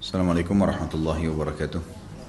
Assalamualaikum warahmatullahi wabarakatuh.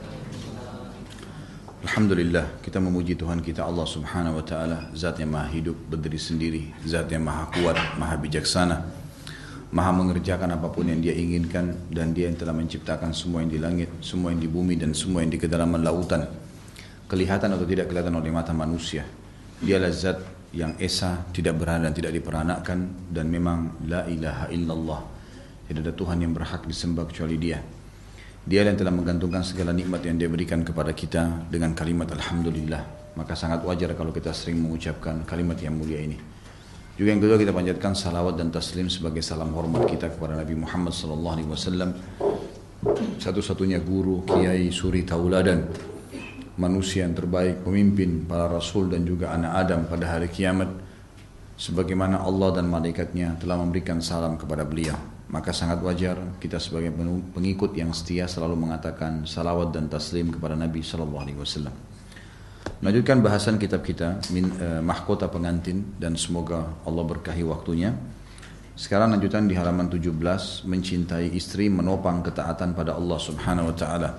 Alhamdulillah, kita memuji Tuhan kita Allah subhanahu wa ta'ala, Zat yang maha hidup, berdiri sendiri, Zat yang maha kuat, maha bijaksana, maha mengerjakan apapun yang dia inginkan, dan dia yang telah menciptakan semua yang di langit, semua yang di bumi, dan semua yang di kedalaman lautan, kelihatan atau tidak kelihatan oleh mata manusia. Dialah Zat yang esa, tidak berada dan tidak diperanakkan, dan memang la ilaha illallah, tidak ada Tuhan yang berhak disembah kecuali Dia. Dia yang telah menggantungkan segala nikmat yang Dia berikan kepada kita dengan kalimat Alhamdulillah. Maka sangat wajar kalau kita sering mengucapkan kalimat yang mulia ini. Juga yang kedua, kita panjatkan salawat dan taslim sebagai salam hormat kita kepada Nabi Muhammad SAW, satu-satunya guru, kiai, suri tauladan, manusia yang terbaik, pemimpin para rasul dan juga anak Adam pada hari kiamat, sebagaimana Allah dan malaikatnya telah memberikan salam kepada beliau. Maka sangat wajar kita sebagai pengikut yang setia selalu mengatakan salawat dan taslim kepada Nabi SAW. Melanjutkan bahasan kitab kita Mahkota Pengantin, dan semoga Allah berkahi waktunya. Sekarang lanjutan di halaman 17, mencintai istri menopang ketaatan pada Allah Subhanahu wa taala.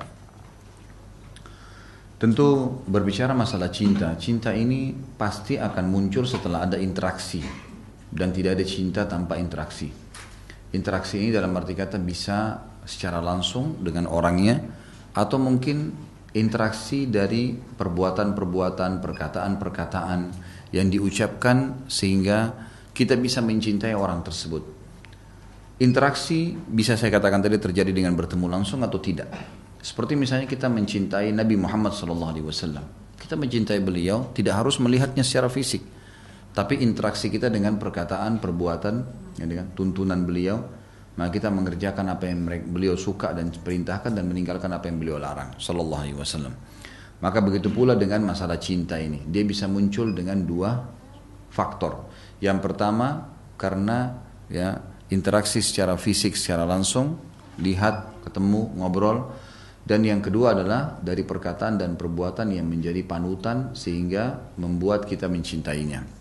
Tentu berbicara masalah cinta, cinta ini pasti akan muncul setelah ada interaksi, dan tidak ada cinta tanpa interaksi. Interaksi ini dalam arti kata bisa secara langsung dengan orangnya, atau mungkin interaksi dari perbuatan-perbuatan, perkataan-perkataan yang diucapkan sehingga kita bisa mencintai orang tersebut. Interaksi bisa saya katakan tadi terjadi dengan bertemu langsung atau tidak. Seperti misalnya kita mencintai Nabi Muhammad SAW. Kita mencintai beliau tidak harus melihatnya secara fisik, tapi interaksi kita dengan perkataan, perbuatan, ya, dengan tuntunan beliau, maka kita mengerjakan apa yang beliau suka dan perintahkan, dan meninggalkan apa yang beliau larang, sallallahu alaihi wasallam. Maka begitu pula dengan masalah cinta ini, dia bisa muncul dengan dua faktor. Yang pertama karena ya interaksi secara fisik, secara langsung, lihat, ketemu, ngobrol. Dan yang kedua adalah dari perkataan dan perbuatan yang menjadi panutan sehingga membuat kita mencintainya.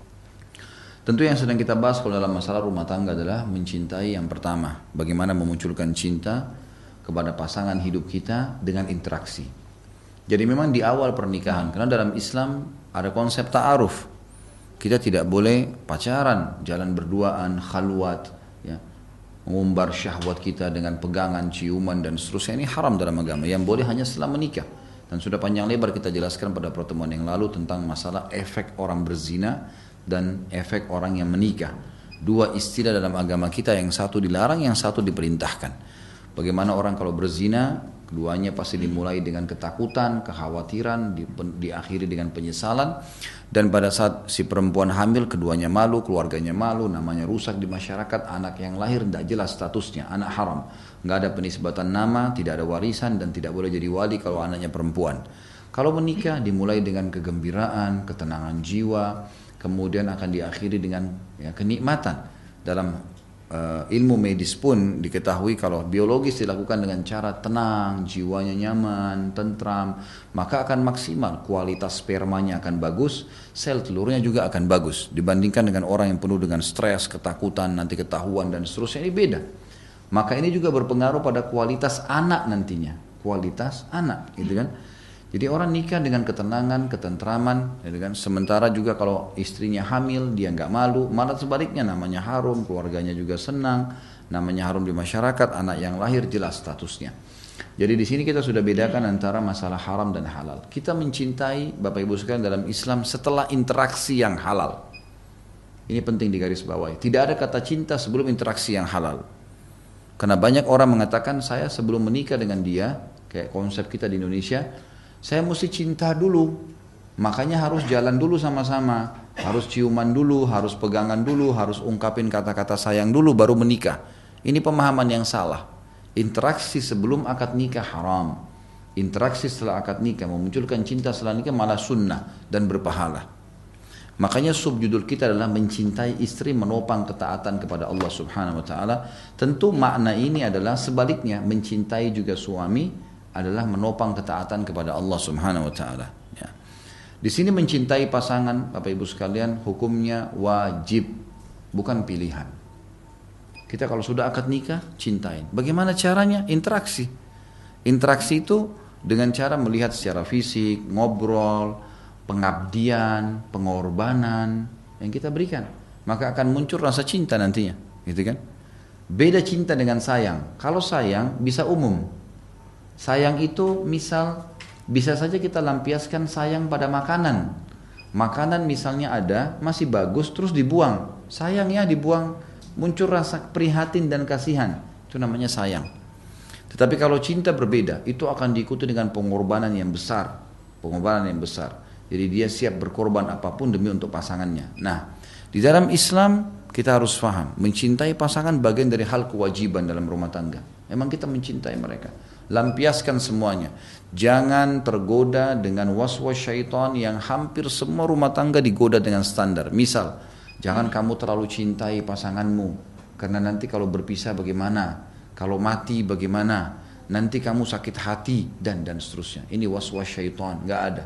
Tentu yang sedang kita bahas kalau dalam masalah rumah tangga adalah mencintai yang pertama. Bagaimana memunculkan cinta kepada pasangan hidup kita dengan interaksi. Jadi memang di awal pernikahan, karena dalam Islam ada konsep ta'aruf. Kita tidak boleh pacaran, jalan berduaan, khalwat, ya, mengumbar syahwat kita dengan pegangan, ciuman dan seterusnya. Ini haram dalam agama. Yang boleh hanya setelah menikah. Dan sudah panjang lebar kita jelaskan pada pertemuan yang lalu tentang masalah efek orang berzina dan efek orang yang menikah. Dua istilah dalam agama kita, yang satu dilarang, yang satu diperintahkan. Bagaimana orang kalau berzina, keduanya pasti dimulai dengan ketakutan, kekhawatiran, diakhiri dengan penyesalan. Dan pada saat si perempuan hamil, keduanya malu, keluarganya malu, namanya rusak di masyarakat. Anak yang lahir tidak jelas statusnya, anak haram, nggak ada penisbatan nama, tidak ada warisan, dan tidak boleh jadi wali kalau anaknya perempuan. Kalau menikah dimulai dengan kegembiraan, ketenangan jiwa, kemudian akan diakhiri dengan ya, kenikmatan. Dalam ilmu medis pun diketahui kalau biologis dilakukan dengan cara tenang, jiwanya nyaman, tentram, maka akan maksimal, kualitas spermanya akan bagus, sel telurnya juga akan bagus, dibandingkan dengan orang yang penuh dengan stres, ketakutan, nanti ketahuan dan seterusnya. Ini beda. Maka ini juga berpengaruh pada kualitas anak nantinya, kualitas anak, gitu kan. Jadi orang nikah dengan ketenangan, ketentraman, gitu kan? Sementara juga kalau istrinya hamil, dia nggak malu, malah sebaliknya namanya harum, keluarganya juga senang, namanya harum di masyarakat, anak yang lahir jelas statusnya. Jadi di sini kita sudah bedakan antara masalah haram dan halal. Kita mencintai Bapak Ibu sekalian dalam Islam setelah interaksi yang halal. Ini penting digarisbawahi. Tidak ada kata cinta sebelum interaksi yang halal. Karena banyak orang mengatakan saya sebelum menikah dengan dia, kayak konsep kita di Indonesia, saya mesti cinta dulu, makanya harus jalan dulu sama-sama, harus ciuman dulu, harus pegangan dulu, harus ungkapin kata-kata sayang dulu baru menikah. Ini pemahaman yang salah. Interaksi sebelum akad nikah haram. Interaksi setelah akad nikah memunculkan cinta setelah nikah malah sunnah dan berpahala. Makanya subjudul kita adalah mencintai istri menopang ketaatan kepada Allah Subhanahu wa taala. Tentu makna ini adalah sebaliknya, mencintai juga suami adalah menopang ketaatan kepada Allah Subhanahu wa taala, ya. Di sini mencintai pasangan Bapak Ibu sekalian hukumnya wajib, bukan pilihan. Kita kalau sudah akad nikah, cintain. Bagaimana caranya? Interaksi. Interaksi itu dengan cara melihat secara fisik, ngobrol, pengabdian, pengorbanan yang kita berikan. Maka akan muncul rasa cinta nantinya, gitu kan? Beda cinta dengan sayang. Kalau sayang bisa umum. Sayang itu misal bisa saja kita lampiaskan sayang pada makanan. Makanan misalnya ada, masih bagus terus dibuang. Sayang ya dibuang. Muncul rasa prihatin dan kasihan, itu namanya sayang. Tetapi kalau cinta berbeda, itu akan diikuti dengan pengorbanan yang besar, pengorbanan yang besar. Jadi dia siap berkorban apapun demi untuk pasangannya. Nah, di dalam Islam kita harus paham, mencintai pasangan bagian dari hal kewajiban dalam rumah tangga. Memang kita mencintai mereka, lampiaskan semuanya. Jangan tergoda dengan waswas syaitan yang hampir semua rumah tangga digoda dengan standar. Misal, jangan kamu terlalu cintai pasanganmu, karena nanti kalau berpisah bagaimana? Kalau mati bagaimana? Nanti kamu sakit hati dan seterusnya. Ini waswas syaitan, nggak ada.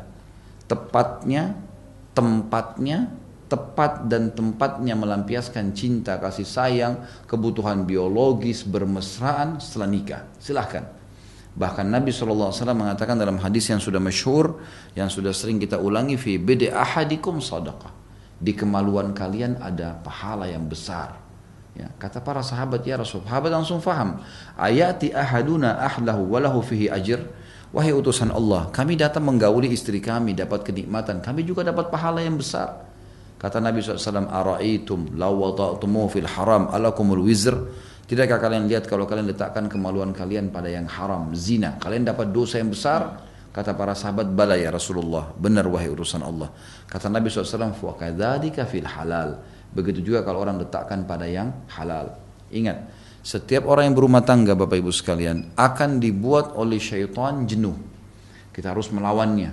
Tepat dan tempatnya melampiaskan cinta, kasih sayang, kebutuhan biologis, bermesraan setelah nikah. Silahkan. Bahkan Nabi SAW mengatakan dalam hadis yang sudah masyhur, yang sudah sering kita ulangi, fi bidi ahadikum sadaqah. Di kemaluan kalian ada pahala yang besar. Ya, kata para sahabat, ya Rasul, sahabat langsung faham. Ayati ahaduna ahlahu walahu fihi ajr. Wahai utusan Allah, kami datang menggauli istri kami, dapat kenikmatan, kami juga dapat pahala yang besar. Kata Nabi SAW, ara'aitum law wada'tumu fil haram alakumul wizr. Tidakkah kalian lihat kalau kalian letakkan kemaluan kalian pada yang haram, zina, kalian dapat dosa yang besar? Kata para sahabat, bala ya Rasulullah, benar wahai urusan Allah. Kata Nabi SAW, fakadzalika fil halal. Begitu juga kalau orang letakkan pada yang halal. Ingat, setiap orang yang berumah tangga, Bapak Ibu sekalian, akan dibuat oleh syaitan jenuh. Kita harus melawannya.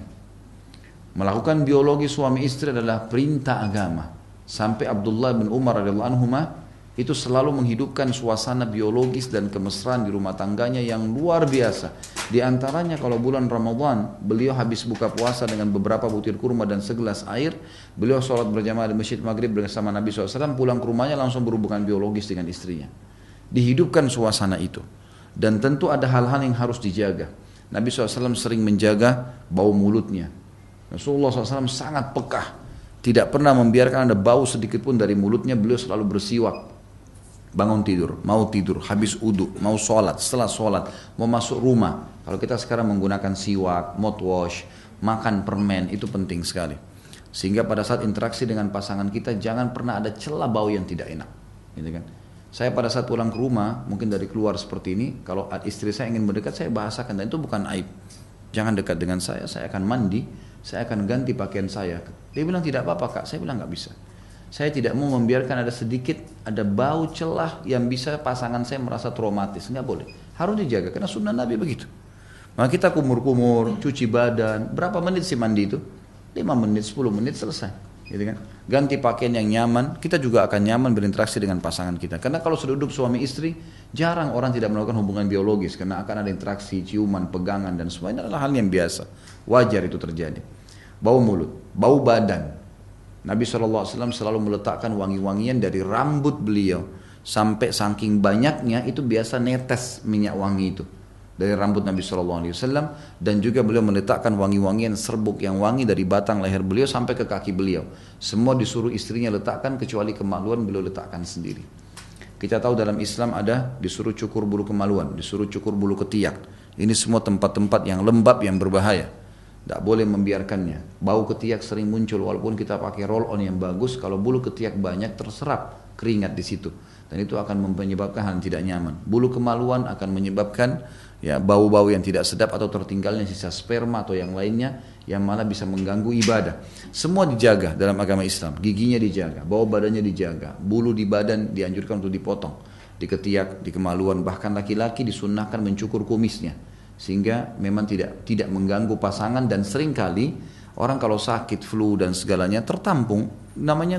Melakukan biologi suami istri adalah perintah agama. Sampai Abdullah bin Umar radhiyallahu anhuma itu selalu menghidupkan suasana biologis dan kemesraan di rumah tangganya yang luar biasa. Di antaranya kalau bulan Ramadan, beliau habis buka puasa dengan beberapa butir kurma dan segelas air, beliau sholat berjamaah di masjid maghrib bersama Nabi SAW, pulang ke rumahnya langsung berhubungan biologis dengan istrinya. Dihidupkan suasana itu. Dan tentu ada hal-hal yang harus dijaga. Nabi SAW sering menjaga bau mulutnya. Rasulullah SAW sangat pekah. Tidak pernah membiarkan ada bau sedikit pun dari mulutnya, beliau selalu bersiwak. Bangun tidur, mau tidur, habis uduk, mau sholat, setelah sholat, mau masuk rumah. Kalau kita sekarang menggunakan siwak, mouthwash, makan permen, itu penting sekali. Sehingga pada saat interaksi dengan pasangan kita, jangan pernah ada celah bau yang tidak enak. Gitu kan? Saya pada saat pulang ke rumah, mungkin dari keluar seperti ini, kalau istri saya ingin mendekat, saya bahasakan, dan itu bukan aib. Jangan dekat dengan saya akan mandi, saya akan ganti pakaian saya. Dia bilang tidak apa-apa kak, saya bilang nggak bisa. Saya tidak mau membiarkan ada bau celah yang bisa pasangan saya merasa traumatis. Nggak boleh. Harus dijaga karena sunnah Nabi begitu. Maka kita kumur-kumur, cuci badan. Berapa menit sih mandi itu? 5 menit, 10 menit selesai. Gitu kan? Ganti pakaian yang nyaman. Kita juga akan nyaman berinteraksi dengan pasangan kita. Karena kalau sudah hidup suami istri, jarang orang tidak melakukan hubungan biologis. Karena akan ada interaksi, ciuman, pegangan dan semua. Ini adalah hal yang biasa. Wajar itu terjadi. Bau mulut, bau badan. Nabi SAW selalu meletakkan wangi-wangian dari rambut beliau. Sampai saking banyaknya itu biasa netes minyak wangi itu. Dari rambut Nabi SAW. Dan juga beliau meletakkan wangi-wangian serbuk yang wangi dari batang leher beliau sampai ke kaki beliau. Semua disuruh istrinya letakkan kecuali kemaluan beliau letakkan sendiri. Kita tahu dalam Islam ada disuruh cukur bulu kemaluan, disuruh cukur bulu ketiak. Ini semua tempat-tempat yang lembab yang berbahaya. Tidak boleh membiarkannya. Bau ketiak sering muncul walaupun kita pakai roll on yang bagus. Kalau bulu ketiak banyak terserap keringat di situ. Dan itu akan menyebabkan hal yang tidak nyaman. Bulu kemaluan akan menyebabkan ya bau-bau yang tidak sedap atau tertinggalnya sisa sperma atau yang lainnya yang malah bisa mengganggu ibadah. Semua dijaga dalam agama Islam. Giginya dijaga, bau badannya dijaga, bulu di badan dianjurkan untuk dipotong. Di ketiak, di kemaluan, bahkan laki-laki disunnahkan mencukur kumisnya. Sehingga memang tidak mengganggu pasangan dan seringkali orang kalau sakit flu dan segalanya tertampung namanya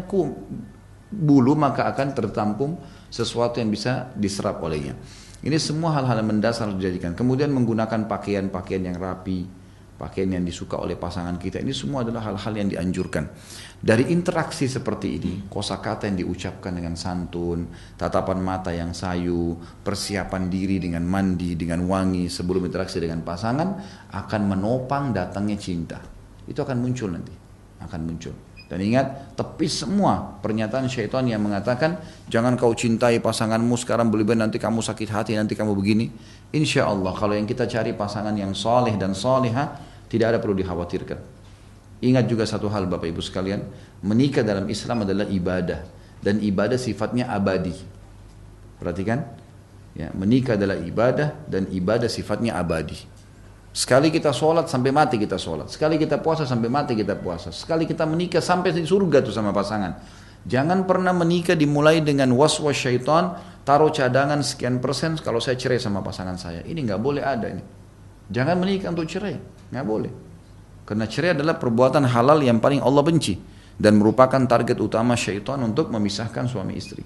bulu maka akan tertampung sesuatu yang bisa diserap olehnya. Ini semua hal-hal yang mendasar harus dijadikan. Kemudian menggunakan pakaian-pakaian yang rapi, pakaian yang disuka oleh pasangan kita, ini semua adalah hal-hal yang dianjurkan. Dari interaksi seperti ini, kosakata yang diucapkan dengan santun, tatapan mata yang sayu, persiapan diri dengan mandi, dengan wangi sebelum interaksi dengan pasangan, akan menopang datangnya cinta. Itu akan muncul nanti, akan muncul. Dan ingat, tepis semua pernyataan syaitan yang mengatakan jangan kau cintai pasanganmu sekarang, berlebihan nanti kamu sakit hati, nanti kamu begini. Insya Allah kalau yang kita cari pasangan yang soleh dan soleha, tidak ada perlu dikhawatirkan. Ingat juga satu hal Bapak Ibu sekalian, menikah dalam Islam adalah ibadah, dan ibadah sifatnya abadi. Perhatikan, ya, menikah adalah ibadah dan ibadah sifatnya abadi. Sekali kita sholat sampai mati kita sholat. Sekali kita puasa sampai mati kita puasa. Sekali kita menikah sampai di surga tuh sama pasangan. Jangan pernah menikah dimulai dengan was-was syaitan, taruh cadangan sekian persen kalau saya cerai sama pasangan saya. Ini nggak boleh ada ini. Jangan menikah untuk cerai, nggak boleh. Karena cerai adalah perbuatan halal yang paling Allah benci dan merupakan target utama syaitan untuk memisahkan suami istri.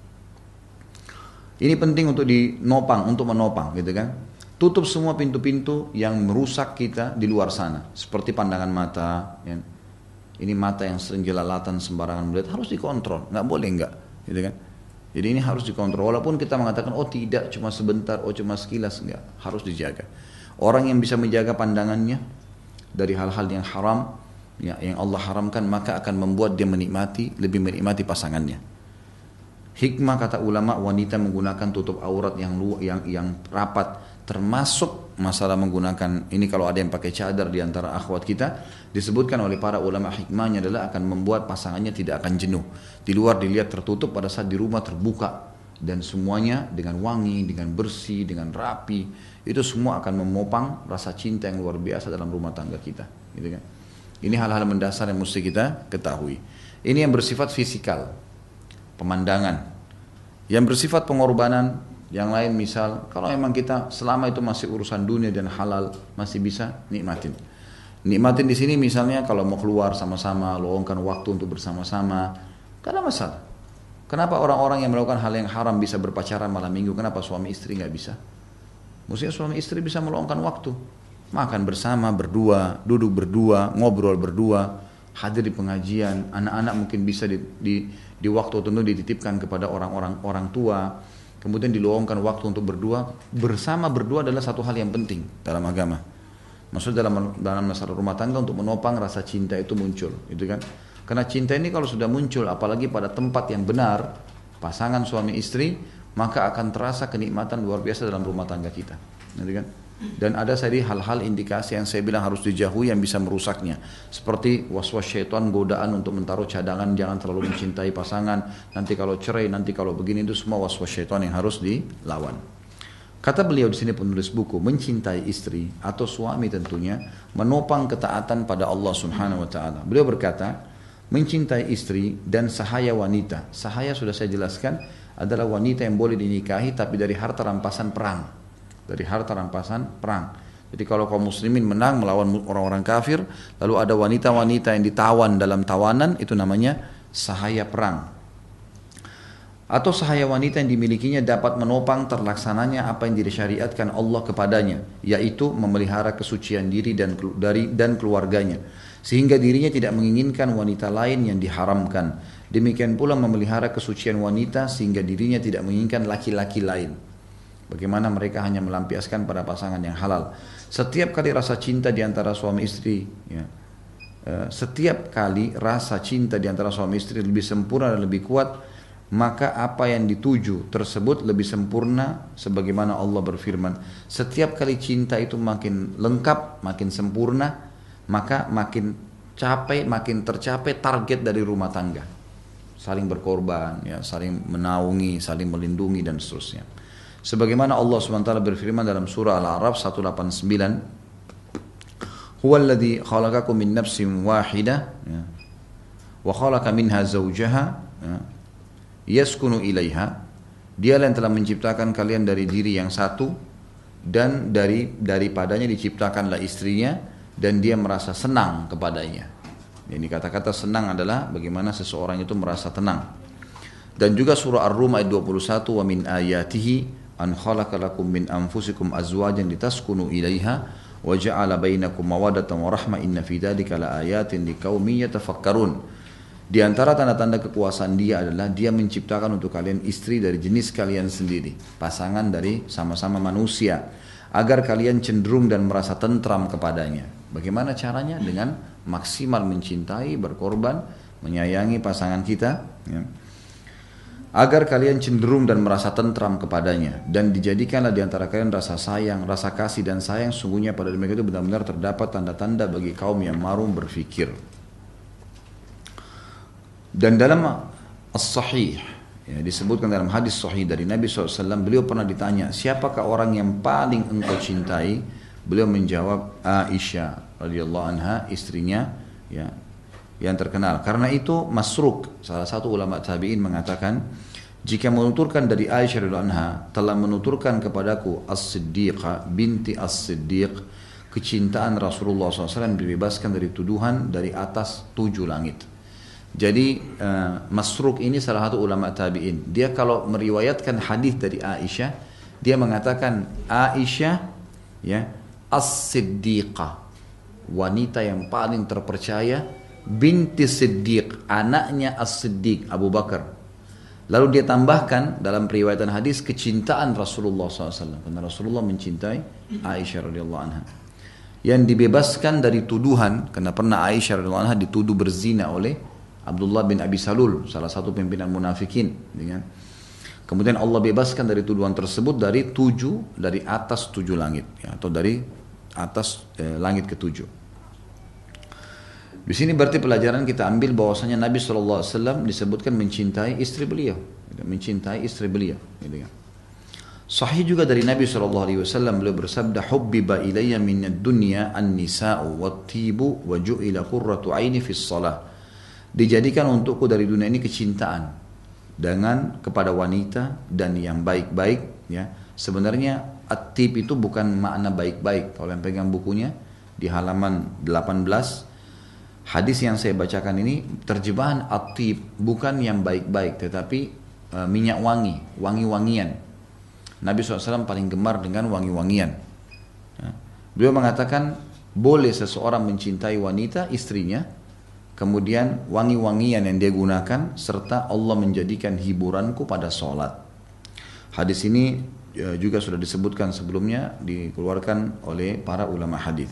Ini penting untuk untuk menopang, gitu kan? Tutup semua pintu-pintu yang merusak kita di luar sana, seperti pandangan mata. Ya. Ini mata yang sering jelalatan sembarangan melihat, harus dikontrol, nggak boleh nggak, gitu kan? Jadi ini harus dikontrol. Walaupun kita mengatakan, oh tidak, cuma sebentar, oh cuma sekilas, nggak, harus dijaga. Orang yang bisa menjaga pandangannya dari hal-hal yang haram, ya, yang Allah haramkan, maka akan membuat dia lebih menikmati pasangannya. Hikmah kata ulama, wanita menggunakan tutup aurat yang rapat, termasuk masalah menggunakan ini kalau ada yang pakai cadar di antara akhwat kita, disebutkan oleh para ulama hikmahnya adalah akan membuat pasangannya tidak akan jenuh. Di luar dilihat tertutup, pada saat di rumah terbuka dan semuanya dengan wangi, dengan bersih, dengan rapi, itu semua akan memopang rasa cinta yang luar biasa dalam rumah tangga kita, gitu kan? Ini hal-hal mendasar yang mesti kita ketahui. Ini yang bersifat fisikal, pemandangan. Yang bersifat pengorbanan, yang lain misal, kalau memang kita selama itu masih urusan dunia dan halal, masih bisa nikmatin. Nikmatin di sini misalnya kalau mau keluar sama-sama, luangkan waktu untuk bersama-sama, gak ada masalah. Kenapa orang-orang yang melakukan hal yang haram bisa berpacaran malam minggu, kenapa suami istri gak bisa? Maksudnya suami istri bisa meluangkan waktu, makan bersama, berdua, duduk berdua, ngobrol berdua, hadir di pengajian, anak-anak mungkin bisa di waktu tertentu dititipkan kepada orang tua. Kemudian diluangkan waktu untuk berdua adalah satu hal yang penting dalam agama. Maksudnya dalam masalah rumah tangga untuk menopang rasa cinta itu muncul, gitu kan? Karena cinta ini kalau sudah muncul, apalagi pada tempat yang benar, pasangan suami istri, maka akan terasa kenikmatan luar biasa dalam rumah tangga kita, gitu kan? Dan ada tadi hal-hal indikasi yang saya bilang harus dijauhi yang bisa merusaknya, seperti was-was syaitan, godaan untuk menaruh cadangan, jangan terlalu mencintai pasangan, nanti kalau cerai, nanti kalau begini, itu semua was-was syaitan yang harus dilawan. Kata beliau di sini penulis buku, mencintai istri atau suami tentunya menopang ketaatan pada Allah Subhanahu wa taala. Beliau berkata, mencintai istri dan sahaya wanita. Sahaya sudah saya jelaskan, adalah wanita yang boleh dinikahi tapi dari harta rampasan perang. Dari harta rampasan perang. Jadi kalau kaum muslimin menang melawan orang-orang kafir, lalu ada wanita-wanita yang ditawan dalam tawanan, itu namanya sahaya perang. Atau sahaya wanita yang dimilikinya dapat menopang terlaksananya apa yang disyariatkan Allah kepadanya, yaitu memelihara kesucian diri dan keluarganya, sehingga dirinya tidak menginginkan wanita lain yang diharamkan. Demikian pula memelihara kesucian wanita sehingga dirinya tidak menginginkan laki-laki lain. Bagaimana mereka hanya melampiaskan pada pasangan yang halal. Setiap kali rasa cinta di antara suami istri, ya, setiap kali rasa cinta di antara suami istri lebih sempurna dan lebih kuat, maka apa yang dituju tersebut lebih sempurna, sebagaimana Allah berfirman, setiap kali cinta itu makin lengkap, makin sempurna, maka makin tercapai target dari rumah tangga. Saling berkorban, ya, saling menaungi, saling melindungi dan seterusnya. Sebagaimana Allah SWT berfirman dalam surah Al-A'raf 189, Huwallazi khalaqakum min nafsin wahidah, ya, wa khalaqa minha zawjaha, ya, yaskunu ilaiha. Dialah yang telah menciptakan kalian dari diri yang satu, dan daripadanya diciptakanlah istrinya, dan dia merasa senang kepadanya. Ini kata-kata senang adalah bagaimana seseorang itu merasa tenang. Dan juga surah Ar-Rum ayat 21, wa min ayatihi an khalaqa lakum min anfusikum azwajan litaskunu ilaiha wa ja'ala bainakum mawaddatan wa rahmah inna fi dzalika laayatin liqaumin yatafakkarun. Di antara tanda-tanda kekuasaan dia adalah dia menciptakan untuk kalian istri dari jenis kalian sendiri, pasangan dari sama-sama manusia, agar kalian cenderung dan merasa tentram kepadanya. Bagaimana caranya? Dengan maksimal mencintai, berkorban, menyayangi pasangan kita, ya. Agar kalian cenderung dan merasa tentram kepadanya, dan dijadikanlah di antara kalian rasa sayang, rasa kasih dan sayang. Sungguhnya pada demikian itu benar-benar terdapat tanda-tanda bagi kaum yang marum berfikir. Dan dalam As-Sahih, ya, disebutkan dalam hadis Sahih dari Nabi SAW, beliau pernah ditanya, siapakah orang yang paling engkau cintai? Beliau menjawab, Aisyah radhiyallahu anha, istrinya, ya, yang terkenal. Karena itu Masruq, salah satu ulama tabi'in, mengatakan, jika menuturkan dari Aisyah radhiyallahu anha, telah menuturkan kepadaku As-Siddiqah binti As-Siddiq, kecintaan Rasulullah SAW dibebaskan dari tuduhan dari atas 7 langit. Jadi Masruq ini salah satu ulama tabi'in. Dia kalau meriwayatkan hadis dari Aisyah, dia mengatakan Aisyah, ya, As-Siddiqah, wanita yang paling terpercaya, binti Siddiq, anaknya As-Siddiq, Abu Bakar. Lalu dia tambahkan dalam periwayatan hadis kecintaan Rasulullah SAW, karena Rasulullah mencintai Aisyah radhiyallahu anha, yang dibebaskan dari tuduhan, karena pernah Aisyah radhiyallahu anha dituduh berzina oleh Abdullah bin Abi Salul, salah satu pimpinan munafikin. Kemudian Allah bebaskan dari tuduhan tersebut dari atas 7 langit, ya, atau dari atas langit ke-7. Di sini berarti pelajaran kita ambil bahwasanya Nabi SAW disebutkan mencintai istri beliau, mencintai istri beliau. Sahih juga dari Nabi SAW, beliau bersabda, hubbiba ilayya minad dunya an-nisa'u wat-tibu wa ju'ila qurratu aini fis shalah. Dijadikan untukku dari dunia ini kecintaan dengan kepada wanita dan yang baik-baik, ya. Sebenarnya at-tib itu bukan makna baik-baik. Kalau yang pegang bukunya di halaman 18, hadis yang saya bacakan ini terjemahan at-tib bukan yang baik-baik, tetapi minyak wangi, wangi-wangian. Nabi SAW paling gemar dengan wangi-wangian, ya. Beliau mengatakan boleh seseorang mencintai wanita istrinya, kemudian wangi-wangian yang dia gunakan, serta Allah menjadikan hiburanku pada sholat. Hadis ini juga sudah disebutkan sebelumnya, dikeluarkan oleh para ulama hadis.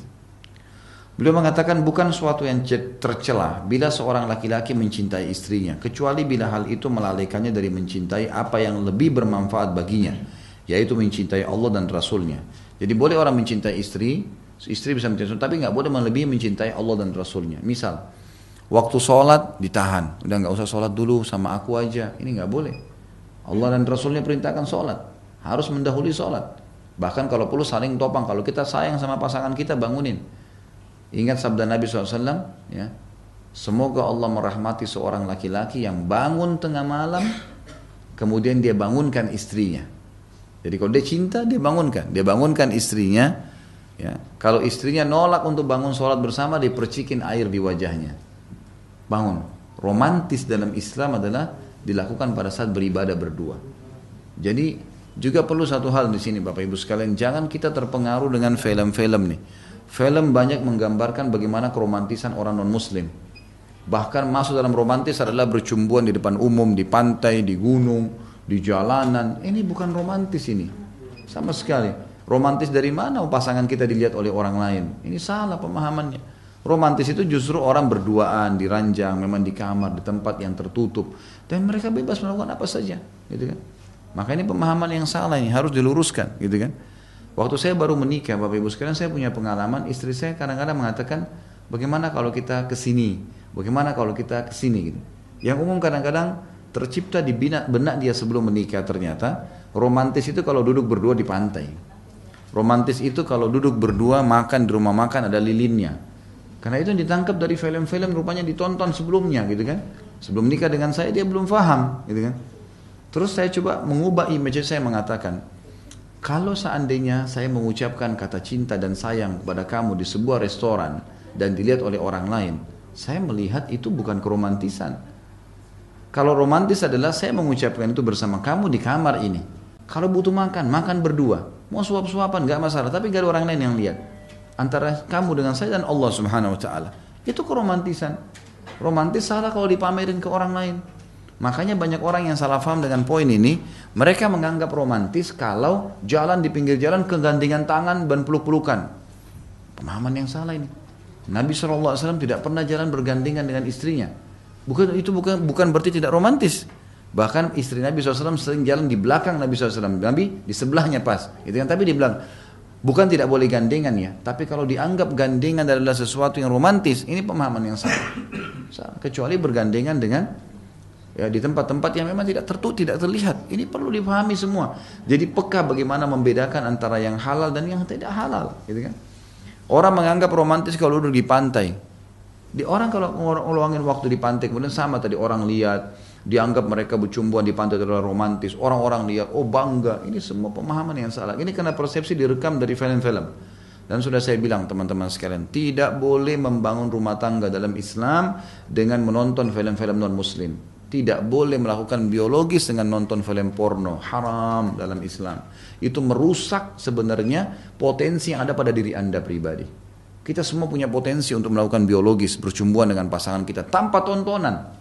Beliau mengatakan bukan suatu yang tercela bila seorang laki-laki mencintai istrinya, kecuali bila hal itu melalaikannya dari mencintai apa yang lebih bermanfaat baginya, yaitu mencintai Allah dan Rasulnya. Jadi boleh orang mencintai istri bisa mencintai, tapi nggak boleh melebihi mencintai Allah dan Rasulnya. Misal, waktu sholat ditahan, udah nggak usah sholat dulu, sama aku aja. Ini nggak boleh. Allah dan Rasulnya perintahkan sholat, harus mendahului sholat. Bahkan kalau perlu saling topang. Kalau kita sayang sama pasangan kita, bangunin. Ingat sabda Nabi SAW, ya, semoga Allah merahmati seorang laki-laki yang bangun tengah malam, kemudian dia bangunkan istrinya. Jadi kalau dia cinta, dia bangunkan istrinya. Ya. Kalau istrinya nolak untuk bangun sholat bersama, dia percikin air di wajahnya. Bangun. Romantis dalam Islam adalah dilakukan pada saat beribadah berdua. Jadi juga perlu satu hal di sini Bapak Ibu sekalian, jangan kita terpengaruh dengan film-film nih. Film banyak menggambarkan bagaimana keromantisan orang non-Muslim. Bahkan masuk dalam romantis adalah bercumbuan di depan umum, di pantai, di gunung, di jalanan. Ini bukan romantis ini, sama sekali. Romantis dari mana pasangan kita dilihat oleh orang lain? Ini salah pemahamannya. Romantis itu justru orang berduaan di ranjang, memang di kamar, di tempat yang tertutup, dan mereka bebas melakukan apa saja, gitu kan? Maka ini pemahaman yang salah, ini harus diluruskan, gitu kan? Waktu saya baru menikah, Bapak Ibu sekalian, saya punya pengalaman, istri saya kadang-kadang mengatakan, bagaimana kalau kita kesini, bagaimana kalau kita kesini, gitu. Yang umum kadang-kadang tercipta di benak dia sebelum menikah, ternyata romantis itu kalau duduk berdua di pantai. Romantis itu kalau duduk berdua makan di rumah makan ada lilinnya. Karena itu ditangkap dari film-film, rupanya ditonton sebelumnya, gitu kan. Sebelum nikah dengan saya dia belum paham, gitu kan. Terus saya coba mengubah image saya, mengatakan, kalau seandainya saya mengucapkan kata cinta dan sayang kepada kamu di sebuah restoran dan dilihat oleh orang lain, saya melihat itu bukan keromantisan. Kalau romantis adalah saya mengucapkan itu bersama kamu di kamar ini. Kalau butuh makan, makan berdua. Mau suap-suapan gak masalah, tapi gak ada orang lain yang lihat. antara kamu dengan saya dan Allah Subhanahu wa taala. Itu keromantisan. Romantis salah kalau dipamerin ke orang lain. Makanya banyak orang yang salah paham dengan poin ini. Mereka menganggap romantis kalau jalan di pinggir jalan kegandengan tangan dan peluk-pelukan. Pemahaman yang salah ini. Nabi SAW tidak pernah jalan bergandengan dengan istrinya. Bukan berarti tidak romantis. Bahkan istri Nabi SAW sering jalan di belakang Nabi SAW. Nabi di sebelahnya pas. Itu kan, tapi di belakang. Bukan tidak boleh gandengan ya. Tapi kalau dianggap gandengan adalah sesuatu yang romantis, ini pemahaman yang salah. Kecuali bergandengan dengan ya di tempat-tempat yang memang tidak terlihat. Ini perlu dipahami semua. Jadi peka bagaimana membedakan antara yang halal dan yang tidak halal, gitu kan? Orang menganggap romantis kalau duduk di pantai. Orang kalau ngeluangin waktu di pantai, kemudian sama tadi orang lihat, dianggap mereka bercumbuan di pantai adalah romantis. Orang-orang lihat, oh bangga. Ini semua pemahaman yang salah. Ini karena persepsi direkam dari film-film. Dan sudah saya bilang teman-teman sekalian, tidak boleh membangun rumah tangga dalam Islam dengan menonton film-film non-muslim. Tidak boleh melakukan biologis dengan nonton film porno. Haram dalam Islam. Itu merusak sebenarnya potensi yang ada pada diri Anda pribadi. Kita semua punya potensi untuk melakukan biologis, bercumbuan dengan pasangan kita tanpa tontonan.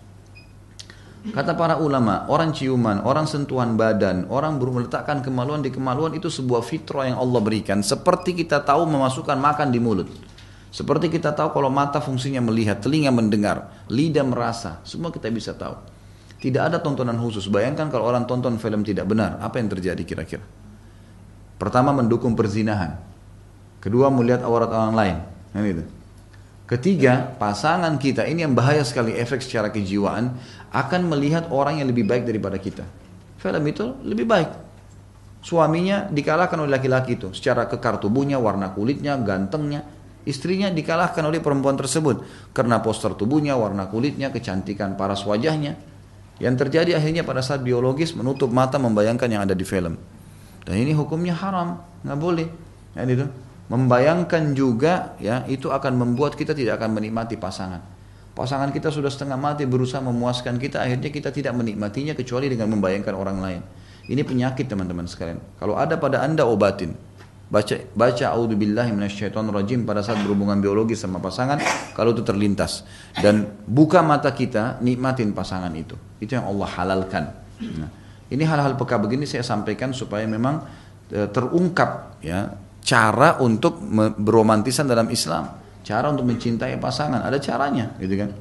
Kata para ulama, orang ciuman, orang sentuhan badan, orang meletakkan kemaluan di kemaluan itu sebuah fitrah yang Allah berikan. Seperti kita tahu memasukkan makan di mulut. Seperti kita tahu kalau mata fungsinya melihat, telinga mendengar, lidah merasa. Semua kita bisa tahu. Tidak ada tontonan khusus. Bayangkan kalau orang tonton film tidak benar, apa yang terjadi kira-kira? Pertama, mendukung perzinahan. Kedua, melihat aurat orang lain. Nah, gitu. Ketiga, pasangan kita ini yang bahaya sekali efek secara kejiwaan akan melihat orang yang lebih baik daripada kita. Film itu lebih baik. Suaminya dikalahkan oleh laki-laki itu secara kekar tubuhnya, warna kulitnya, gantengnya. Istrinya dikalahkan oleh perempuan tersebut karena poster tubuhnya, warna kulitnya, kecantikan paras wajahnya. Yang terjadi akhirnya pada saat biologis menutup mata membayangkan yang ada di film. Dan ini hukumnya haram, nggak boleh. Ya, itu. Membayangkan juga ya itu akan membuat kita tidak akan menikmati pasangan. Pasangan kita sudah setengah mati berusaha memuaskan kita, akhirnya kita tidak menikmatinya kecuali dengan membayangkan orang lain. Ini penyakit teman-teman sekalian. Kalau ada pada Anda obatin. Baca a'udzubillahi minasyaitonirrajim pada saat berhubungan biologis sama pasangan kalau itu terlintas dan buka mata kita nikmatin pasangan itu. Itu yang Allah halalkan. Nah, ini hal-hal peka begini saya sampaikan supaya memang terungkap ya cara untuk beromantisan dalam Islam, cara untuk mencintai pasangan, ada caranya, gitu kan?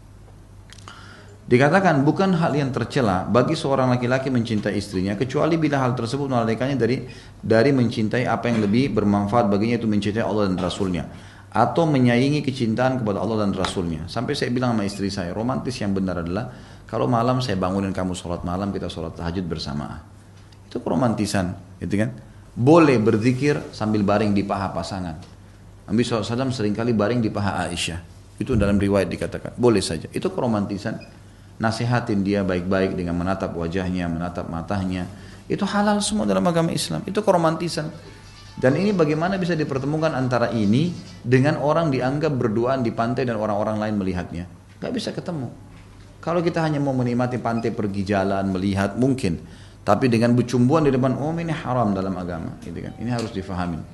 Dikatakan bukan hal yang tercela bagi seorang laki-laki mencintai istrinya kecuali bila hal tersebut melarikannya dari mencintai apa yang lebih bermanfaat baginya, itu mencintai Allah dan Rasulnya, atau menyaingi kecintaan kepada Allah dan Rasulnya. Sampai saya bilang sama istri saya, romantis yang benar adalah kalau malam saya bangunin kamu sholat malam, kita sholat tahajud bersama. Itu keromantisan, gitu kan? Boleh berzikir sambil baring di paha pasangan. Nabi SAW seringkali baring di paha Aisyah. Itu dalam riwayat dikatakan. Boleh saja. Itu keromantisan. Nasihatin dia baik-baik dengan menatap wajahnya, menatap matanya. Itu halal semua dalam agama Islam. Itu keromantisan. Dan ini bagaimana bisa dipertemukan antara ini dengan orang dianggap berduaan di pantai dan orang-orang lain melihatnya. Gak bisa ketemu. Kalau kita hanya mau menikmati pantai, pergi jalan, melihat, mungkin. Tapi dengan bercumbuan di depan umum ini haram dalam agama, gitu kan? Ini harus difahami.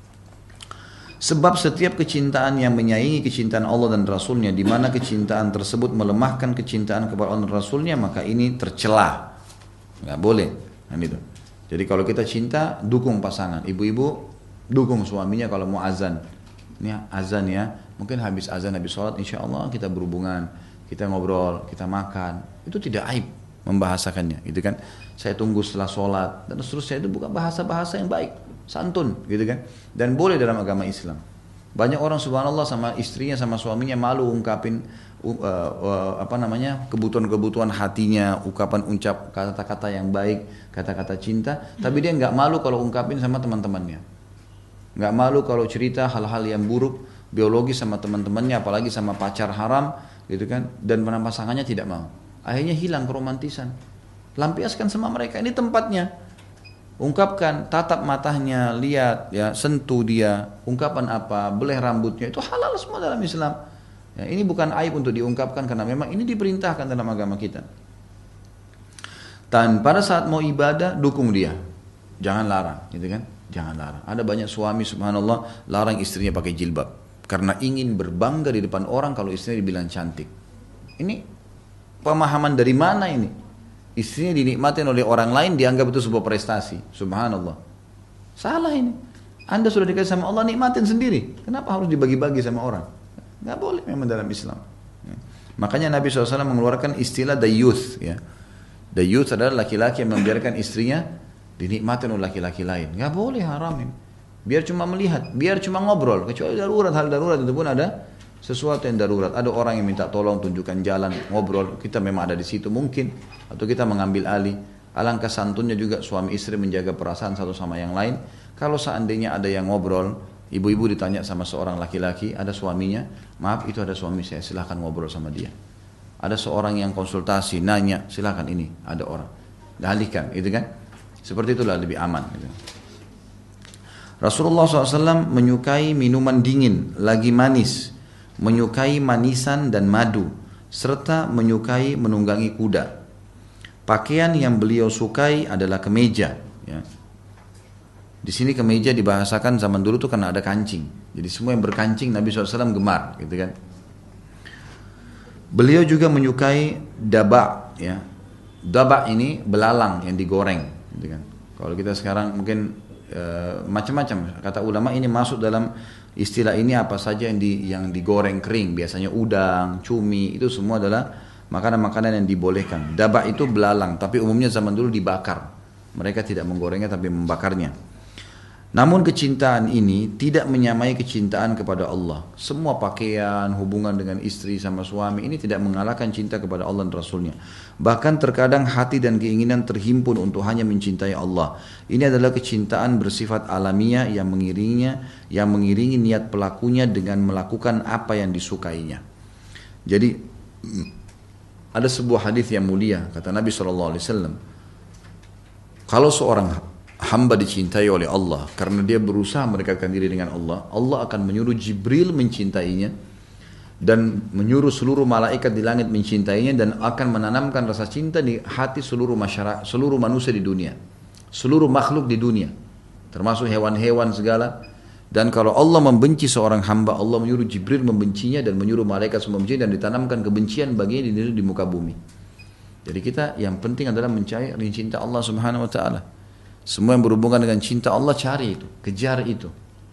Sebab setiap kecintaan yang menyaingi kecintaan Allah dan Rasulnya, di mana kecintaan tersebut melemahkan kecintaan kepada Allah dan Rasulnya, maka ini tercela, nggak boleh. Kan itu. Jadi kalau kita cinta, dukung pasangan. Ibu-ibu dukung suaminya kalau mau azan. Ini azan ya, mungkin habis azan, habis sholat, insya Allah kita berhubungan, kita ngobrol, kita makan. Itu tidak aib membahasakannya, gitu kan? Saya tunggu setelah sholat dan seterusnya. Itu bukan bahasa-bahasa yang baik, santun, gitu kan? Dan boleh dalam agama Islam. Banyak orang subhanallah sama istrinya, sama suaminya malu ungkapin kebutuhan-kebutuhan hatinya, ucap kata-kata yang baik, kata-kata cinta, tapi dia nggak malu kalau ungkapin sama teman-temannya, nggak malu kalau cerita hal-hal yang buruk biologis sama teman-temannya, apalagi sama pacar haram, gitu kan? Dan pasangannya tidak mau. Akhirnya hilang keromantisan. Lampiaskan sama mereka, ini tempatnya. Ungkapkan, tatap matanya, lihat, ya, sentuh dia. Ungkapan apa, beleh rambutnya, itu halal semua dalam Islam. Ya, ini bukan aib untuk diungkapkan karena memang ini diperintahkan dalam agama kita. Dan pada saat mau ibadah, dukung dia. Jangan larang, gitu kan? Jangan larang. Ada banyak suami subhanallah larang istrinya pakai jilbab karena ingin berbangga di depan orang kalau istrinya dibilang cantik. Ini pemahaman dari mana ini? Istrinya dinikmatin oleh orang lain dianggap itu sebuah prestasi. Subhanallah. Salah ini. Anda sudah dikasih sama Allah, nikmatin sendiri. Kenapa harus dibagi-bagi sama orang? Nggak boleh memang dalam Islam. Makanya Nabi SAW mengeluarkan istilah dayuth. Ya. Dayuth adalah laki-laki yang membiarkan istrinya dinikmatin oleh laki-laki lain. Nggak boleh, haram ini. Biar cuma melihat, biar cuma ngobrol. Kecuali darurat, hal darurat itu pun ada sesuatu yang darurat. Ada orang yang minta tolong, tunjukkan jalan, ngobrol. Kita memang ada di situ mungkin. Atau kita mengambil alih. Alangkah santunnya juga suami istri menjaga perasaan satu sama yang lain. Kalau seandainya ada yang ngobrol, ibu-ibu ditanya sama seorang laki-laki, ada suaminya, maaf itu ada suami saya, silahkan ngobrol sama dia. Ada seorang yang konsultasi, nanya, silahkan ini, ada orang. Alihkan, itu kan? Seperti itulah lebih aman. Gitu. Rasulullah SAW menyukai minuman dingin, lagi manis, menyukai manisan dan madu, serta menyukai menunggangi kuda. Pakaian yang beliau sukai adalah kemeja. Ya. Di sini kemeja dibahasakan zaman dulu tuh karena ada kancing. Jadi semua yang berkancing Nabi SAW gemar, gitu kan. Beliau juga menyukai daba, ya. Daba ini belalang yang digoreng, gitu kan. Kalau kita sekarang mungkin macam-macam kata ulama ini masuk dalam istilah ini apa saja yang digoreng kering, biasanya udang, cumi, itu semua adalah makanan-makanan yang dibolehkan. Daba itu belalang, tapi umumnya zaman dulu dibakar. Mereka tidak menggorengnya tapi membakarnya. Namun kecintaan ini tidak menyamai kecintaan kepada Allah. Semua pakaian, hubungan dengan istri sama suami ini tidak mengalahkan cinta kepada Allah dan Rasulnya. Bahkan terkadang hati dan keinginan terhimpun untuk hanya mencintai Allah. Ini adalah kecintaan bersifat alamiah yang mengiringi niat pelakunya dengan melakukan apa yang disukainya. Jadi ada sebuah hadis yang mulia, kata Nabi SAW, kalau seorang hamba dicintai oleh Allah karena dia berusaha mendekatkan diri dengan Allah, Allah akan menyuruh Jibril mencintainya dan menyuruh seluruh malaikat di langit mencintainya dan akan menanamkan rasa cinta di hati seluruh masyarakat, seluruh manusia di dunia, seluruh makhluk di dunia, termasuk hewan-hewan segala. Dan kalau Allah membenci seorang hamba, Allah menyuruh Jibril membencinya dan menyuruh malaikat semua membencinya dan ditanamkan kebencian baginya di muka bumi. Jadi kita yang penting adalah mencari cinta Allah Subhanahu Wa Taala. Semua yang berhubungan dengan cinta Allah cari itu, kejar itu.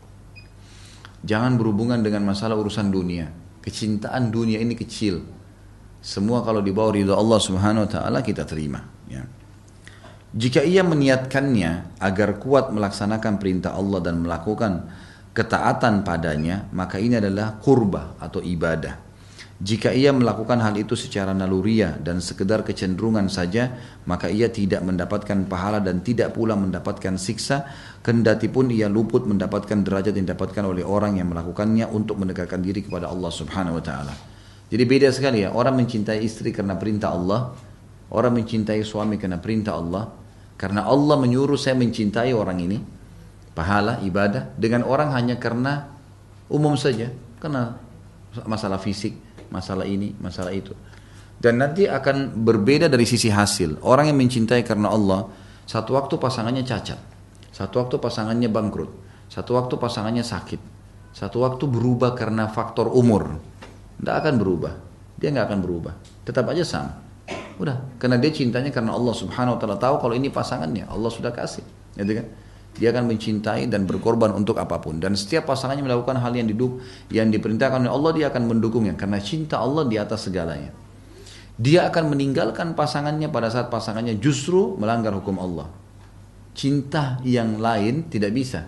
Jangan berhubungan dengan masalah urusan dunia. Kecintaan dunia ini kecil. Semua kalau di bawah ridha Allah Subhanahu Wa Taala kita terima. Ya. Jika ia meniatkannya agar kuat melaksanakan perintah Allah dan melakukan ketaatan padanya, maka ini adalah qurbah atau ibadah. Jika ia melakukan hal itu secara naluriah dan sekedar kecenderungan saja, maka ia tidak mendapatkan pahala dan tidak pula mendapatkan siksa, kendati pun ia luput mendapatkan derajat yang didapatkan oleh orang yang melakukannya untuk mendekatkan diri kepada Allah Subhanahu Wa Taala. Jadi beda sekali ya, orang mencintai istri karena perintah Allah, orang mencintai suami karena perintah Allah, karena Allah menyuruh saya mencintai orang ini, pahala, ibadah, dengan orang hanya karena umum saja, karena masalah fisik, masalah ini, masalah itu. Dan nanti akan berbeda dari sisi hasil. Orang yang mencintai karena Allah, satu waktu pasangannya cacat, satu waktu pasangannya bangkrut, satu waktu pasangannya sakit, satu waktu berubah karena faktor umur. Tidak akan berubah. Dia nggak akan berubah. Tetap aja sama. Udah, karena dia cintanya karena Allah Subhanahu Wa Taala, tahu kalau ini pasangannya, Allah sudah kasih. Gitu kan? Dia akan mencintai dan berkorban untuk apapun. Dan setiap pasangannya melakukan hal yang diperintahkan oleh Allah, dia akan mendukungnya. Karena cinta Allah di atas segalanya. Dia akan meninggalkan pasangannya pada saat pasangannya justru melanggar hukum Allah. Cinta yang lain tidak bisa.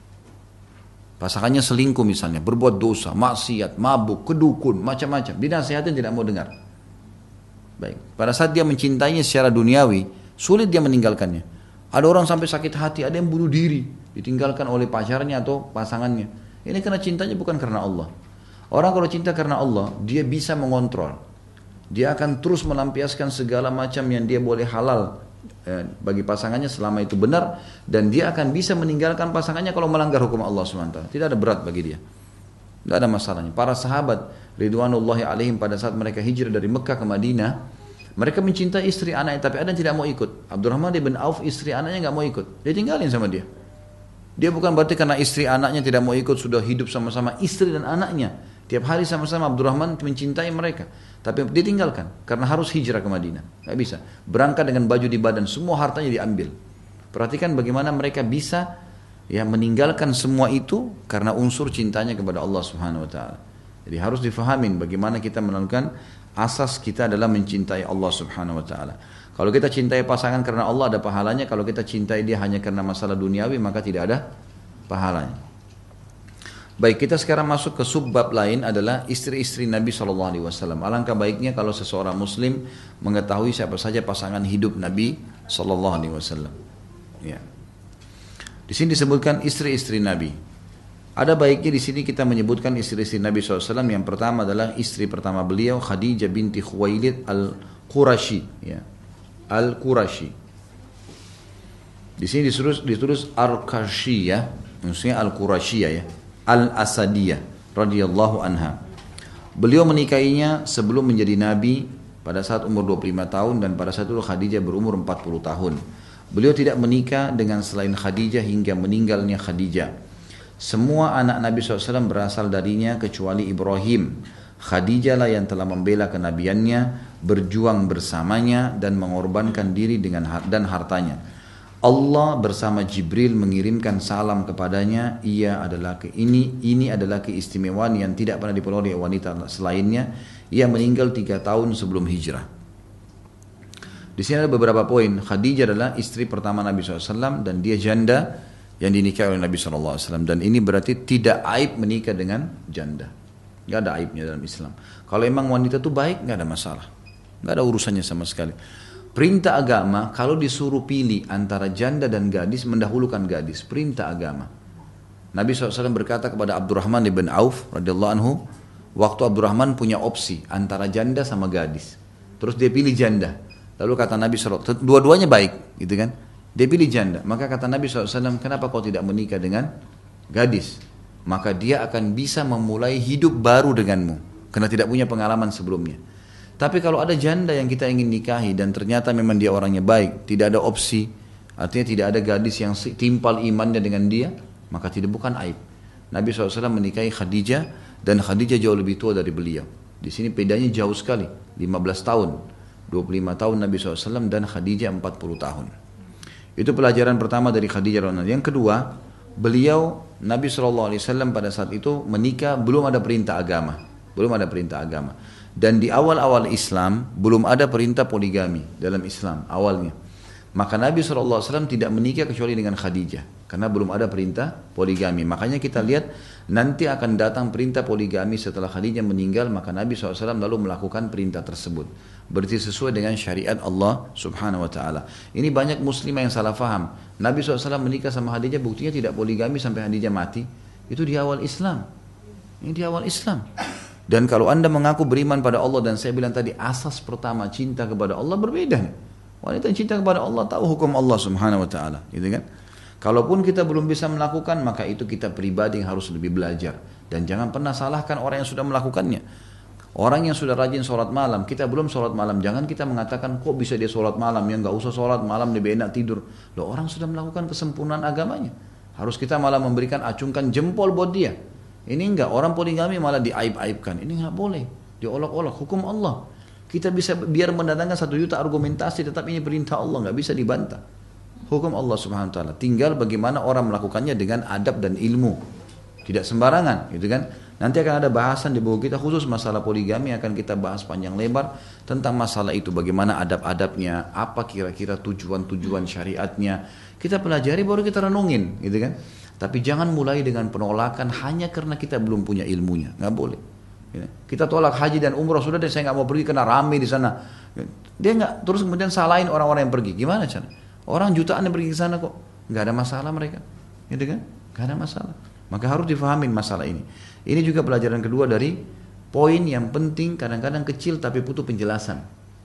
Pasangannya selingkuh misalnya, berbuat dosa, maksiat, mabuk, kedukun, macam-macam. Dinasihatin tidak mau dengar. Baik. Pada saat dia mencintainya secara duniawi, sulit dia meninggalkannya. Ada orang sampai sakit hati, ada yang bunuh diri, ditinggalkan oleh pacarnya atau pasangannya. Ini karena cintanya bukan karena Allah. Orang kalau cinta karena Allah, dia bisa mengontrol. Dia akan terus melampiaskan segala macam yang dia boleh halal bagi pasangannya selama itu benar. Dan dia akan bisa meninggalkan pasangannya kalau melanggar hukum Allah SWT. Tidak ada berat bagi dia. Tidak ada masalahnya. Para sahabat Ridwanullahi alaihim pada saat mereka hijrah dari Mekah ke Madinah, mereka mencintai istri anaknya, tapi ada yang tidak mau ikut. Abdurrahman bin Auf istri anaknya nggak mau ikut, dia tinggalin sama dia. Dia bukan berarti karena istri anaknya tidak mau ikut, sudah hidup sama-sama istri dan anaknya. Tiap hari sama-sama Abdurrahman mencintai mereka. Tapi ditinggalkan karena harus hijrah ke Madinah. Gak bisa. Berangkat dengan baju di badan, semua hartanya diambil. Perhatikan bagaimana mereka bisa ya meninggalkan semua itu karena unsur cintanya kepada Allah Subhanahu wa taala. Jadi harus difahamin bagaimana kita melakukan asas kita adalah mencintai Allah Subhanahu wa taala. Kalau kita cintai pasangan karena Allah ada pahalanya, kalau kita cintai dia hanya karena masalah duniawi maka tidak ada pahalanya. Baik, kita sekarang masuk ke subbab lain adalah istri-istri Nabi SAW. Alangkah baiknya kalau seseorang Muslim mengetahui siapa saja pasangan hidup Nabi SAW. Ya. Di sini disebutkan istri-istri Nabi. Ada baiknya di sini kita menyebutkan istri-istri Nabi SAW. Yang pertama adalah istri pertama beliau Khadijah binti Khuwailid al-Qurashi. Ya. Al-Qurashi. Di sini ditulis Al-Qurashiyah, maksudnya Al-Qurashiyah ya. Al-Asadiyah radhiyallahu anha. Beliau menikahinya sebelum menjadi nabi pada saat umur 25 tahun dan pada saat itu Khadijah berumur 40 tahun. Beliau tidak menikah dengan selain Khadijah hingga meninggalnya Khadijah. Semua anak Nabi SAW berasal darinya kecuali Ibrahim. Khadijah lah yang telah membela kenabiannya, berjuang bersamanya dan mengorbankan diri dan hartanya. Allah bersama Jibril mengirimkan salam kepadanya. Ini adalah keistimewaan yang tidak pernah diperoleh wanita selainnya. Ia meninggal 3 tahun sebelum hijrah. Di sini ada beberapa poin. Khadijah adalah istri pertama Nabi SAW dan dia janda yang dinikahi oleh Nabi SAW. Dan ini berarti tidak aib menikah dengan janda. Gak ada aibnya dalam Islam. Kalau emang wanita itu baik, gak ada masalah. Gak ada urusannya sama sekali. Perintah agama kalau disuruh pilih antara janda dan gadis, mendahulukan gadis. Perintah agama. Nabi SAW berkata kepada Abdurrahman ibn Auf radhiyallahu anhu, waktu Abdurrahman punya opsi antara janda sama gadis, terus dia pilih janda. Lalu kata Nabi SAW, dua-duanya baik, gitu kan? Dia pilih janda. Maka kata Nabi SAW, kenapa kau tidak menikah dengan gadis? Maka dia akan bisa memulai hidup baru denganmu, karena tidak punya pengalaman sebelumnya. Tapi kalau ada janda yang kita ingin nikahi dan ternyata memang dia orangnya baik, tidak ada opsi, artinya tidak ada gadis yang timpal imannya dengan dia, maka bukan aib. Nabi SAW menikahi Khadijah dan Khadijah jauh lebih tua dari beliau. Di sini bedanya jauh sekali, 15 tahun, 25 tahun Nabi SAW dan Khadijah 40 tahun. Itu pelajaran pertama dari Khadijah. Yang kedua, beliau Nabi SAW pada saat itu menikah belum ada perintah agama, Dan di awal-awal Islam belum ada perintah poligami dalam Islam awalnya. Maka Nabi SAW tidak menikah kecuali dengan Khadijah karena belum ada perintah poligami. Makanya kita lihat nanti akan datang perintah poligami setelah Khadijah meninggal, maka Nabi SAW lalu melakukan perintah tersebut. Berarti sesuai dengan syariat Allah Subhanahu Wa Taala. Ini banyak muslimah yang salah faham. Nabi SAW menikah sama Khadijah buktinya tidak poligami sampai Khadijah mati. Itu di awal Islam. Ini di awal Islam. Dan kalau anda mengaku beriman pada Allah, dan saya bilang tadi asas pertama cinta kepada Allah berbeda. Wanita yang cinta kepada Allah tahu hukum Allah Subhanahu Wa Taala, gitu kan? Kalaupun kita belum bisa melakukan, maka itu kita pribadi yang harus lebih belajar. Dan jangan pernah salahkan orang yang sudah melakukannya. Orang yang sudah rajin sholat malam, kita belum sholat malam, jangan kita mengatakan kok bisa dia sholat malam, ya nggak usah sholat malam lebih enak tidur. Loh, orang sudah melakukan kesempurnaan agamanya. Harus kita malah memberikan acungkan jempol buat dia. Ini enggak, orang poligami malah diaib-aibkan. Ini enggak boleh, diolok-olok, hukum Allah. Kita bisa biar mendatangkan 1 juta argumentasi, tetap ini perintah Allah, enggak bisa dibantah. Hukum Allah Subhanahu Wa Taala. Tinggal bagaimana orang melakukannya dengan adab dan ilmu, tidak sembarangan, gitu kan? Nanti akan ada bahasan di buku kita khusus masalah poligami, akan kita bahas panjang lebar tentang masalah itu, bagaimana adab-adabnya, apa kira-kira tujuan-tujuan syariatnya. Kita pelajari baru kita renungin, gitu kan? Tapi jangan mulai dengan penolakan hanya karena kita belum punya ilmunya, nggak boleh. Kita tolak haji dan umrah, sudah deh saya nggak mau pergi karena ramai di sana. Dia nggak, terus kemudian salahin orang-orang yang pergi, gimana cara? Orang jutaan yang pergi ke sana kok, nggak ada masalah mereka, gitu kan? Nggak ada masalah. Maka harus difahamin masalah ini. Ini juga pelajaran kedua dari poin yang penting, kadang-kadang kecil tapi butuh penjelasan.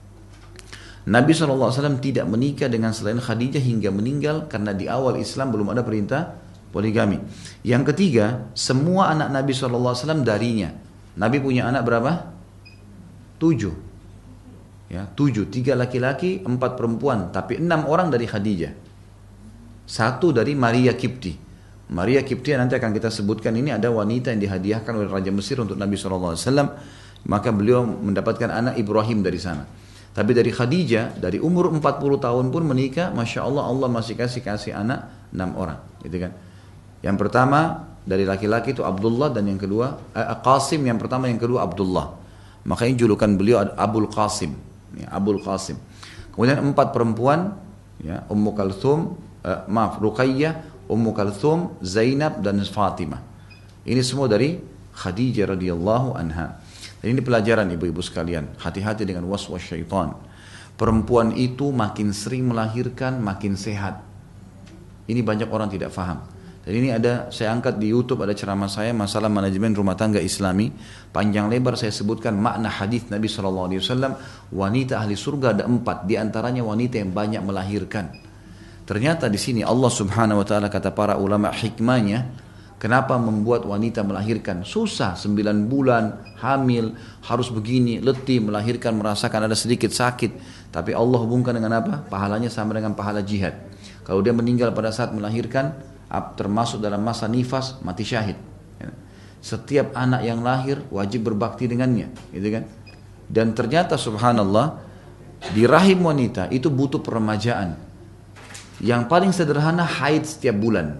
Nabi SAW tidak menikah dengan selain Khadijah hingga meninggal karena di awal Islam belum ada perintah poligami. Yang ketiga, semua anak Nabi SAW darinya. Nabi punya anak berapa? 7. Ya, 7. 3 laki-laki, 4 perempuan. Tapi 6 orang dari Khadijah. 1 dari Maria Kipti. Maria Kiptia nanti akan kita sebutkan, ini ada wanita yang dihadiahkan oleh Raja Mesir untuk Nabi SAW. Maka beliau mendapatkan anak Ibrahim dari sana. Tapi dari Khadijah, dari umur 40 tahun pun menikah, Masya Allah, Allah masih kasih anak 6 orang. Gitu kan. Yang pertama dari laki-laki itu Abdullah, dan yang kedua Qasim, yang pertama, yang kedua Abdullah. Makanya julukan beliau Abul Qasim. Ya, Abul Qasim. Kemudian 4 perempuan, ya, Ummu Kalthum, Ruqayyah, Ummu Kalthum, Zainab, dan Fatimah. Ini semua dari Khadijah radhiyallahu anha. Dan ini pelajaran ibu-ibu sekalian, hati-hati dengan waswas syaitan. Perempuan itu makin sering melahirkan, makin sehat. Ini banyak orang tidak faham. Dan ini saya angkat di YouTube, ada ceramah saya masalah manajemen rumah tangga Islami. Panjang lebar saya sebutkan makna hadis Nabi SAW. Wanita ahli surga ada 4, di antaranya wanita yang banyak melahirkan. Ternyata di sini Allah Subhanahu Wa Taala, kata para ulama hikmahnya, kenapa membuat wanita melahirkan? Susah, 9 bulan, hamil, harus begini, letih, melahirkan, merasakan ada sedikit sakit. Tapi Allah hubungkan dengan apa? Pahalanya sama dengan pahala jihad. Kalau dia meninggal pada saat melahirkan, termasuk dalam masa nifas, mati syahid. Setiap anak yang lahir wajib berbakti dengannya, gitu kan? Dan ternyata subhanallah, di rahim wanita itu butuh peremajaan. Yang paling sederhana haid setiap bulan.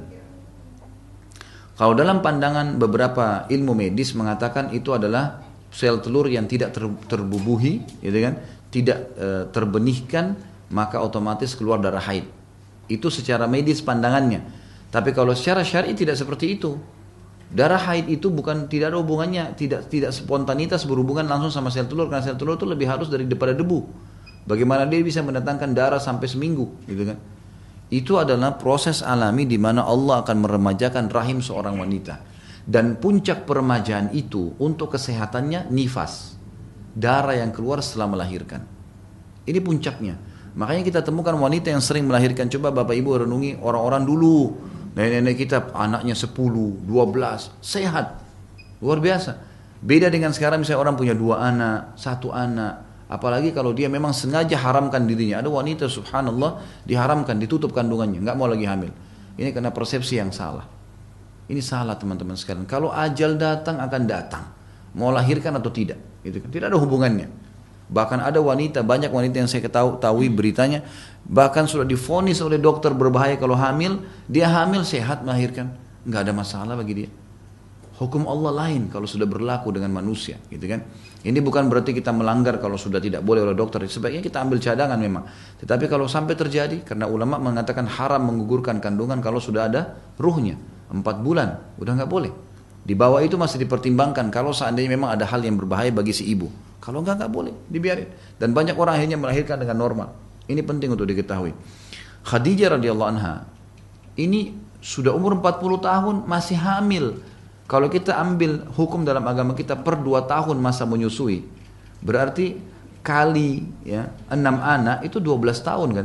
Kalau dalam pandangan beberapa ilmu medis mengatakan itu adalah sel telur yang tidak terbubuhi, gitu kan? Tidak terbenihkan, maka otomatis keluar darah haid. Itu secara medis pandangannya. Tapi kalau secara syar'i tidak seperti itu. Darah haid itu tidak ada hubungannya, tidak spontanitas berhubungan langsung sama sel telur, karena sel telur itu lebih halus daripada debu. Bagaimana dia bisa mendatangkan darah sampai seminggu, gitu kan? Itu adalah proses alami di mana Allah akan meremajakan rahim seorang wanita. Dan puncak peremajaan itu untuk kesehatannya nifas, darah yang keluar setelah melahirkan. Ini puncaknya. Makanya kita temukan wanita yang sering melahirkan. Coba Bapak Ibu renungi orang-orang dulu. Nenek-nenek kita anaknya 10, 12, sehat. Luar biasa. Beda dengan sekarang misalnya orang punya 2 anak, 1 anak. Apalagi kalau dia memang sengaja haramkan dirinya. Ada wanita subhanallah diharamkan, ditutup kandungannya, nggak mau lagi hamil. Ini karena persepsi yang salah. Ini salah teman-teman sekalian. Kalau ajal datang akan datang. Mau lahirkan atau tidak. Gitu kan. Tidak ada hubungannya. Bahkan ada banyak wanita yang saya ketahui beritanya, bahkan sudah divonis oleh dokter berbahaya kalau hamil, dia hamil sehat melahirkan, nggak ada masalah bagi dia. Hukum Allah lain kalau sudah berlaku dengan manusia, gitu kan? Ini bukan berarti kita melanggar kalau sudah tidak boleh oleh dokter. Sebaiknya kita ambil cadangan memang. Tetapi kalau sampai terjadi, karena ulama mengatakan haram menggugurkan kandungan kalau sudah ada ruhnya 4 bulan, udah nggak boleh. Di bawah itu masih dipertimbangkan kalau seandainya memang ada hal yang berbahaya bagi si ibu. Kalau enggak boleh, dibiarin. Dan banyak orang akhirnya melahirkan dengan normal. Ini penting untuk diketahui. Khadijah radhiyallahu anha, ini sudah umur 40 tahun masih hamil. Kalau kita ambil hukum dalam agama kita per 2 tahun masa menyusui, berarti kali 6 anak itu 12 tahun kan?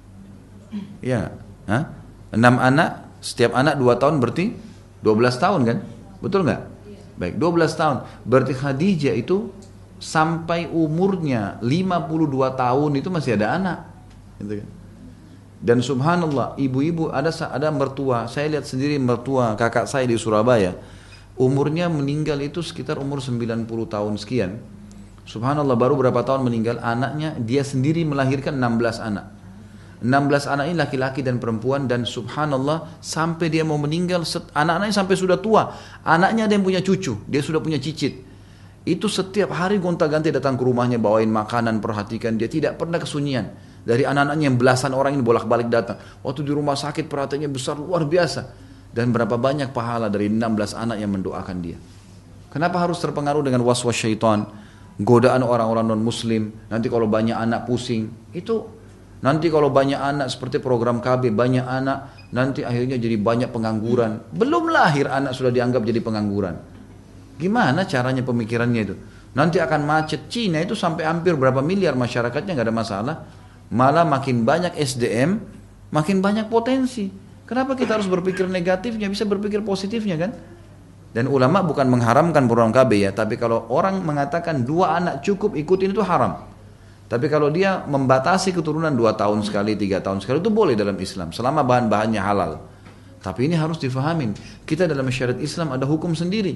Ya, 6 anak, setiap anak 2 tahun berarti 12 tahun kan? Betul nggak? Baik, 12 tahun. Berarti Khadijah itu sampai umurnya 52 tahun itu masih ada anak, gitu kan? Dan subhanallah, ibu-ibu ada mertua, saya lihat sendiri mertua kakak saya di Surabaya, umurnya meninggal itu sekitar umur 90 tahun sekian. Subhanallah, baru berapa tahun meninggal, anaknya dia sendiri melahirkan 16 anak. 16 anak ini laki-laki dan perempuan, dan subhanallah sampai dia mau meninggal, anak-anaknya sampai sudah tua, anaknya ada yang punya cucu, dia sudah punya cicit. Itu setiap hari gonta-ganti datang ke rumahnya, bawain makanan, perhatikan dia, tidak pernah kesunyian. Dari anak-anaknya yang belasan orang ini bolak-balik datang. Waktu di rumah sakit perhatiannya besar, luar biasa. Dan berapa banyak pahala dari 16 anak yang mendoakan dia. Kenapa harus terpengaruh dengan waswas syaitan, godaan orang-orang non-muslim? Nanti kalau banyak anak pusing, itu nanti kalau banyak anak seperti program KB, banyak anak, nanti akhirnya jadi banyak pengangguran. Belum lahir anak sudah dianggap jadi pengangguran. Gimana caranya pemikirannya itu? Nanti akan macet. Cina itu sampai hampir berapa miliar masyarakatnya, nggak ada masalah. Malah makin banyak SDM, makin banyak potensi. Kenapa kita harus berpikir negatifnya? Bisa berpikir positifnya kan? Dan ulama bukan mengharamkan program KB ya, tapi kalau orang mengatakan 2 anak cukup, ikutin itu haram. Tapi kalau dia membatasi keturunan 2 tahun sekali, 3 tahun sekali, itu boleh dalam Islam, selama bahan-bahannya halal. Tapi ini harus difahamin. Kita dalam syariat Islam ada hukum sendiri.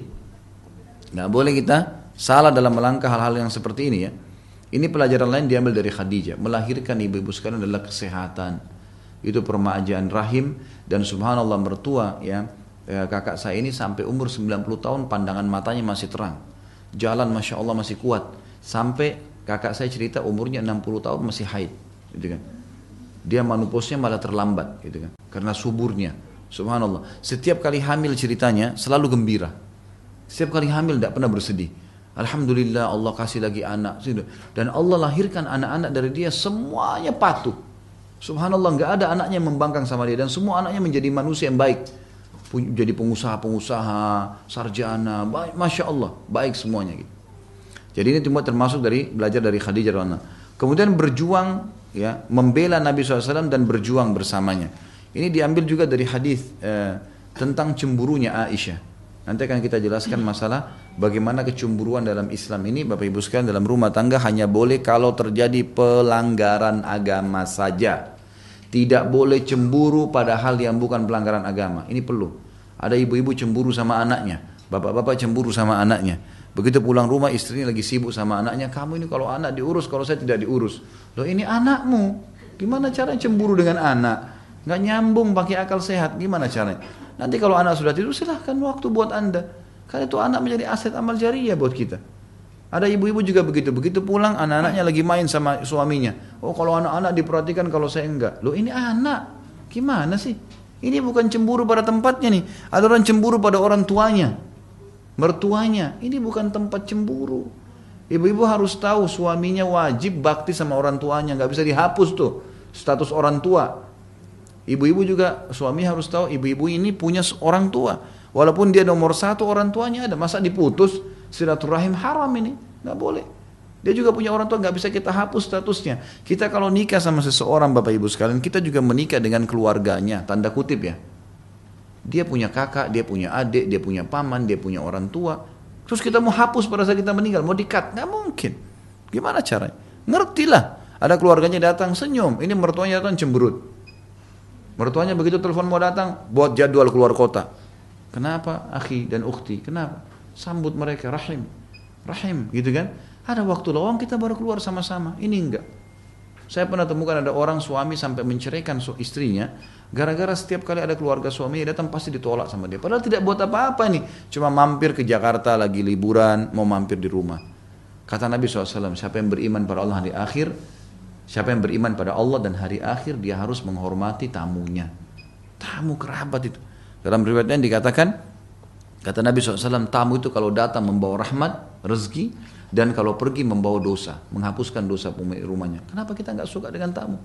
Nggak boleh kita salah dalam melangkah hal-hal yang seperti ini ya. Ini pelajaran lain diambil dari Khadijah. Melahirkan ibu-ibu sekalian adalah kesehatan. Itu permajaan rahim. Dan subhanallah mertua ya, kakak saya ini sampai umur 90 tahun pandangan matanya masih terang. Jalan Masya Allah masih kuat. Sampai kakak saya cerita umurnya 60 tahun masih haid. Gitu kan. Dia menopausnya malah terlambat. Gitu kan. Karena suburnya. Subhanallah. Setiap kali hamil ceritanya selalu gembira. Setiap kali hamil tidak pernah bersedih. Alhamdulillah Allah kasih lagi anak. Dan Allah lahirkan anak-anak dari dia semuanya patuh. Subhanallah, nggak ada anaknya yang membangkang sama dia. Dan semua anaknya menjadi manusia yang baik. Jadi pengusaha-pengusaha, sarjana, baik, Masya Allah, baik semuanya gitu. Jadi ini cuma termasuk dari belajar dari Khadijah radhiyallahu anha. Kemudian berjuang ya, membela Nabi SAW dan berjuang bersamanya. Ini diambil juga dari hadis tentang cemburunya Aisyah. Nanti akan kita jelaskan masalah bagaimana kecemburuan dalam Islam ini. Bapak Ibu sekalian, dalam rumah tangga hanya boleh kalau terjadi pelanggaran agama saja. Tidak boleh cemburu pada hal yang bukan pelanggaran agama. Ini perlu. Ada ibu-ibu cemburu sama anaknya. Bapak-bapak cemburu sama anaknya. Begitu pulang rumah istrinya lagi sibuk sama anaknya. Kamu ini kalau anak diurus, kalau saya tidak diurus. Loh ini anakmu. Gimana caranya cemburu dengan anak? Nggak nyambung pakai akal sehat. Gimana caranya? Nanti kalau anak sudah tidur silahkan waktu buat anda. Karena itu anak menjadi aset amal jariyah buat kita. Ada ibu-ibu juga begitu. Begitu pulang anak-anaknya lagi main sama suaminya. Oh kalau anak-anak diperhatikan kalau saya enggak. Loh ini anak. Gimana sih? Ini bukan cemburu pada tempatnya nih. Ada orang cemburu pada orang tuanya. Mertuanya. Ini bukan tempat cemburu. Ibu-ibu harus tahu suaminya wajib bakti sama orang tuanya. Nggak bisa dihapus tuh status orang tua. Ibu-ibu juga suami harus tahu ibu-ibu ini punya orang tua. Walaupun dia nomor satu orang tuanya ada. Masa diputus? Silaturahim haram ini. Nggak boleh. Dia juga punya orang tua, nggak bisa kita hapus statusnya. Kita kalau nikah sama seseorang Bapak Ibu sekalian, kita juga menikah dengan keluarganya. Tanda kutip ya. Dia punya kakak, dia punya adik, dia punya paman, dia punya orang tua. Terus kita mau hapus pada saat kita meninggal, mau di-cut? Nggak mungkin. Gimana caranya? Ngertilah. Ada keluarganya datang, senyum. Ini mertuanya datang cemberut. Mertuanya begitu telepon mau datang, buat jadwal keluar kota. Kenapa akhi dan ukhti? Kenapa? Sambut mereka, rahim. Rahim, gitu kan? Ada waktu lowong kita baru keluar sama-sama. Ini enggak. Saya pernah temukan ada orang suami sampai menceraikan istrinya. Gara-gara setiap kali ada keluarga suaminya datang pasti ditolak sama dia. Padahal tidak buat apa-apa nih. Cuma mampir ke Jakarta lagi liburan, mau mampir di rumah. Kata Nabi SAW, siapa yang beriman pada Allah hari akhir, siapa yang beriman pada Allah dan hari akhir, dia harus menghormati tamunya. Tamu kerabat itu. Dalam riwayatnya dikatakan, kata Nabi SAW, tamu itu kalau datang membawa rahmat, rezeki, dan kalau pergi membawa dosa, menghapuskan dosa pemilik rumahnya. Kenapa kita nggak suka dengan tamu?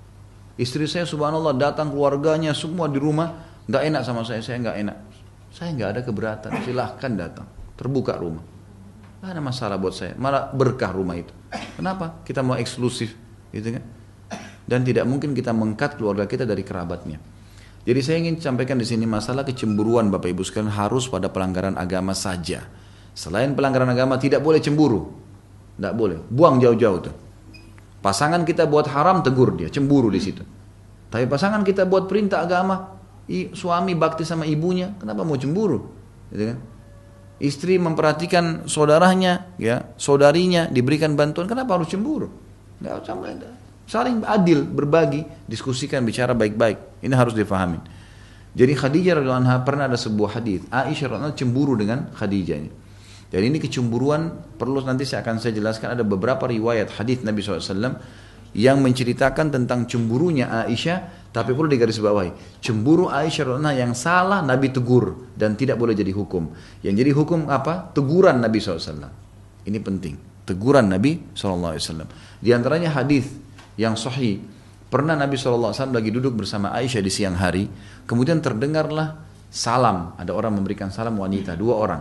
Istri saya subhanallah datang keluarganya semua di rumah, nggak enak sama saya nggak enak. Saya nggak ada keberatan, silahkan datang, terbuka rumah. Nggak ada masalah buat saya, malah berkah rumah itu. Kenapa? Kita mau eksklusif. Gitu kan? Dan tidak mungkin kita mengkat keluarga kita dari kerabatnya. Jadi saya ingin sampaikan di sini masalah kecemburuan Bapak Ibu sekalian harus pada pelanggaran agama saja. Selain pelanggaran agama tidak boleh cemburu. Tidak boleh. Buang jauh-jauh tuh. Pasangan kita buat haram tegur dia, cemburu di situ. Tapi pasangan kita buat perintah agama, suami bakti sama ibunya, kenapa mau cemburu? Gitu kan? Istri memperhatikan saudaranya, ya, saudarinya diberikan bantuan, kenapa harus cemburu? Nggak, saling adil, berbagi, diskusikan, bicara baik-baik. Ini harus difahamin. Jadi Khadijah radhiyallahu anha pernah ada sebuah hadis, Aisyah radhiyallahu anha cemburu dengan Khadijah ini. Dan ini kecemburuan perlu nanti saya jelaskan, ada beberapa riwayat hadis Nabi SAW yang menceritakan tentang cemburunya Aisyah, tapi perlu digarisbawahi. Cemburu Aisyah radhiyallahu anha yang salah Nabi tegur dan tidak boleh jadi hukum. Yang jadi hukum apa? Teguran Nabi SAW. Ini penting. Teguran Nabi SAW. Di antaranya hadis yang sahih. Pernah Nabi SAW lagi duduk bersama Aisyah di siang hari. Kemudian terdengarlah salam. Ada orang memberikan salam wanita. 2 orang.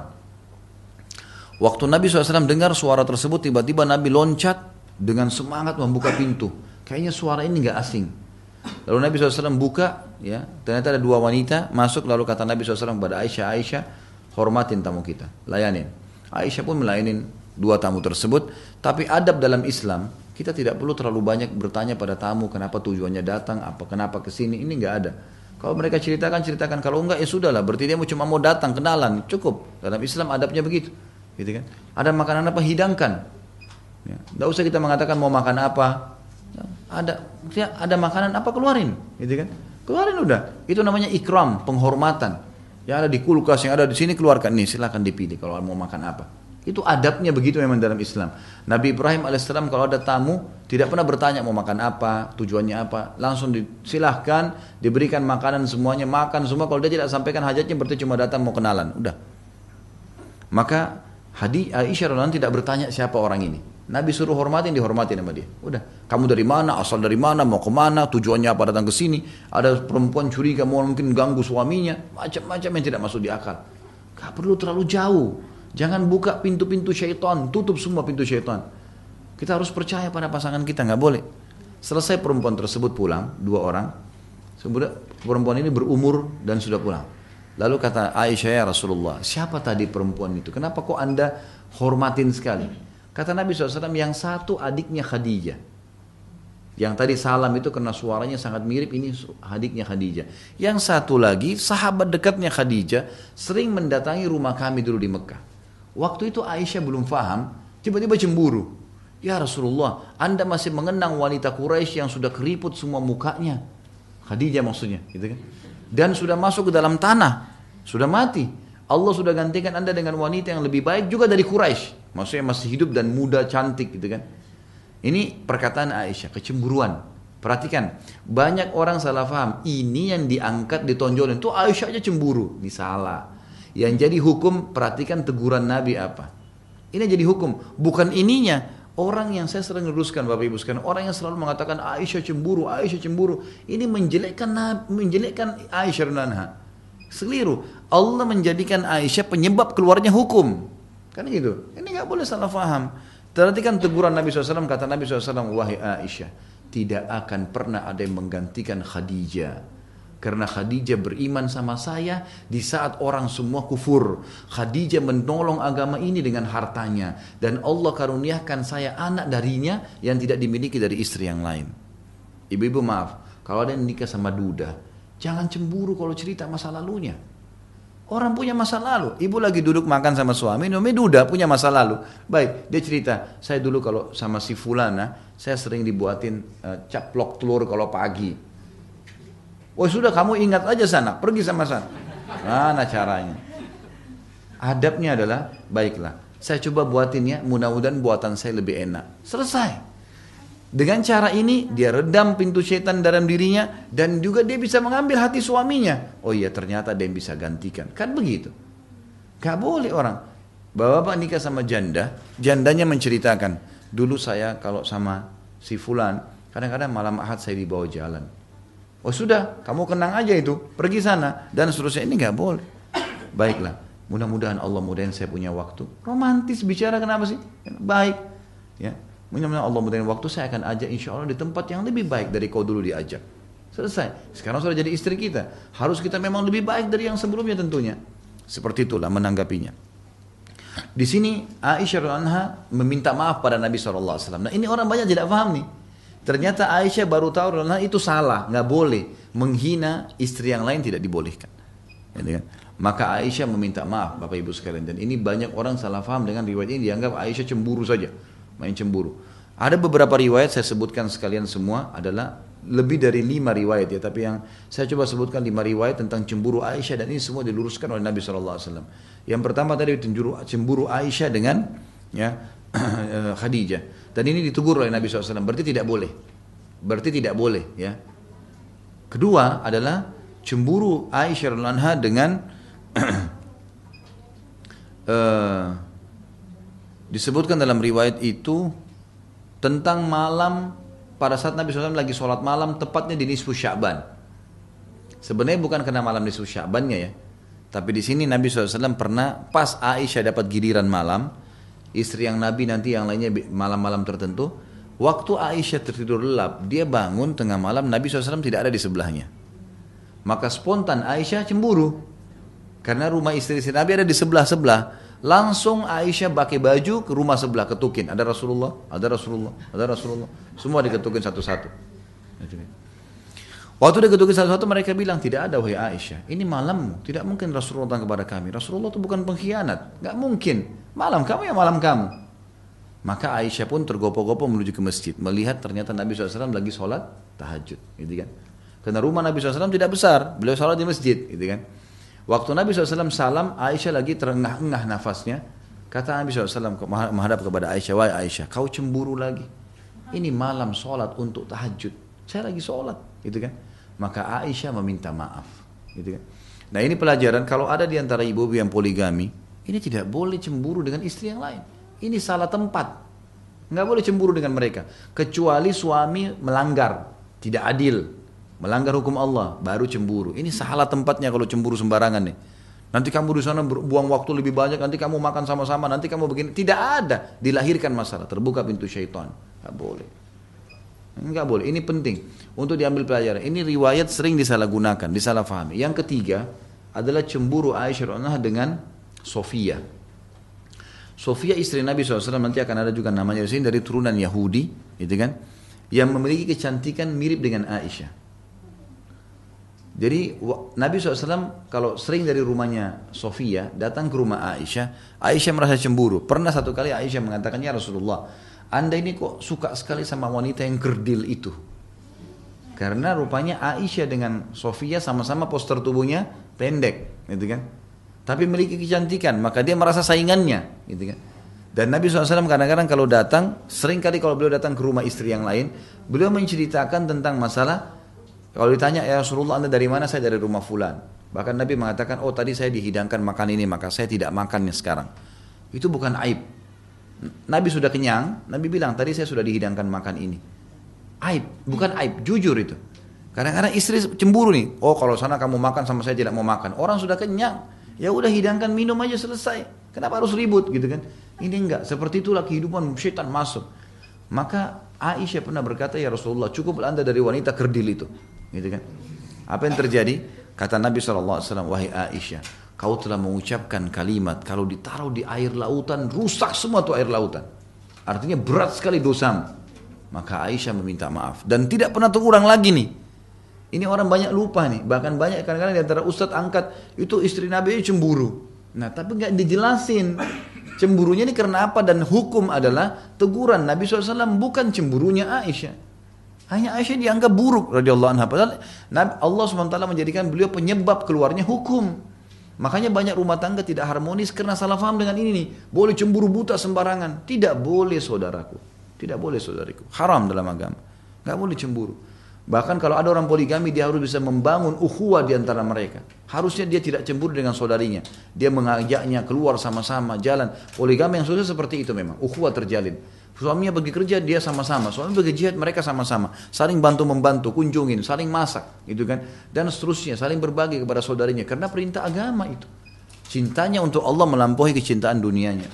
Waktu Nabi SAW dengar suara tersebut, tiba-tiba Nabi loncat dengan semangat membuka pintu. Kayaknya suara ini gak asing. Lalu Nabi SAW buka, ya, ternyata ada 2 wanita masuk. Lalu kata Nabi SAW kepada Aisyah, Aisyah, hormatin tamu kita, layanin. Aisyah pun melayanin 2 tamu tersebut. Tapi adab dalam Islam, kita tidak perlu terlalu banyak bertanya pada tamu kenapa tujuannya datang, kenapa kesini. Ini nggak ada. Kalau mereka ceritakan. Kalau enggak ya sudahlah. Berarti dia cuma mau datang, kenalan, cukup. Dalam Islam adabnya begitu, gitu kan? Ada makanan apa, hidangkan. Ya. Nggak usah kita mengatakan mau makan apa. Ada makanan apa, keluarin, gitu kan? Keluarin udah. Itu namanya ikram, penghormatan. Yang ada di kulkas, yang ada di sini keluarkan nih, silakan dipilih kalau mau makan apa. Itu adabnya begitu memang dalam Islam. Nabi Ibrahim alaihissalam kalau ada tamu tidak pernah bertanya mau makan apa, tujuannya apa, langsung silahkan diberikan makanan semuanya, makan semua. Kalau dia tidak sampaikan hajatnya berarti cuma datang mau kenalan, udah. Maka Aisyah radhiyallahu anha tidak bertanya siapa orang ini. Nabi suruh hormatin, dihormatin sama dia. Udah, kamu dari mana, asal dari mana, mau kemana, tujuannya apa datang ke sini. Ada perempuan curiga mau mungkin ganggu suaminya, macam-macam yang tidak masuk di akal. Gak perlu terlalu jauh. Jangan buka pintu-pintu syaitan, tutup semua pintu syaitan. Kita harus percaya pada pasangan kita, nggak boleh. Selesai perempuan tersebut pulang, 2 orang. Sebenarnya perempuan ini berumur dan sudah pulang. Lalu kata Aisyah, ya Rasulullah, siapa tadi perempuan itu? Kenapa kok anda hormatin sekali? Kata Nabi SAW, yang satu adiknya Khadijah. Yang tadi salam itu karena suaranya sangat mirip, ini adiknya Khadijah. Yang satu lagi, sahabat dekatnya Khadijah, sering mendatangi rumah kami dulu di Mekah. Waktu itu Aisyah belum paham, tiba-tiba cemburu. Ya Rasulullah, anda masih mengenang wanita Quraisy yang sudah keriput semua mukanya. Khadijah maksudnya, gitu kan? Dan sudah masuk ke dalam tanah, sudah mati. Allah sudah gantikan anda dengan wanita yang lebih baik juga dari Quraisy. Maksudnya masih hidup dan muda, cantik, gitu kan? Ini perkataan Aisyah, kecemburuan. Perhatikan, banyak orang salah paham. Ini yang diangkat, ditonjolin. Itu Aisyah aja cemburu. Ini salah. Yang jadi hukum, perhatikan teguran Nabi apa. Ini jadi hukum, bukan ininya. Orang yang saya sering luruskan Bapak Ibu sekalian, orang yang selalu mengatakan Aisyah cemburu, ini menjelekkan Aisyah radhiyallahu. Keliru. Allah menjadikan Aisyah penyebab keluarnya hukum. Kan gitu. Ini nggak boleh salah faham. Perhatikan teguran Nabi SAW, kata Nabi SAW, wahai Aisyah, tidak akan pernah ada yang menggantikan Khadijah. Karena Khadijah beriman sama saya di saat orang semua kufur. Khadijah menolong agama ini dengan hartanya. Dan Allah karuniakan saya anak darinya yang tidak dimiliki dari istri yang lain. Ibu-ibu maaf, kalau ada yang nikah sama duda, jangan cemburu kalau cerita masa lalunya. Orang punya masa lalu. Ibu lagi duduk makan sama suami, namanya duda punya masa lalu. Baik, dia cerita, saya dulu kalau sama si fulana, saya sering dibuatin caplok telur kalau pagi. Oh sudah, kamu ingat aja sana, pergi sama sana. Mana caranya? Adabnya adalah, baiklah, saya coba buatin ya, mudah-mudahan buatan saya lebih enak. Selesai. Dengan cara ini, dia redam pintu setan dalam dirinya, dan juga dia bisa mengambil hati suaminya. Oh iya, ternyata dia bisa gantikan. Kan begitu. Gak boleh orang. Bapak nikah sama janda, jandanya menceritakan, dulu saya kalau sama si fulan, kadang-kadang malam Ahad saya dibawa jalan. Oh sudah, kamu kenang aja itu, pergi sana dan seterusnya. Ini nggak boleh. Baiklah, mudah-mudahan Allah mudahin saya punya waktu. Romantis bicara kenapa sih? Baik, ya. Mudah-mudahan Allah mudahin waktu saya akan ajak insya Allah di tempat yang lebih baik dari kau dulu diajak. Selesai. Sekarang sudah jadi istri kita, harus kita memang lebih baik dari yang sebelumnya tentunya. Seperti itulah menanggapinya. Di sini Aisyah radhiyallahu anha meminta maaf pada Nabi SAW. Nah ini orang banyak tidak paham nih. Ternyata Aisyah baru tahu itu salah, nggak boleh menghina istri yang lain, tidak dibolehkan. Maka Aisyah meminta maaf Bapak Ibu sekalian, dan ini banyak orang salah paham dengan riwayat ini, dianggap Aisyah cemburu saja, main cemburu. Ada beberapa riwayat saya sebutkan sekalian semua adalah lebih dari 5 riwayat ya, tapi yang saya coba sebutkan 5 riwayat tentang cemburu Aisyah, dan ini semua diluruskan oleh Nabi SAW. Yang pertama tadi cemburu Aisyah dengan ya Khadijah. Dan ini ditegur oleh Nabi SAW, berarti tidak boleh. Berarti tidak boleh ya. Kedua adalah cemburu Aisyah radhiyallahu anha dengan disebutkan dalam riwayat itu tentang malam pada saat Nabi SAW lagi sholat malam, tepatnya di nisfu Sya'ban. Sebenarnya bukan karena malam nisfu Sya'bannya ya, tapi di sini Nabi SAW pernah pas Aisyah dapat giliran malam, istri yang Nabi nanti yang lainnya malam-malam tertentu, waktu Aisyah tertidur lelap, dia bangun tengah malam, Nabi SAW tidak ada di sebelahnya. Maka spontan Aisyah cemburu, karena rumah istri Nabi ada di sebelah-sebelah. Langsung Aisyah pakai baju ke rumah sebelah, ketukin, ada Rasulullah, ada Rasulullah, ada Rasulullah, semua diketukin satu-satu. Waktu dia ketuk satu-satu mereka bilang, tidak ada wahai Aisyah, ini malammu, tidak mungkin Rasulullah datang kepada kami. Rasulullah itu bukan pengkhianat, nggak mungkin. Malam kamu ya malam kamu. Maka Aisyah pun tergopoh-gopoh menuju ke masjid, melihat ternyata Nabi SAW lagi sholat tahajud, gitu kan? Karena rumah Nabi SAW tidak besar, beliau sholat di masjid, gitu kan? Waktu Nabi SAW salam, Aisyah lagi terengah-engah nafasnya. Kata Nabi SAW menghadap kepada Aisyah, wahai Aisyah, kau cemburu lagi? Ini malam sholat untuk tahajud, saya lagi sholat, gitu kan? Maka Aisyah meminta maaf, gitu kan? Nah ini pelajaran kalau ada di antara ibu-ibu yang poligami, ini tidak boleh cemburu dengan istri yang lain. Ini salah tempat, nggak boleh cemburu dengan mereka, kecuali suami melanggar, tidak adil, melanggar hukum Allah, baru cemburu. Ini salah tempatnya kalau cemburu sembarangan nih. Nanti kamu di sana buang waktu lebih banyak, nanti kamu makan sama-sama, nanti kamu begini. Tidak ada, dilahirkan masalah, terbuka pintu syaitan. Nggak boleh. Enggak boleh, ini penting untuk diambil pelajaran. Ini riwayat sering disalahgunakan, disalahfahami. Yang ketiga adalah cemburu Aisyah radhiyallahu anha dengan Sofia. Sofia istri Nabi SAW, nanti akan ada juga namanya di sini, dari turunan Yahudi, gitu kan? Yang memiliki kecantikan mirip dengan Aisyah. Jadi Nabi SAW kalau sering dari rumahnya Sofia datang ke rumah Aisyah, Aisyah merasa cemburu. Pernah satu kali Aisyah mengatakan, ya Rasulullah, Anda ini kok suka sekali sama wanita yang kerdil itu? Karena rupanya Aisyah dengan Sofia sama-sama postur tubuhnya pendek, gitu kan? Tapi memiliki kecantikan, maka dia merasa saingannya, gitu kan? Dan Nabi SAW kadang-kadang kalau datang, sering kali kalau beliau datang ke rumah istri yang lain, beliau menceritakan tentang masalah. Kalau ditanya, ya Rasulullah, Anda dari mana? Saya dari rumah fulan. Bahkan Nabi mengatakan, oh tadi saya dihidangkan makan ini, maka saya tidak makannya sekarang. Itu bukan aib. Nabi sudah kenyang, Nabi bilang, tadi saya sudah dihidangkan makan ini. Aib, bukan aib, jujur itu. Kadang-kadang istri cemburu nih, oh kalau sana kamu makan sama saya tidak mau makan. Orang sudah kenyang, ya udah hidangkan minum aja selesai. Kenapa harus ribut gitu kan? Ini enggak, seperti itulah kehidupan syaitan masuk. Maka Aisyah pernah berkata, ya Rasulullah, cukup Anda dari wanita kerdil itu. Gitu kan? Apa yang terjadi? Kata Nabi SAW, wahai Aisyah, kau telah mengucapkan kalimat, kalau ditaruh di air lautan, rusak semua tuh air lautan. Artinya berat sekali dosamu. Maka Aisyah meminta maaf. Dan tidak pernah terulang lagi nih. Ini orang banyak lupa nih. Bahkan banyak kadang-kadang di antara ustadz angkat, itu istri Nabi cemburu. Nah tapi gak dijelasin. Cemburunya ini karena apa? Dan hukum adalah teguran Nabi SAW bukan cemburunya Aisyah. Hanya Aisyah dianggap buruk radhiyallahu anha. Padahal Allah SWT menjadikan beliau penyebab keluarnya hukum. Makanya banyak rumah tangga tidak harmonis karena salah paham dengan ini nih. Boleh cemburu buta sembarangan. Tidak boleh saudaraku. Tidak boleh saudariku. Haram dalam agama. Gak boleh cemburu. Bahkan kalau ada orang poligami, dia harus bisa membangun ukhuwah di antara mereka. Harusnya dia tidak cemburu dengan saudarinya. Dia mengajaknya keluar sama-sama, jalan. Poligami yang sudah seperti itu memang. Ukhuwah terjalin. Suaminya pergi kerja, dia sama-sama. Suaminya pergi jihad, mereka sama-sama. Saling bantu-membantu, kunjungin, saling masak. Gitu kan? Dan seterusnya, saling berbagi kepada saudarinya. Karena perintah agama itu. Cintanya untuk Allah melampaui kecintaan dunianya.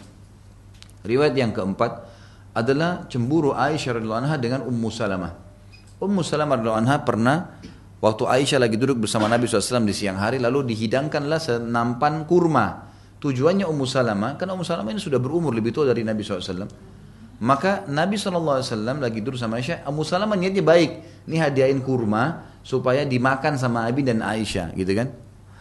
Riwayat yang keempat adalah cemburu Aisyah radhiyallahu anha dengan Ummu Salamah. Ummu Salamah radhiyallahu anha pernah waktu Aisyah lagi duduk bersama Nabi SAW di siang hari, lalu dihidangkanlah senampan kurma. Tujuannya Ummu Salamah, karena Ummu Salamah ini sudah berumur lebih tua dari Nabi SAW. Maka Nabi SAW lagi duduk sama Aisyah, Ummu Salamah niatnya baik, ini hadiahin kurma supaya dimakan sama Abi dan Aisyah, gitu kan?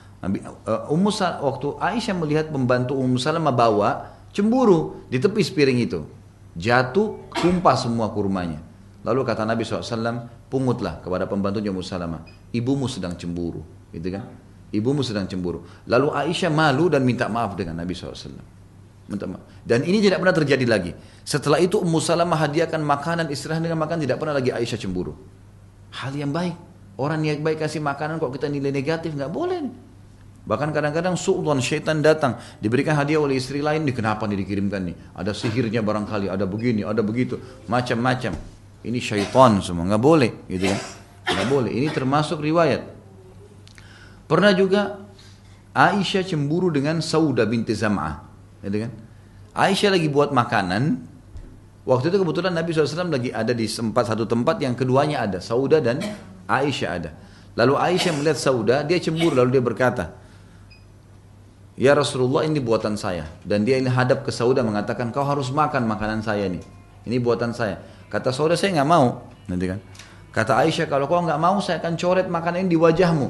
Waktu Aisyah melihat pembantu Ummu Salamah bawa, cemburu, ditepis piring itu, jatuh, tumpah semua kurmanya. Lalu kata Nabi SAW, pungutlah kepada pembantunya Ummu Salamah, ibumu sedang cemburu, gitu kan? Ibumu sedang cemburu. Lalu Aisyah malu dan minta maaf dengan Nabi SAW. Minta maaf. Dan ini tidak pernah terjadi lagi. Setelah itu Ummu Salamah hadiahkan makanan, istirahat dengan makan, tidak pernah lagi Aisyah cemburu. Hal yang baik. Orang niat baik kasih makanan, kok kita nilai negatif, nggak boleh. Bahkan kadang-kadang su'udhan, syaitan datang, diberikan hadiah oleh istri lain, kenapa nih dikirimkan nih? Ada sihirnya barangkali, ada begini, ada begitu, macam-macam. Ini syaitan semua, nggak boleh, gitu kan? Nggak boleh. Ini termasuk riwayat. Pernah juga Aisyah cemburu dengan Saudah binti Zam'ah, gitu kan? Aisyah lagi buat makanan. Waktu itu kebetulan Nabi SAW lagi ada di satu tempat yang keduanya ada, Saudah dan Aisyah ada. Lalu Aisyah melihat Saudah, dia cemburu, lalu dia berkata, ya Rasulullah, ini buatan saya. Dan dia ini hadap ke Saudah mengatakan, kau harus makan makanan saya nih. Ini buatan saya. Kata Saudah, saya nggak mau, nanti kan. Kata Aisyah, kalau kau nggak mau saya akan coret makanan ini di wajahmu.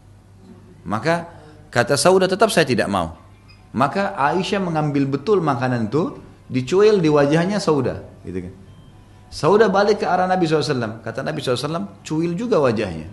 Maka kata Saudah, tetap saya tidak mau. Maka Aisyah mengambil betul makanan itu, dicuil di wajahnya Saudah, gitu kan. Saudah balik ke arah Nabi SAW. Kata Nabi SAW, cuil juga wajahnya.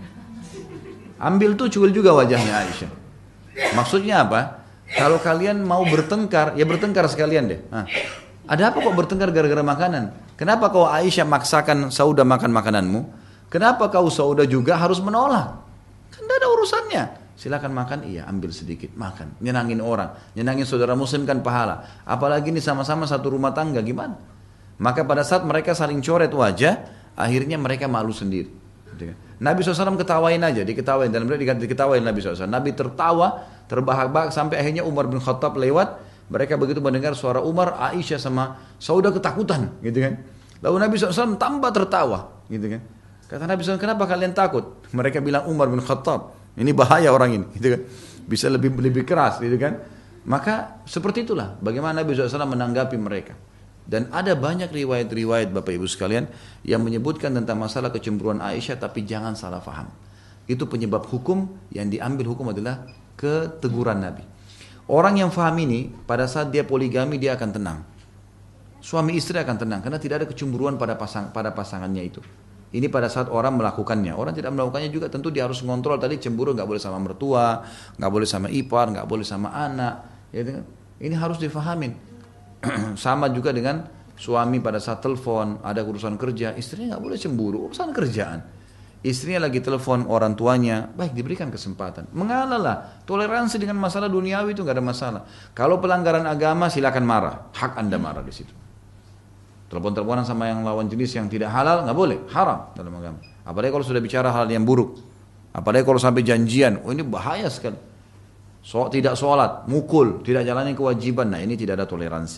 Ambil tuh, cuil juga wajahnya Aisyah. Maksudnya apa? Kalau kalian mau bertengkar, ya bertengkar sekalian deh. Ada apa kok bertengkar gara-gara makanan? Kenapa kau Aisyah maksakan Saudah makan makananmu? Kenapa kau Saudah juga harus menolak? Kan tidak ada urusannya. Silakan makan, iya ambil sedikit, makan. Nyenangin orang, nyenangin saudara muslim kan pahala. Apalagi ini sama-sama satu rumah tangga, gimana? Maka pada saat mereka saling coret wajah, akhirnya mereka malu sendiri. Nabi SAW ketawain aja, diketawain. Dan mereka diketawain Nabi SAW. Nabi tertawa, terbahak-bahak sampai akhirnya Umar bin Khattab lewat. Mereka begitu mendengar suara Umar, Aisyah sama Saudah ketakutan, gitu kan. Lalu Nabi SAW tambah tertawa, gitu kan. Kata Nabi SAW, kenapa kalian takut? Mereka bilang Umar bin Khattab, ini bahaya orang ini, gitu kan. Bisa lebih keras, gitu kan. Maka seperti itulah bagaimana Nabi SAW menanggapi mereka. Dan ada banyak riwayat-riwayat Bapak Ibu sekalian yang menyebutkan tentang masalah kecemburuan Aisyah, tapi jangan salah faham. Itu penyebab hukum, yang diambil hukum adalah keteguran Nabi. Orang yang faham ini, pada saat dia poligami dia akan tenang. Suami istri akan tenang, karena tidak ada kecemburuan pada pasangannya itu. Ini pada saat orang melakukannya. Orang tidak melakukannya juga tentu dia harus mengontrol. Tadi cemburu nggak boleh sama mertua, nggak boleh sama ipar, nggak boleh sama anak. Ini harus difahamin. Sama juga dengan suami pada saat telepon, ada urusan kerja, istrinya nggak boleh cemburu, urusan kerjaan. Istrinya lagi telepon orang tuanya, baik diberikan kesempatan. Mengalah, toleransi dengan masalah duniawi itu nggak ada masalah. Kalau pelanggaran agama silakan marah, hak anda marah di situ. Telepon-teleponan sama yang lawan jenis yang tidak halal nggak boleh, haram dalam agama. Apalagi kalau sudah bicara hal yang buruk, apalagi kalau sampai janjian, ini bahaya sekali. Tidak sholat, mukul, tidak jalani kewajiban. Nah ini tidak ada toleransi.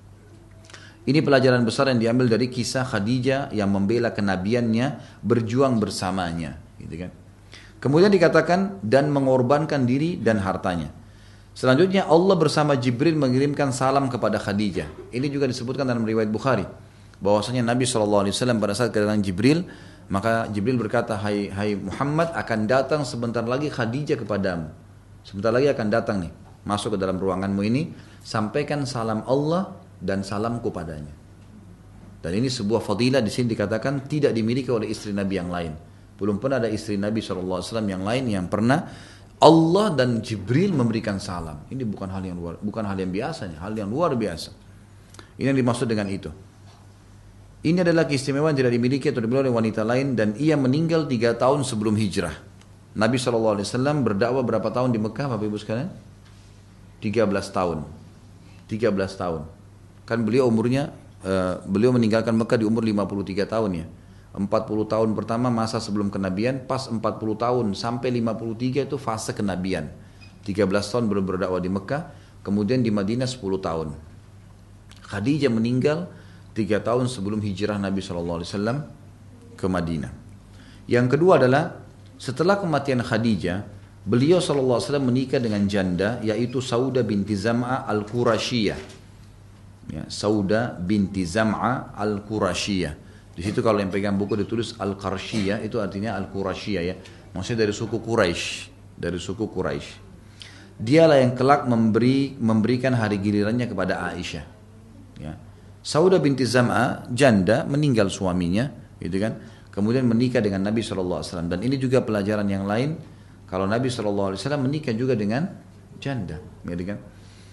Ini pelajaran besar yang diambil dari kisah Khadijah yang membela kenabiannya, berjuang bersamanya, gitu kan. Kemudian dikatakan dan mengorbankan diri dan hartanya. Selanjutnya Allah bersama Jibril mengirimkan salam kepada Khadijah. Ini juga disebutkan dalam riwayat Bukhari, bahwasanya Nabi SAW pada saat kedatangan Jibril, maka Jibril berkata, hai Muhammad, akan datang sebentar lagi Khadijah kepadamu. Sebentar lagi akan datang nih, masuk ke dalam ruanganmu ini, sampaikan salam Allah dan salamku padanya. Dan ini sebuah fadilah di sini dikatakan tidak dimiliki oleh istri Nabi yang lain. Belum pernah ada istri Nabi SAW yang lain yang pernah Allah dan Jibril memberikan salam. Ini bukan hal yang biasa, hal yang luar biasa. Ini yang dimaksud dengan itu. Ini adalah keistimewaan tidak dimiliki atau dimiliki oleh wanita lain, dan ia meninggal 3 tahun sebelum hijrah. Nabi SAW berdakwah berapa tahun di Mekah Bapak Ibu sekalian? 13 tahun. 13 tahun. Kan beliau umurnya, beliau meninggalkan Mekah di umur 53 tahun ya. 40 tahun pertama masa sebelum kenabian, pas 40 tahun sampai 53 itu fase kenabian. 13 tahun belum berdakwah di Mekah, kemudian di Madinah 10 tahun. Khadijah meninggal 3 tahun sebelum hijrah Nabi SAW ke Madinah. Yang kedua adalah setelah kematian Khadijah, beliau SAW menikah dengan janda, yaitu Saudah binti Zam'ah al-Qurasyiyah. Ya, Saudah binti Zam'ah al-Qurasyiyah. Di situ kalau yang pegang buku ditulis al-Qarsyiyah, itu artinya al-Qurasyiyah ya. Maksudnya dari suku Quraisy. Dialah yang kelak memberikan hari gilirannya kepada Aisyah. Ya. Saudah binti Zam'ah, janda, meninggal suaminya, gitu kan. Kemudian menikah dengan Nabi SAW. Dan ini juga pelajaran yang lain. Kalau Nabi SAW menikah juga dengan janda. Gitu kan?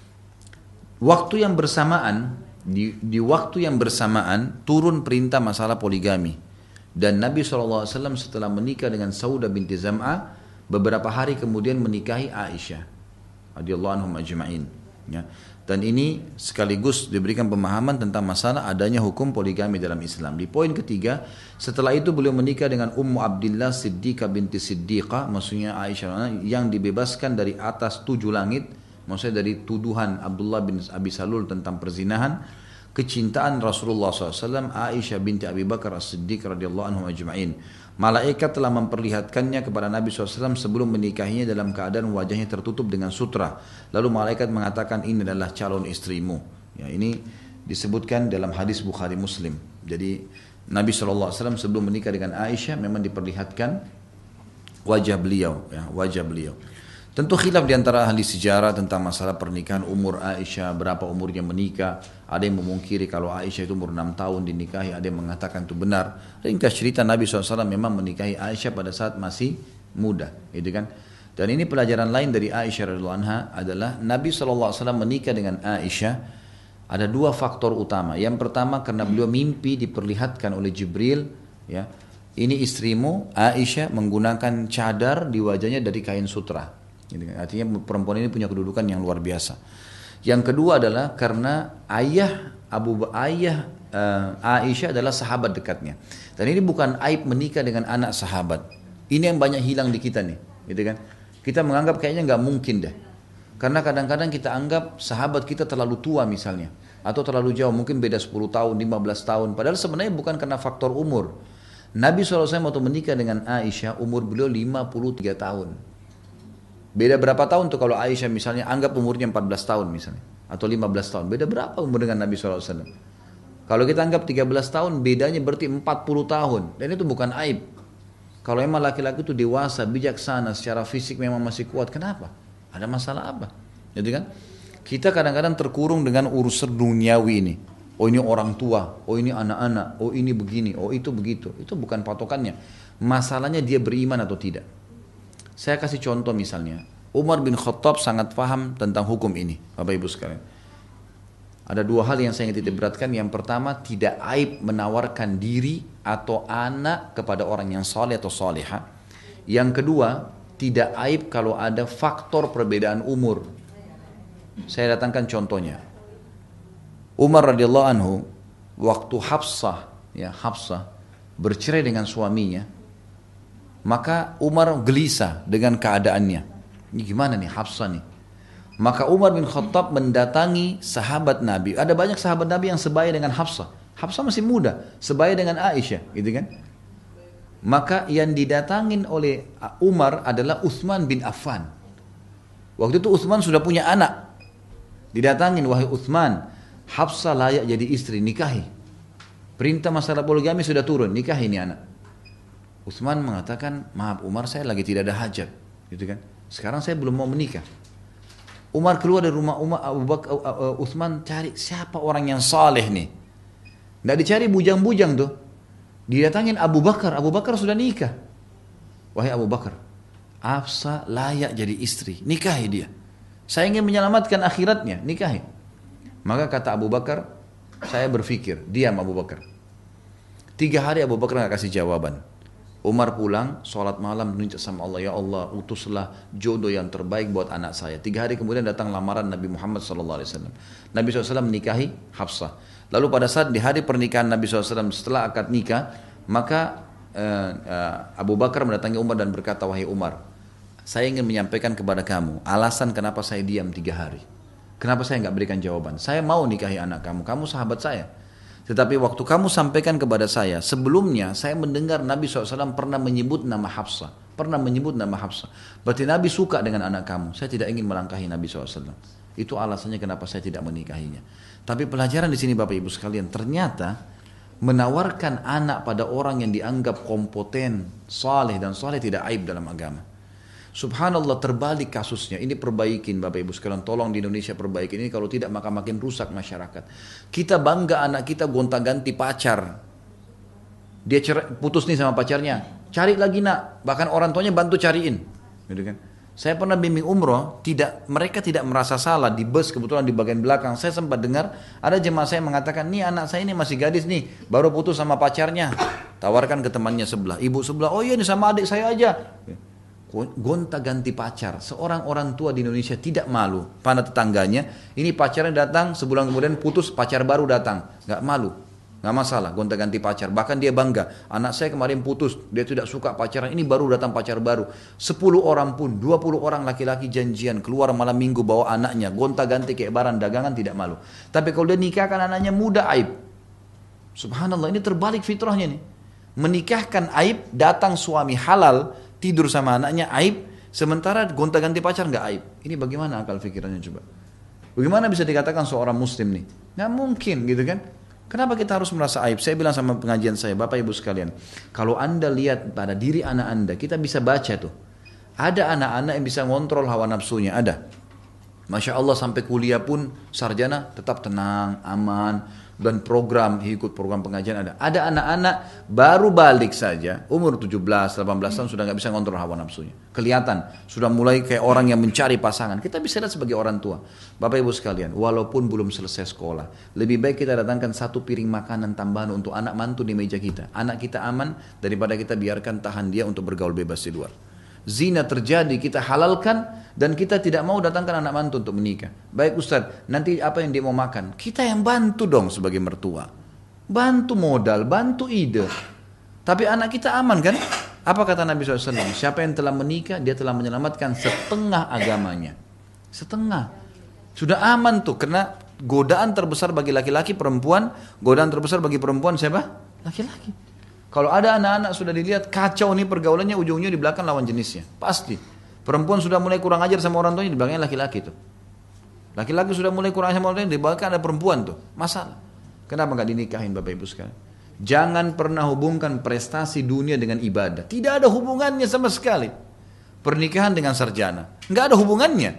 Waktu yang bersamaan, di waktu yang bersamaan turun perintah masalah poligami. Dan Nabi SAW setelah menikah dengan Saudah binti Zam'ah, beberapa hari kemudian menikahi Aisyah radhiyallahu anhum ajma'in. Ya. Dan ini sekaligus diberikan pemahaman tentang masalah adanya hukum poligami dalam Islam. Di poin ketiga, setelah itu beliau menikah dengan Ummu Abdillah Siddiqah binti Siddiqah, maksudnya Aisyah, yang dibebaskan dari atas 7 langit, maksudnya dari tuduhan Abdullah bin Abi Salul tentang perzinahan. Kecintaan Rasulullah SAW, Aisyah binti Abi Bakar As-Siddiq radhiyallahu anhum ajma'in. Malaikat telah memperlihatkannya kepada Nabi SAW sebelum menikahinya dalam keadaan wajahnya tertutup dengan sutra. Lalu malaikat mengatakan, ini adalah calon istrimu. Ya, ini disebutkan dalam hadis Bukhari Muslim. Jadi Nabi SAW sebelum menikah dengan Aisyah memang diperlihatkan wajah beliau, ya, wajah beliau. Tentu khilaf di antara ahli sejarah tentang masalah pernikahan umur Aisyah, berapa umurnya menikah. Ada yang memungkiri kalau Aisyah itu umur 6 tahun dinikahi, ada yang mengatakan itu benar. Ringkas cerita Nabi SAW memang menikahi Aisyah pada saat masih muda, gitu kan. Dan ini pelajaran lain dari Aisyah radhiyallahu anha adalah Nabi SAW menikah dengan Aisyah. Ada dua faktor utama. Yang pertama karena beliau mimpi diperlihatkan oleh Jibril, ya, ini istrimu Aisyah menggunakan cadar di wajahnya dari kain sutra. Artinya perempuan ini punya kedudukan yang luar biasa. Yang kedua adalah karena ayah Aisyah adalah sahabat dekatnya. Dan ini bukan aib menikah dengan anak sahabat. Ini yang banyak hilang di kita nih, gitu kan? Kita menganggap kayaknya nggak mungkin deh. Karena kadang-kadang kita anggap sahabat kita terlalu tua misalnya. Atau terlalu jauh, mungkin beda 10 tahun, 15 tahun. Padahal sebenarnya bukan karena faktor umur. Nabi SAW waktu menikah dengan Aisyah, umur beliau 53 tahun. Beda berapa tahun tuh kalau Aisyah misalnya anggap umurnya 14 tahun misalnya. Atau 15 tahun. Beda berapa umur dengan Nabi SAW? Kalau kita anggap 13 tahun, bedanya berarti 40 tahun. Dan itu bukan aib. Kalau emang laki-laki itu dewasa, bijaksana, secara fisik memang masih kuat, kenapa? Ada masalah apa? Jadi kan kita kadang-kadang terkurung dengan urusan duniawi ini. Oh ini orang tua, oh ini anak-anak, oh ini begini, oh itu begitu. Itu bukan patokannya. Masalahnya dia beriman atau tidak. Saya kasih contoh misalnya. Umar bin Khattab sangat paham tentang hukum ini, Bapak Ibu sekalian. Ada dua hal yang saya ingin titik beratkan. Yang pertama, tidak aib menawarkan diri atau anak kepada orang yang saleh atau salihah. Yang kedua, tidak aib kalau ada faktor perbedaan umur. Saya datangkan contohnya. Umar radhiyallahu anhu waktu Hafsah bercerai dengan suaminya, maka Umar gelisah dengan keadaannya. Ini gimana nih Hafsah nih? Maka Umar bin Khattab mendatangi sahabat Nabi. Ada banyak sahabat Nabi yang sebaya dengan Hafsah. Hafsah masih muda, sebaya dengan Aisyah, gitu kan? Maka yang didatangin oleh Umar adalah Utsman bin Affan. Waktu itu Utsman sudah punya anak. Didatangin, wahai Utsman, Hafsah layak jadi istri, nikahi. Perintah masalah poligami sudah turun, nikahi ini anak. Utsman mengatakan, maaf Umar, saya lagi tidak ada hajat, gitu kan? Sekarang saya belum mau menikah. Umar keluar dari rumah Utsman cari siapa orang yang saleh nih. Nggak dicari bujang-bujang tuh. Didatangin Abu Bakar. Abu Bakar sudah nikah. Wahai Abu Bakar, Hafsah layak jadi istri, nikahi dia. Saya ingin menyelamatkan akhiratnya, nikahi. Maka kata Abu Bakar, saya berpikir, diam Abu Bakar. 3 hari Abu Bakar nggak kasih jawaban. Umar pulang, sholat malam, minta sama Allah, ya Allah, utuslah jodoh yang terbaik buat anak saya. 3 hari kemudian datang lamaran Nabi Muhammad SAW. Nabi SAW menikahi Hafsah. Lalu pada saat di hari pernikahan Nabi SAW setelah akad nikah, maka Abu Bakar mendatangi Umar dan berkata, wahai Umar, saya ingin menyampaikan kepada kamu alasan kenapa saya diam 3 hari. Kenapa saya nggak berikan jawaban? Saya mau nikahi anak kamu, kamu sahabat saya. Tetapi waktu kamu sampaikan kepada saya, sebelumnya saya mendengar Nabi SAW pernah menyebut nama Hafsah. Berarti Nabi suka dengan anak kamu. Saya tidak ingin melangkahi Nabi SAW. Itu alasannya kenapa saya tidak menikahinya. Tapi pelajaran di sini Bapak Ibu sekalian, ternyata menawarkan anak pada orang yang dianggap kompeten, saleh dan saleh tidak aib dalam agama. Subhanallah, terbalik kasusnya. Ini perbaikin Bapak Ibu sekalian, tolong di Indonesia perbaikin ini, kalau tidak maka makin rusak masyarakat. Kita bangga anak kita gonta-ganti pacar. Dia putus nih sama pacarnya, cari lagi nak, bahkan orang tuanya bantu cariin, gitu kan. Saya pernah bimbing umroh, mereka tidak merasa salah di bus, kebetulan di bagian belakang. Saya sempat dengar ada jemaah saya mengatakan, nih anak saya ini masih gadis nih, baru putus sama pacarnya. Tawarkan ke temannya sebelah, ibu sebelah, oh iya ini sama adik saya aja. Gonta-ganti pacar. Seorang orang tua di Indonesia tidak malu pada tetangganya, ini pacarnya datang, sebulan kemudian putus, pacar baru datang, nggak malu, nggak masalah gonta-ganti pacar. Bahkan dia bangga, anak saya kemarin putus, dia tidak suka pacaran, ini baru datang pacar baru. 10 orang pun, 20 orang laki-laki janjian keluar malam minggu bawa anaknya, gonta-ganti kayak barang dagangan, tidak malu. Tapi kalau dia nikahkan anaknya muda, aib. Subhanallah, ini terbalik fitrahnya nih. Menikahkan aib, datang suami halal tidur sama anaknya aib, sementara gonta-ganti pacar nggak aib. Ini bagaimana akal pikirannya coba? Bagaimana bisa dikatakan seorang muslim nih? Nggak mungkin gitu kan? Kenapa kita harus merasa aib? Saya bilang sama pengajian saya, Bapak Ibu sekalian, kalau Anda lihat pada diri anak Anda, kita bisa baca tuh. Ada anak-anak yang bisa ngontrol hawa nafsunya, ada. Masya Allah sampai kuliah pun sarjana tetap tenang, aman. Dan ikut program pengajian ada. Ada anak-anak baru balik saja, umur 17, 18 tahun sudah nggak bisa ngontrol hawa nafsunya. Kelihatan, sudah mulai kayak orang yang mencari pasangan. Kita bisa lihat sebagai orang tua. Bapak Ibu sekalian, walaupun belum selesai sekolah, lebih baik kita datangkan 1 piring makanan tambahan untuk anak mantu di meja kita. Anak kita aman daripada kita biarkan tahan dia untuk bergaul bebas di luar. Zina terjadi, kita halalkan dan kita tidak mau datangkan anak mantu untuk menikah. Baik Ustaz, nanti apa yang dia mau makan? Kita yang bantu dong sebagai mertua. Bantu modal, bantu ide. Tapi anak kita aman kan? Apa kata Nabi SAW? Siapa yang telah menikah, dia telah menyelamatkan setengah agamanya. Setengah. Sudah aman tuh, karena godaan terbesar bagi laki-laki perempuan, godaan terbesar bagi perempuan siapa? Laki-laki. Kalau ada anak-anak sudah dilihat kacau nih pergaulannya, ujung-ujungnya di belakang lawan jenisnya. Pasti. Perempuan sudah mulai kurang ajar sama orang tuanya, di belakangnya laki-laki tuh. Laki-laki sudah mulai kurang ajar sama orang tuanya, di belakang ada perempuan tuh. Masalah. Kenapa nggak dinikahin Bapak Ibu sekalian? Jangan pernah hubungkan prestasi dunia dengan ibadah. Tidak ada hubungannya sama sekali. Pernikahan dengan sarjana. Nggak ada hubungannya.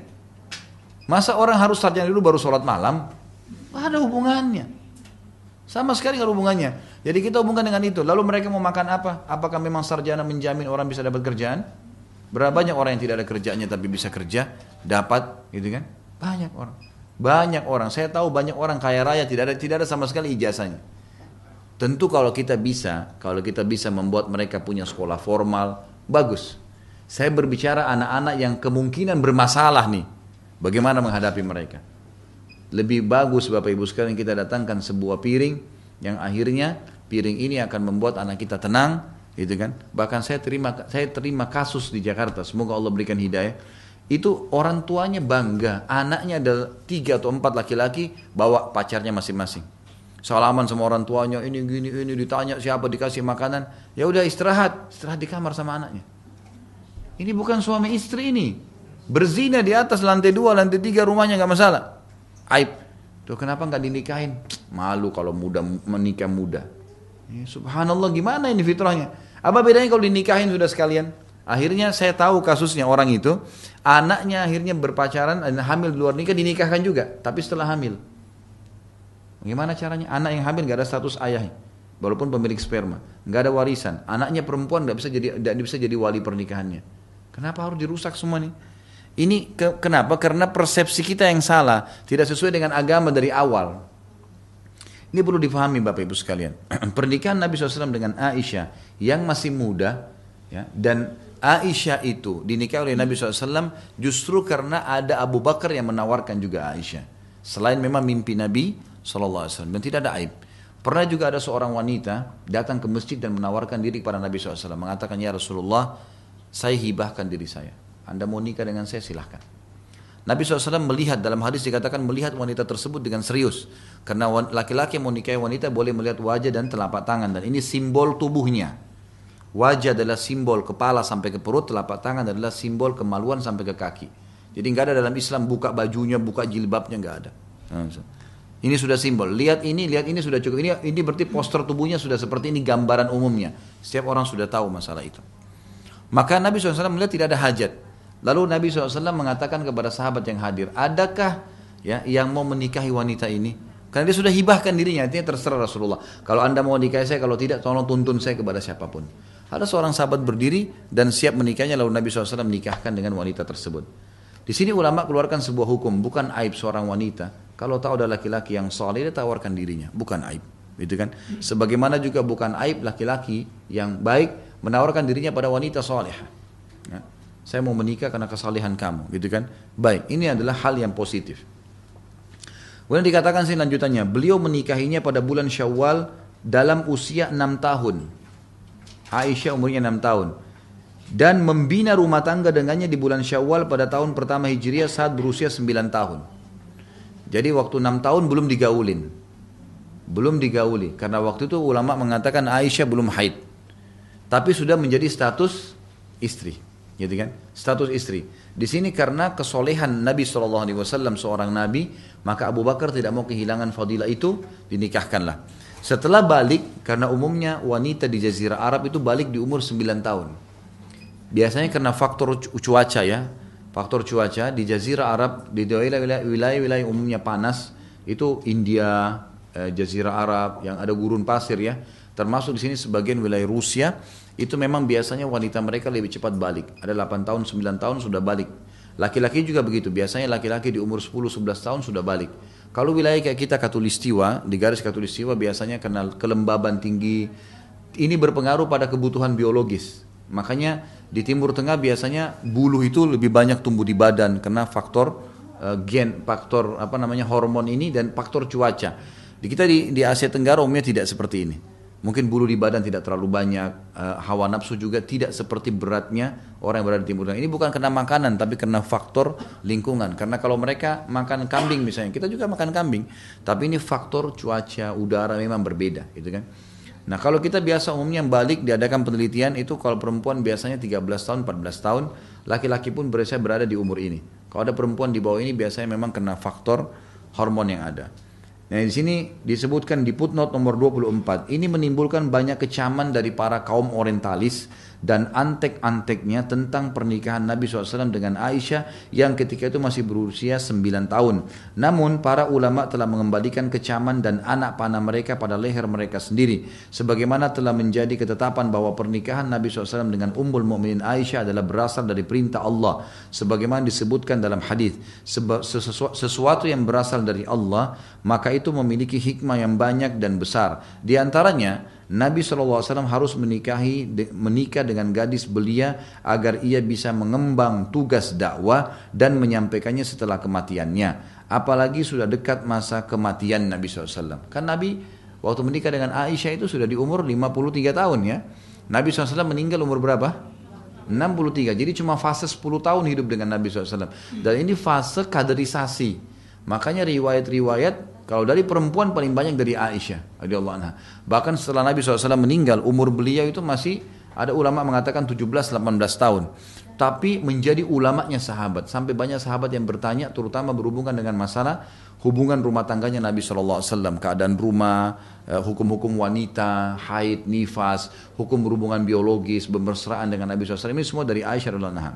Masa orang harus sarjana dulu baru sholat malam? Nggak ada hubungannya. Sama sekali nggak ada hubungannya. Jadi kita hubungkan dengan itu. Lalu mereka mau makan apa? Apakah memang sarjana menjamin orang bisa dapat kerjaan? Berapa banyak orang yang tidak ada kerjaannya tapi bisa kerja, dapat, gitu kan? Banyak orang. Banyak orang. Saya tahu banyak orang kaya raya tidak ada sama sekali ijazahnya. Tentu kalau kita bisa membuat mereka punya sekolah formal, bagus. Saya berbicara anak-anak yang kemungkinan bermasalah nih. Bagaimana menghadapi mereka? Lebih bagus Bapak Ibu sekalian kita datangkan sebuah piring yang akhirnya piring ini akan membuat anak kita tenang, gitu kan? Bahkan saya terima kasus di Jakarta, semoga Allah berikan hidayah. Itu orang tuanya bangga, anaknya ada 3 atau 4 laki-laki bawa pacarnya masing-masing. Salaman sama orang tuanya, ini ditanya siapa dikasih makanan, ya udah istirahat di kamar sama anaknya. Ini bukan suami istri ini, berzina di atas lantai 2, lantai 3 rumahnya nggak masalah, aib. Tuh kenapa nggak dinikahin? Malu kalau menikah muda. Ya, subhanallah gimana ini fitrahnya? Apa bedanya kalau dinikahin sudah sekalian? Akhirnya saya tahu kasusnya orang itu, anaknya akhirnya berpacaran dan hamil di luar nikah, dinikahkan juga, tapi setelah hamil. Bagaimana caranya? Anak yang hamil nggak ada status ayah, walaupun pemilik sperma, nggak ada warisan. Anaknya perempuan nggak bisa jadi wali pernikahannya. Kenapa harus dirusak semua nih? Ini kenapa? Karena persepsi kita yang salah, tidak sesuai dengan agama dari awal. Ini perlu difahami Bapak Ibu sekalian. Pernikahan Nabi SAW dengan Aisyah yang masih muda, ya, dan Aisyah itu dinikahi oleh Nabi SAW justru karena ada Abu Bakar yang menawarkan juga Aisyah. Selain memang mimpi Nabi SAW dan tidak ada aib. Pernah juga ada seorang wanita datang ke masjid dan menawarkan diri kepada Nabi SAW, mengatakan, ya Rasulullah, saya hibahkan diri saya. Anda mau nikah dengan saya silahkan. Nabi SAW melihat, dalam hadis dikatakan melihat wanita tersebut dengan serius. Karena laki-laki yang mau nikahi wanita boleh melihat wajah dan telapak tangan. Dan ini simbol tubuhnya. Wajah adalah simbol kepala sampai ke perut, telapak tangan adalah simbol kemaluan sampai ke kaki. Jadi nggak ada dalam Islam buka bajunya, buka jilbabnya, nggak ada. Ini sudah simbol. Lihat ini sudah cukup. Ini berarti poster tubuhnya sudah seperti ini, gambaran umumnya. Setiap orang sudah tahu masalah itu. Maka Nabi SAW melihat tidak ada hajat. Lalu Nabi SAW mengatakan kepada sahabat yang hadir, adakah ya yang mau menikahi wanita ini? Karena dia sudah hibahkan dirinya, artinya terserah Rasulullah. Kalau anda mau nikahi saya, kalau tidak tolong tuntun saya kepada siapapun. Ada seorang sahabat berdiri dan siap menikahnya, lalu Nabi SAW menikahkan dengan wanita tersebut. Di sini ulama keluarkan sebuah hukum, bukan aib seorang wanita. Kalau tahu ada laki-laki yang saleh, dia tawarkan dirinya, bukan aib. Gitu kan? Sebagaimana juga bukan aib laki-laki yang baik menawarkan dirinya pada wanita salehah. Ya. Saya mau menikah karena kesalehan kamu, gitu kan? Baik, ini adalah hal yang positif. Kemudian dikatakan sih lanjutannya, beliau menikahinya pada bulan Syawal dalam usia 6 tahun. Aisyah umurnya 6 tahun. Dan membina rumah tangga dengannya di bulan Syawal pada tahun pertama Hijriah saat berusia 9 tahun. Jadi waktu 6 tahun belum digaulin. Belum digauli. Karena waktu itu ulama mengatakan Aisyah belum haid. Tapi sudah menjadi status istri. Gitu kan? Status istri. Di sini karena kesolehan Nabi SAW seorang Nabi, maka Abu Bakar tidak mau kehilangan fadilah itu, dinikahkanlah. Setelah balik, karena umumnya wanita di Jazirah Arab itu balik di umur 9 tahun. Biasanya karena faktor cuaca ya. Faktor cuaca di Jazirah Arab, di wilayah-wilayah umumnya panas, itu India, Jazirah Arab yang ada gurun pasir ya. Termasuk di sini sebagian wilayah Rusia, itu memang biasanya wanita mereka lebih cepat balik. Ada 8 tahun, 9 tahun sudah balik. Laki-laki juga begitu, biasanya laki-laki di umur 10-11 tahun sudah balik. Kalau wilayah kayak kita Katulistiwa, di garis Katulistiwa biasanya karena kelembaban tinggi, ini berpengaruh pada kebutuhan biologis. Makanya di Timur Tengah biasanya bulu itu lebih banyak tumbuh di badan karena faktor gen, faktor hormon ini dan faktor cuaca. Di Asia Tenggara umumnya tidak seperti ini. Mungkin bulu di badan tidak terlalu banyak, hawa nafsu juga tidak seperti beratnya orang yang berada di Timur Tengah. Ini bukan karena makanan, tapi karena faktor lingkungan. Karena kalau mereka makan kambing misalnya, kita juga makan kambing. Tapi ini faktor cuaca, udara memang berbeda, gitu kan. Nah kalau kita biasa umumnya yang balik, diadakan penelitian itu kalau perempuan biasanya 13 tahun, 14 tahun, laki-laki pun biasanya berada di umur ini. Kalau ada perempuan di bawah ini biasanya memang kena faktor hormon yang ada. Nah di sini disebutkan di footnote nomor 24, ini menimbulkan banyak kecaman dari para kaum orientalis dan antek-anteknya tentang pernikahan Nabi SAW dengan Aisyah yang ketika itu masih berusia 9 tahun. Namun para ulama telah mengembalikan kecaman dan anak panah mereka pada leher mereka sendiri. Sebagaimana telah menjadi ketetapan bahwa pernikahan Nabi SAW dengan Ummul Mukminin Aisyah adalah berasal dari perintah Allah. Sebagaimana disebutkan dalam hadis, sesuatu yang berasal dari Allah, maka itu memiliki hikmah yang banyak dan besar. Di antaranya, Nabi SAW harus menikah dengan gadis belia agar ia bisa mengembang tugas dakwah dan menyampaikannya setelah kematiannya. Apalagi sudah dekat masa kematian Nabi SAW. Kan Nabi waktu menikah dengan Aisyah itu sudah di umur 53 tahun ya. Nabi SAW meninggal umur berapa? 63. Jadi cuma fase 10 tahun hidup dengan Nabi SAW. Dan ini fase kaderisasi. Makanya riwayat-riwayat kalau dari perempuan paling banyak dari Aisyah radhiyallahu anha. Bahkan setelah Nabi SAW meninggal, umur beliau itu masih ada ulama mengatakan 17-18 tahun. Tapi menjadi ulamanya sahabat. Sampai banyak sahabat yang bertanya terutama berhubungan dengan masalah hubungan rumah tangganya Nabi SAW. Keadaan rumah, hukum-hukum wanita, haid, nifas, hukum berhubungan biologis, bermesraan dengan Nabi SAW. Ini semua dari Aisyah radhiyallahu anha.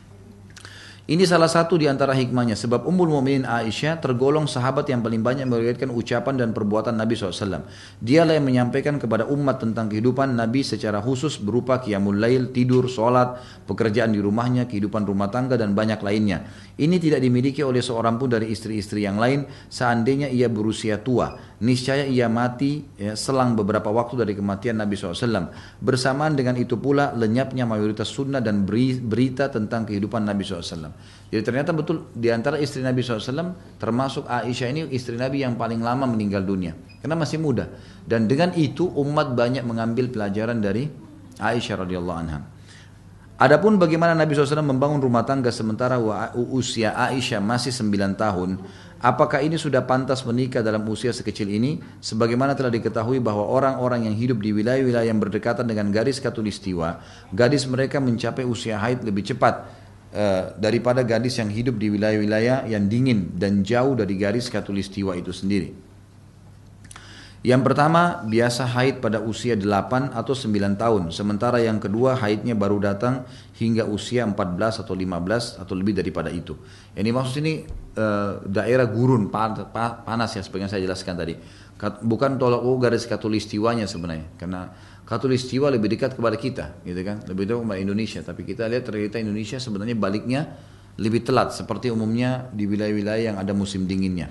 Ini salah satu di antara hikmahnya sebab Ummul Mukminin Aisyah tergolong sahabat yang paling banyak meriwayatkan ucapan dan perbuatan Nabi SAW. Dialah yang menyampaikan kepada umat tentang kehidupan Nabi secara khusus berupa qiyamul lail, tidur, sholat, pekerjaan di rumahnya, kehidupan rumah tangga dan banyak lainnya. Ini tidak dimiliki oleh seorang pun dari istri-istri yang lain seandainya ia berusia tua. Niscaya ia mati selang beberapa waktu dari kematian Nabi SAW. Bersamaan dengan itu pula lenyapnya mayoritas sunnah dan berita tentang kehidupan Nabi SAW. Jadi ternyata betul di antara istri Nabi SAW termasuk Aisyah ini istri Nabi yang paling lama meninggal dunia. Karena masih muda. Dan dengan itu umat banyak mengambil pelajaran dari Aisyah radhiyallahu anha. Adapun bagaimana Nabi SAW membangun rumah tangga sementara usia Aisyah masih 9 tahun, apakah ini sudah pantas menikah dalam usia sekecil ini? Sebagaimana telah diketahui bahwa orang-orang yang hidup di wilayah-wilayah yang berdekatan dengan garis khatulistiwa, gadis mereka mencapai usia haid lebih cepat daripada gadis yang hidup di wilayah-wilayah yang dingin dan jauh dari garis khatulistiwa itu sendiri. Yang pertama, biasa haid pada usia 8 atau 9 tahun. Sementara yang kedua, haidnya baru datang hingga usia 14 atau 15 atau lebih daripada itu. Yang dimaksud ini daerah gurun, panas ya, seperti yang saya jelaskan tadi. Bukan tolak ukur garis khatulistiwanya sebenarnya. Karena khatulistiwa lebih dekat kepada kita, gitu kan? Lebih dekat kepada Indonesia. Tapi kita lihat ternyata Indonesia sebenarnya baliknya lebih telat. Seperti umumnya di wilayah-wilayah yang ada musim dinginnya.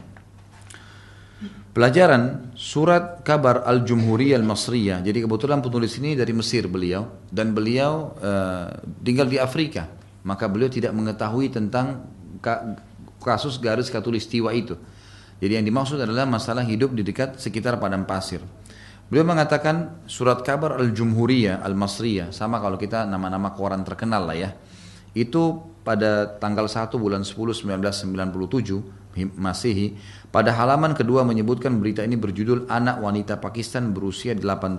Pelajaran surat kabar Al-Jumhuriyah Al-Masriyah. Jadi kebetulan penulis ini dari Mesir beliau. Dan beliau tinggal di Afrika. Maka beliau tidak mengetahui tentang kasus garis khatulistiwa itu. Jadi yang dimaksud adalah masalah hidup di dekat sekitar padang pasir. Beliau mengatakan surat kabar Al-Jumhuriyah Al-Masriyah. Sama kalau kita nama-nama koran terkenal lah ya. Itu pada tanggal 1 bulan 10 1997 Masehi, pada halaman kedua menyebutkan berita ini berjudul anak wanita Pakistan berusia 8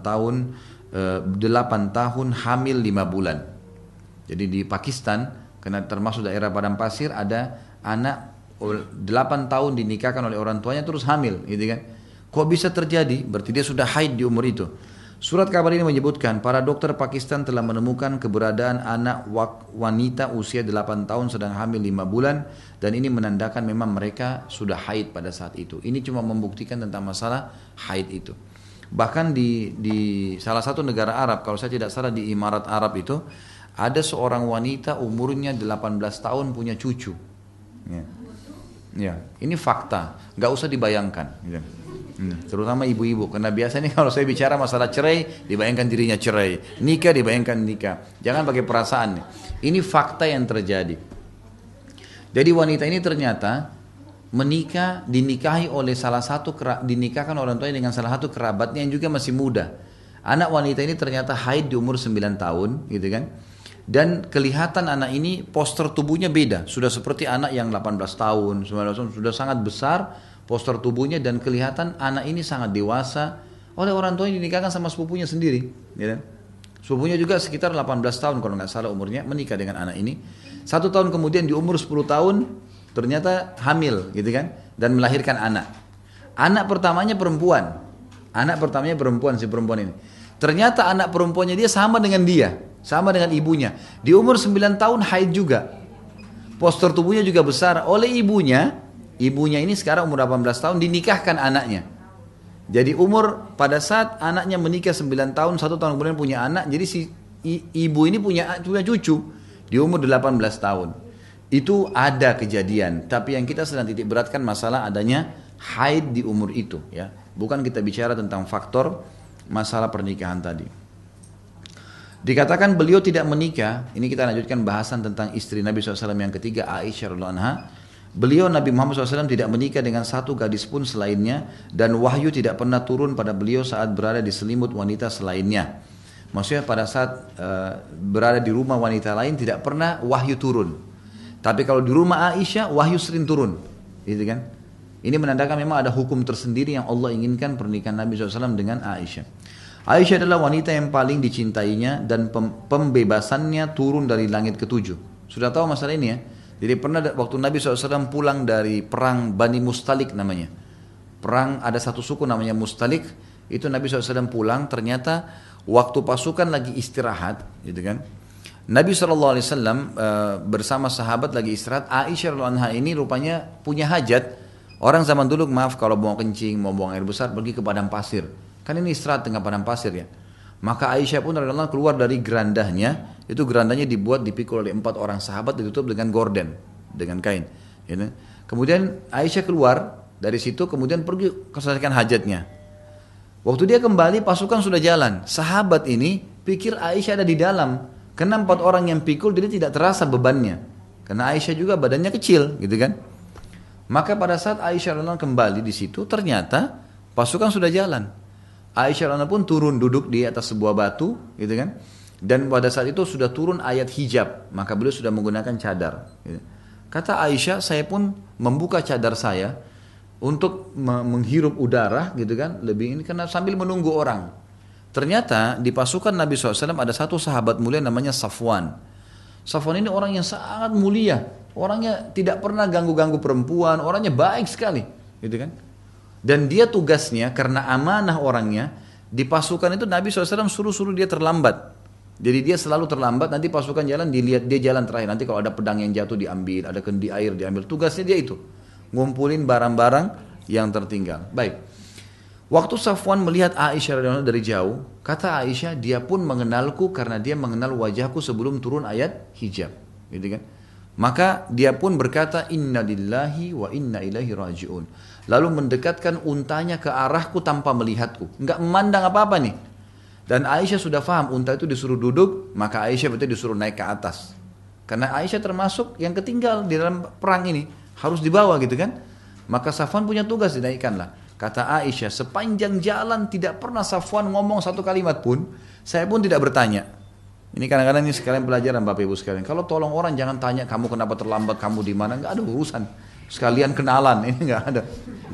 tahun hamil 5 bulan. Jadi di Pakistan, karena termasuk daerah padang pasir, ada anak 8 tahun dinikahkan oleh orang tuanya terus hamil, gitu kan. Kok bisa terjadi? Berarti dia sudah haid di umur itu. Surat kabar ini menyebutkan, para dokter Pakistan telah menemukan keberadaan anak wanita usia 8 tahun sedang hamil 5 bulan. Dan ini menandakan memang mereka sudah haid pada saat itu. Ini cuma membuktikan tentang masalah haid itu. Bahkan di salah satu negara Arab, kalau saya tidak salah di Emirat Arab itu, ada seorang wanita umurnya 18 tahun punya cucu. Ya, ini fakta, nggak usah dibayangkan. Terutama ibu-ibu, karena biasanya kalau saya bicara masalah cerai, dibayangkan dirinya cerai, nikah dibayangkan nikah. Jangan pakai perasaan. Ini fakta yang terjadi. Jadi wanita ini ternyata menikah, dinikahi oleh dinikahkan orang tuanya dengan salah satu kerabatnya yang juga masih muda. Anak wanita ini ternyata haid di umur 9 tahun, gitu kan? Dan kelihatan anak ini poster tubuhnya beda, sudah seperti anak yang 18 tahun, 19 tahun, sudah sangat besar poster tubuhnya dan kelihatan anak ini sangat dewasa oleh orang tuanya, dinikahkan sama sepupunya sendiri, ya kan? Sepupunya juga sekitar 18 tahun kalau nggak salah umurnya, menikah dengan anak ini. 1 tahun kemudian di umur 10 tahun ternyata hamil, gitu kan, dan melahirkan anak. Anak pertamanya perempuan, si perempuan ini. Ternyata anak perempuannya dia sama dengan dia, sama dengan ibunya. Di umur 9 tahun haid juga. Postur tubuhnya juga besar oleh ibunya. Ibunya ini sekarang umur 18 tahun dinikahkan anaknya. Jadi pada saat anaknya menikah 9 tahun, 1 tahun kemudian punya anak. Jadi si ibu ini punya cucu di umur 18 tahun. Itu ada kejadian. Tapi yang kita sedang titik beratkan masalah adanya haid di umur itu, ya. Bukan kita bicara tentang faktor masalah pernikahan tadi. Dikatakan beliau tidak menikah. Ini kita lanjutkan bahasan tentang istri Nabi SAW yang ketiga, Aisyah radhiyallahu anha. Beliau Nabi Muhammad SAW tidak menikah dengan satu gadis pun selainnya, dan wahyu tidak pernah turun pada beliau saat berada di selimut wanita selainnya. Maksudnya pada saat berada di rumah wanita lain tidak pernah wahyu turun. Tapi kalau di rumah Aisyah wahyu sering turun, gitu kan? Ini menandakan memang ada hukum tersendiri yang Allah inginkan pernikahan Nabi SAW dengan Aisyah. Aisyah adalah wanita yang paling dicintainya dan pembebasannya turun dari langit ketujuh. Sudah tahu masalah ini ya? Jadi pernah waktu Nabi SAW pulang dari perang Bani Mustalik namanya. Perang ada satu suku namanya Mustalik. Itu Nabi SAW pulang, ternyata waktu pasukan lagi istirahat, gitu kan? Nabi SAW bersama sahabat lagi istirahat. Aisyah radhiyallahu anha ini rupanya punya hajat. Orang zaman dulu maaf kalau mau kencing, mau buang air besar pergi ke padang pasir. Kan ini istirahat tengah padang pasir ya. Maka Aisyah pun radhiyallahu anha keluar dari gerandahnya. Itu gerandanya dipikul oleh 4 orang sahabat, ditutup dengan gorden, dengan kain. Gitu. Kemudian Aisyah keluar dari situ, kemudian pergi selesaikan hajatnya. Waktu dia kembali, pasukan sudah jalan. Sahabat ini pikir Aisyah ada di dalam. Karena 4 orang yang pikul, jadi tidak terasa bebannya. Karena Aisyah juga badannya kecil, gitu kan. Maka pada saat Aisyah kembali di situ, ternyata pasukan sudah jalan. Aisyah pun turun duduk di atas sebuah batu, gitu kan. Dan pada saat itu sudah turun ayat hijab, maka beliau sudah menggunakan cadar. Kata Aisyah, saya pun membuka cadar saya untuk menghirup udara, gitu kan, lebih ini karena sambil menunggu orang. Ternyata di pasukan Nabi SAW ada satu sahabat mulia namanya Safwan. Safwan ini orang yang sangat mulia, orangnya tidak pernah ganggu-ganggu perempuan, orangnya baik sekali, gitu kan. Dan dia tugasnya karena amanah orangnya di pasukan itu Nabi SAW suruh dia terlambat. Jadi dia selalu terlambat, nanti pasukan jalan dilihat dia jalan terakhir. Nanti kalau ada pedang yang jatuh diambil, ada kendi air diambil. Tugasnya dia itu, ngumpulin barang-barang yang tertinggal. Baik. Waktu Safwan melihat Aisyah radhiyallahu dari jauh, kata Aisyah, dia pun mengenalku karena dia mengenal wajahku sebelum turun ayat hijab. Gitu kan? Maka dia pun berkata, Inna lillahi wa inna ilaihi raji'un. Lalu mendekatkan untanya ke arahku tanpa melihatku. Enggak memandang apa-apa nih. Dan Aisyah sudah paham, unta itu disuruh duduk, maka Aisyah berarti disuruh naik ke atas. Karena Aisyah termasuk yang ketinggal di dalam perang ini, harus dibawa gitu kan. Maka Safwan punya tugas, dinaikkanlah. Kata Aisyah, sepanjang jalan tidak pernah Safwan ngomong satu kalimat pun, saya pun tidak bertanya. Ini kadang-kadang ini sekalian pelajaran Bapak Ibu sekalian. Kalau tolong orang jangan tanya kamu kenapa terlambat, kamu di mana, nggak ada urusan. Sekalian kenalan, ini nggak ada.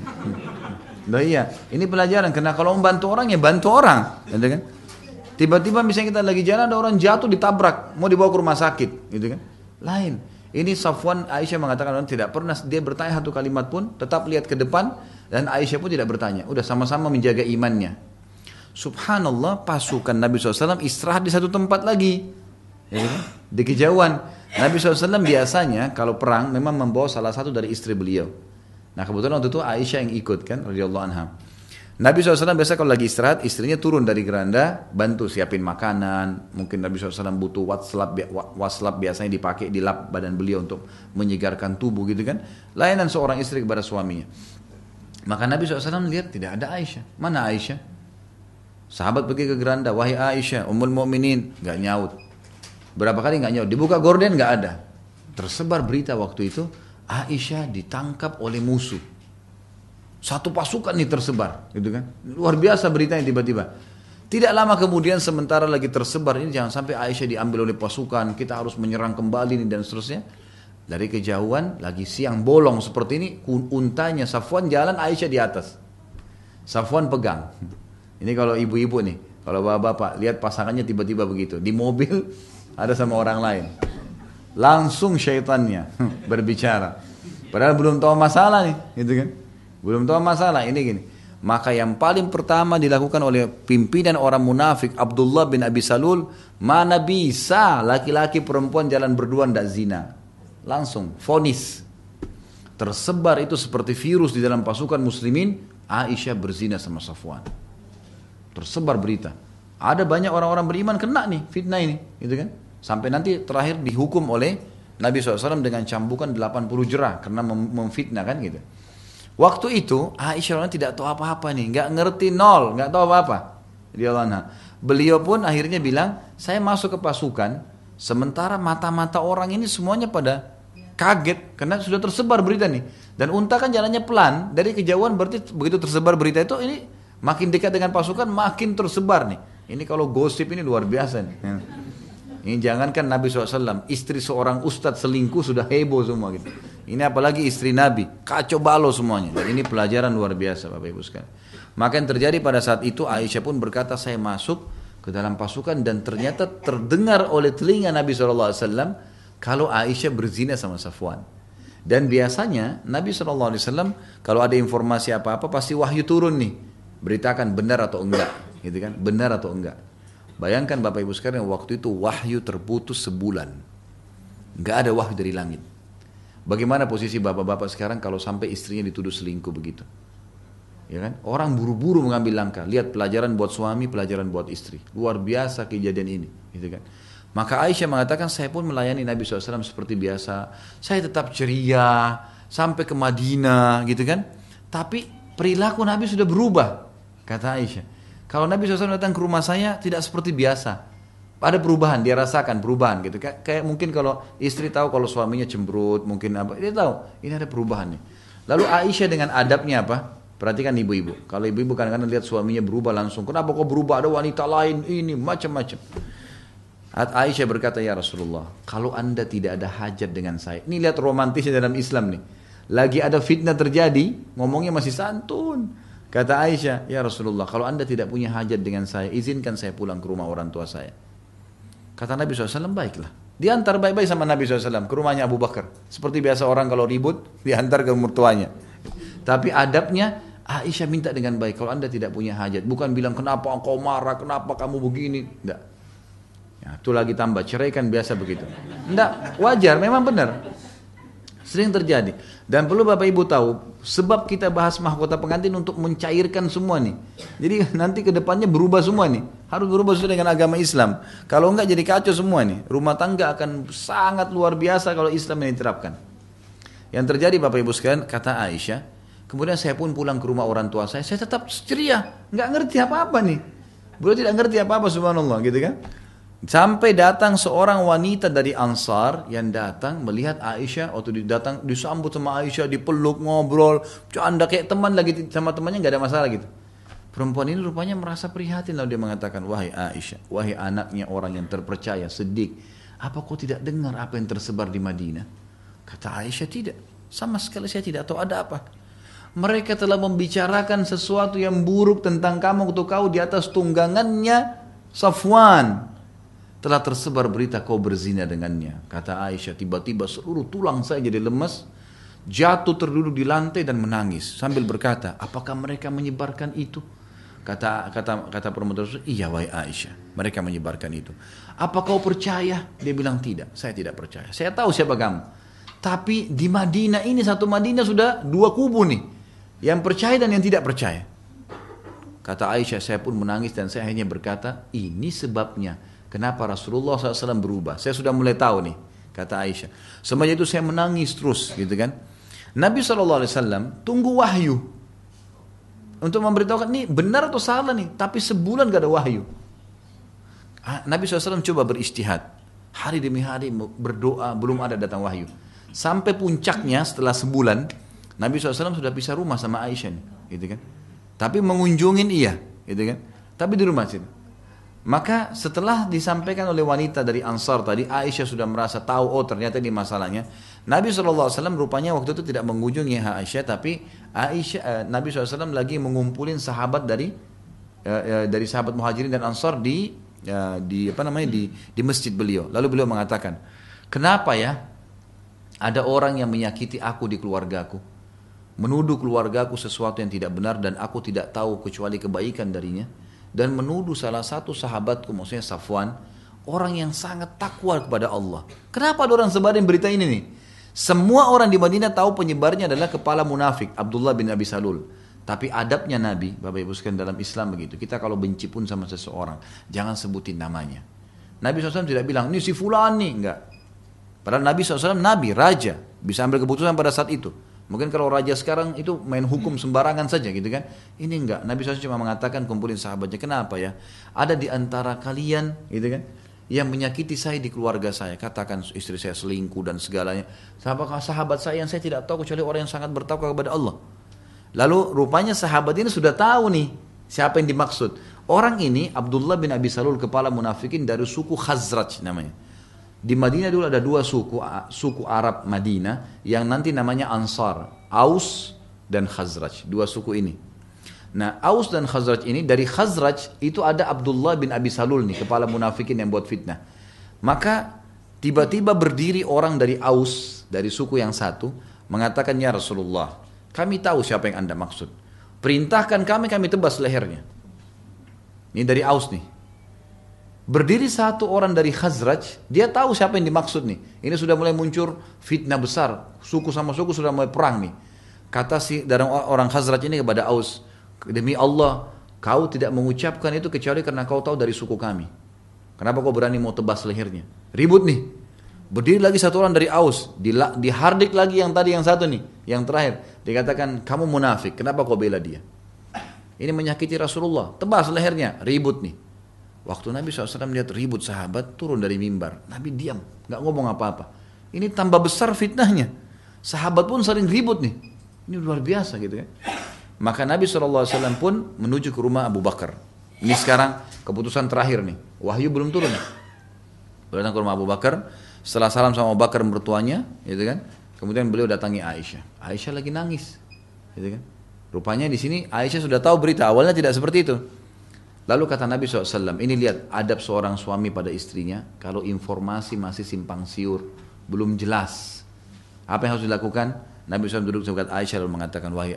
Nah iya, ini pelajaran. Karena kalau membantu orang ya bantu orang, gitu kan. Tiba-tiba misalnya kita lagi jalan ada orang jatuh ditabrak, mau dibawa ke rumah sakit, gitu kan. Lain. Ini Safwan, Aisyah mengatakan tidak pernah dia bertanya satu kalimat pun, tetap lihat ke depan, dan Aisyah pun tidak bertanya. Udah sama-sama menjaga imannya. Subhanallah, pasukan Nabi SAW istirahat di satu tempat lagi, ya, di kejauhan. Nabi SAW biasanya kalau perang memang membawa salah satu dari istri beliau. Nah kebetulan waktu itu Aisyah yang ikut kan, radhiyallahu anha. Nabi SAW biasa kalau lagi istirahat, istrinya turun dari geranda, bantu siapin makanan. Mungkin Nabi SAW butuh waslap biasanya dipakai di lap badan beliau untuk menyegarkan tubuh gitu kan. Layanan seorang istri kepada suaminya. Maka Nabi SAW lihat tidak ada Aisyah. Mana Aisyah? Sahabat pergi ke geranda, wahai Aisyah, Ummul Mukminin, nggak nyaut. Berapa kali nggak nyaut? Dibuka gorden nggak ada. Tersebar berita waktu itu, Aisyah ditangkap oleh musuh. Satu pasukan nih tersebar, gitu kan? Luar biasa beritanya tiba-tiba. Tidak lama kemudian sementara lagi tersebar ini, jangan sampai Aisyah diambil oleh pasukan, kita harus menyerang kembali nih dan seterusnya. Dari kejauhan, lagi siang bolong seperti ini, untanya Safwan jalan, Aisyah di atas. Safwan pegang. Ini kalau ibu-ibu nih, kalau bapak-bapak lihat pasangannya tiba-tiba begitu, di mobil ada sama orang lain. Langsung syaitannya berbicara. Padahal belum tahu masalah nih, gitu kan? Belum tahu masalah, ini gini. Maka yang paling pertama dilakukan oleh pimpinan orang munafik Abdullah bin Abi Salul, mana bisa laki-laki perempuan jalan berdua ndak zina. Langsung vonis. Tersebar itu seperti virus di dalam pasukan muslimin, Aisyah berzina sama Safwan. Tersebar berita. Ada banyak orang-orang beriman kena nih fitnah ini, gitu kan? Sampai nanti terakhir dihukum oleh Nabi SAW dengan cambukan 80 jerah karena memfitnah kan gitu. Waktu itu Aisyah tidak tahu apa-apa nih, nggak ngerti nol, nggak tahu apa-apa. Beliau pun akhirnya bilang, saya masuk ke pasukan, sementara mata-mata orang ini semuanya pada kaget karena sudah tersebar berita nih. Dan unta kan jalannya pelan, dari kejauhan berarti begitu tersebar berita itu ini makin dekat dengan pasukan makin tersebar nih. Ini kalau gosip ini luar biasa nih. Ini jangankan Nabi SAW, istri seorang ustadz selingkuh sudah heboh semua gitu. Ini apalagi istri Nabi, kacau balau semuanya. Dan ini pelajaran luar biasa Bapak Ibu sekalian. Maka yang terjadi pada saat itu Aisyah pun berkata, saya masuk ke dalam pasukan dan ternyata terdengar oleh telinga Nabi SAW kalau Aisyah berzina sama Safwan. Dan biasanya Nabi SAW kalau ada informasi apa-apa pasti wahyu turun nih, beritakan benar atau enggak, gitu kan? Benar atau enggak. Bayangkan Bapak Ibu sekalian, waktu itu wahyu terputus sebulan. Nggak ada wahyu dari langit. Bagaimana posisi bapak-bapak sekarang kalau sampai istrinya dituduh selingkuh begitu? Ya kan? Orang buru-buru mengambil langkah. Lihat pelajaran buat suami, pelajaran buat istri. Luar biasa kejadian ini, gitu kan? Maka Aisyah mengatakan, saya pun melayani Nabi SAW seperti biasa. Saya tetap ceria sampai ke Madinah, gitu kan? Tapi perilaku Nabi sudah berubah, kata Aisyah. Kalau Nabi SAW datang ke rumah saya tidak seperti biasa. Ada perubahan, dia rasakan perubahan gitu. Kayak mungkin kalau istri tahu kalau suaminya cemberut, mungkin apa, dia tahu ini ada perubahan nih. Lalu Aisyah dengan adabnya apa? Perhatikan ibu-ibu. Kalau ibu-ibu kadang-kadang lihat suaminya berubah langsung, kenapa kok berubah? Ada wanita lain ini macam-macam. Aisyah berkata, ya Rasulullah, kalau anda tidak ada hajat dengan saya. Ini lihat romantisnya dalam Islam nih. Lagi ada fitnah terjadi, ngomongnya masih santun. Kata Aisyah, ya Rasulullah, kalau anda tidak punya hajat dengan saya, izinkan saya pulang ke rumah orang tua saya. Kata Nabi SAW, baiklah. Diantar baik-baik sama Nabi SAW ke rumahnya Abu Bakar. Seperti biasa orang kalau ribut, diantar ke mertuanya. Tapi adabnya, Aisyah minta dengan baik, kalau anda tidak punya hajat. Bukan bilang, kenapa engkau marah, kenapa kamu begini. Tidak. Ya, itu lagi tambah, cerai kan biasa begitu. Tidak, wajar, memang benar. Sering terjadi. Dan perlu Bapak Ibu tahu, sebab kita bahas mahkota pengantin untuk mencairkan semua nih. Jadi nanti ke depannya berubah semua nih. Harus berubah sesuai dengan agama Islam. Kalau enggak jadi kacau semua nih. Rumah tangga akan sangat luar biasa kalau Islam ini diterapkan. Yang terjadi Bapak Ibu sekalian, kata Aisyah, kemudian saya pun pulang ke rumah orang tua saya tetap ceria. Enggak ngerti apa-apa nih. Beliau tidak ngerti apa-apa, subhanallah, gitu kan. Sampai datang seorang wanita dari Ansar yang datang melihat Aisyah, waktu datang disambut sama Aisyah, dipeluk, ngobrol, canda kayak teman lagi sama temannya, nggak ada masalah gitu. Perempuan ini rupanya merasa prihatin, lalu dia mengatakan, wahai Aisyah, wahai anaknya orang yang terpercaya, Siddiq, apa kau tidak dengar apa yang tersebar di Madinah? Kata Aisyah, tidak, sama sekali saya tidak tahu ada apa. Mereka telah membicarakan sesuatu yang buruk tentang kamu waktu kau di atas tunggangannya Safwan. telah tersebar berita kau berzina dengannya. Kata Aisyah, tiba-tiba seluruh tulang saya jadi lemas, jatuh terduduk di lantai dan menangis sambil berkata, apakah mereka menyebarkan itu? Kata perempuan tersebut, iya wahai Aisyah, mereka menyebarkan itu. Apa kau percaya? Dia bilang tidak, saya tidak percaya. Saya tahu siapa kamu. Tapi di Madinah ini, satu Madinah sudah dua kubu nih, yang percaya dan yang tidak percaya. Kata Aisyah, saya pun menangis dan saya hanya berkata, ini sebabnya kenapa Rasulullah SAW berubah. Saya sudah mulai tahu nih, kata Aisyah. Semenjak itu saya menangis terus, gitu kan. Nabi SAW tunggu wahyu untuk memberitahukan ini benar atau salah nih. Tapi sebulan gak ada wahyu. Nabi SAW coba beristihad. Hari demi hari berdoa, belum ada datang wahyu. Sampai puncaknya setelah sebulan, Nabi SAW sudah pisah rumah sama Aisyah nih, gitu kan. Tapi mengunjungin iya, gitu kan. Tapi di rumah sini. Maka setelah disampaikan oleh wanita dari Ansar tadi, Aisyah sudah merasa tahu, oh ternyata ini masalahnya. Nabi SAW rupanya waktu itu tidak mengunjungi Aisyah, tapi Nabi SAW lagi mengumpulin sahabat dari sahabat Muhajirin dan Ansar di masjid beliau. Lalu beliau mengatakan, kenapa ya ada orang yang menyakiti aku di keluargaku, menuduh keluargaku sesuatu yang tidak benar dan aku tidak tahu kecuali kebaikan darinya, dan menuduh salah satu sahabatku, maksudnya Safwan, orang yang sangat takwa kepada Allah. Kenapa ada orang sebarin berita ini nih? Semua orang di Madinah tahu penyebarnya adalah kepala munafik, Abdullah bin Abi Salul. Tapi adabnya Nabi, Bapak Ibu sekalian, dalam Islam begitu. Kita kalau benci pun sama seseorang, jangan sebutin namanya. Nabi SAW tidak bilang, ini si fulan nih, enggak. Padahal Nabi SAW, Nabi, Raja, bisa ambil keputusan pada saat itu. Mungkin kalau raja sekarang itu main hukum sembarangan saja gitu kan. Ini enggak. Nabi SAW cuma mengatakan kumpulin sahabatnya. Kenapa ya? Ada di antara kalian gitu kan, yang menyakiti saya di keluarga saya. Katakan istri saya selingkuh dan segalanya. Sahabat saya yang saya tidak tahu kecuali orang yang sangat bertakwa kepada Allah. Lalu rupanya sahabat ini sudah tahu nih siapa yang dimaksud. Orang ini Abdullah bin Abi Salul, kepala munafikin dari suku Khazraj namanya. Di Madinah dulu ada dua suku Arab Madinah yang nanti namanya Ansar, Aus dan Khazraj, dua suku ini. Nah, Aus dan Khazraj ini, dari Khazraj itu ada Abdullah bin Abi Salul nih, kepala munafikin yang buat fitnah. Maka tiba-tiba berdiri orang dari Aus, dari suku yang satu, mengatakan, ya Rasulullah, kami tahu siapa yang Anda maksud. Perintahkan kami tebas lehernya. Ini dari Aus nih. Berdiri satu orang dari Khazraj, dia tahu siapa yang dimaksud nih. Ini sudah mulai muncul fitnah besar, suku sama suku sudah mulai perang nih. Kata si dari orang Khazraj ini kepada Aus, demi Allah, kau tidak mengucapkan itu kecuali karena kau tahu dari suku kami. Kenapa kau berani mau tebas lehernya? Ribut nih. Berdiri lagi satu orang dari Aus, dihardik lagi yang tadi yang satu nih, yang terakhir. Dikatakan kamu munafik, kenapa kau bela dia? Ini menyakiti Rasulullah, tebas lehernya, ribut nih. Waktu Nabi SAW lihat ribut sahabat, turun dari mimbar. Nabi diam, gak ngomong apa-apa. Ini tambah besar fitnahnya. Sahabat pun sering ribut nih. Ini luar biasa gitu kan. Maka Nabi SAW pun menuju ke rumah Abu Bakar. Ini sekarang keputusan terakhir nih. Wahyu belum turun. Beliau datang ke rumah Abu Bakar. Setelah salam sama Abu Bakar mertuanya, gitu kan. Kemudian beliau datangi Aisyah. Aisyah lagi nangis, gitu kan. Rupanya di sini Aisyah sudah tahu berita. Awalnya tidak seperti itu. Lalu kata Nabi SAW, ini lihat adab seorang suami pada istrinya, kalau informasi masih simpang siur, belum jelas, apa yang harus dilakukan? Nabi SAW duduk dekat Aisyah lalu mengatakan, wahai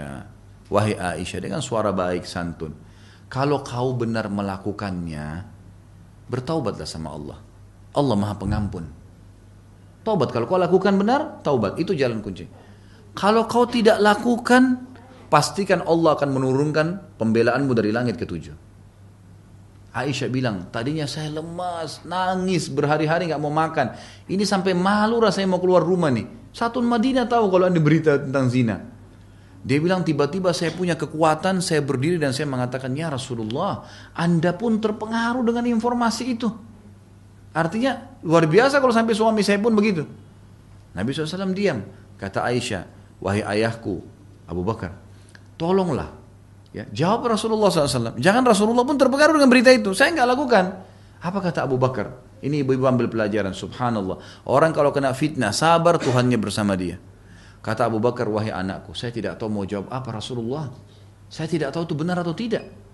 Aisyah, dengan suara baik, santun, kalau kau benar melakukannya, bertaubatlah sama Allah. Allah Maha Pengampun. Taubat, kalau kau lakukan benar, taubat, itu jalan kunci. Kalau kau tidak lakukan, pastikan Allah akan menurunkan pembelaanmu dari langit ketujuh. Aisyah bilang, tadinya saya lemas, nangis, berhari-hari gak mau makan. Ini sampai malu rasanya mau keluar rumah nih. Satu Madinah tahu kalau ada berita tentang zina. Dia bilang, tiba-tiba saya punya kekuatan, saya berdiri dan saya mengatakan, ya Rasulullah, Anda pun terpengaruh dengan informasi itu. Artinya, luar biasa kalau sampai suami saya pun begitu. Nabi SAW diam. Kata Aisyah, wahai ayahku, Abu Bakar, tolonglah. Ya, jawab Rasulullah SAW. Jangan Rasulullah pun terpengaruh dengan berita itu. Saya nggak lakukan. Apa kata Abu Bakar? Ini ibu-ibu ambil pelajaran. Subhanallah. Orang kalau kena fitnah, sabar, Tuhannya bersama dia. Kata Abu Bakar, wahai anakku, saya tidak tahu mau jawab apa Rasulullah. Saya tidak tahu itu benar atau tidak.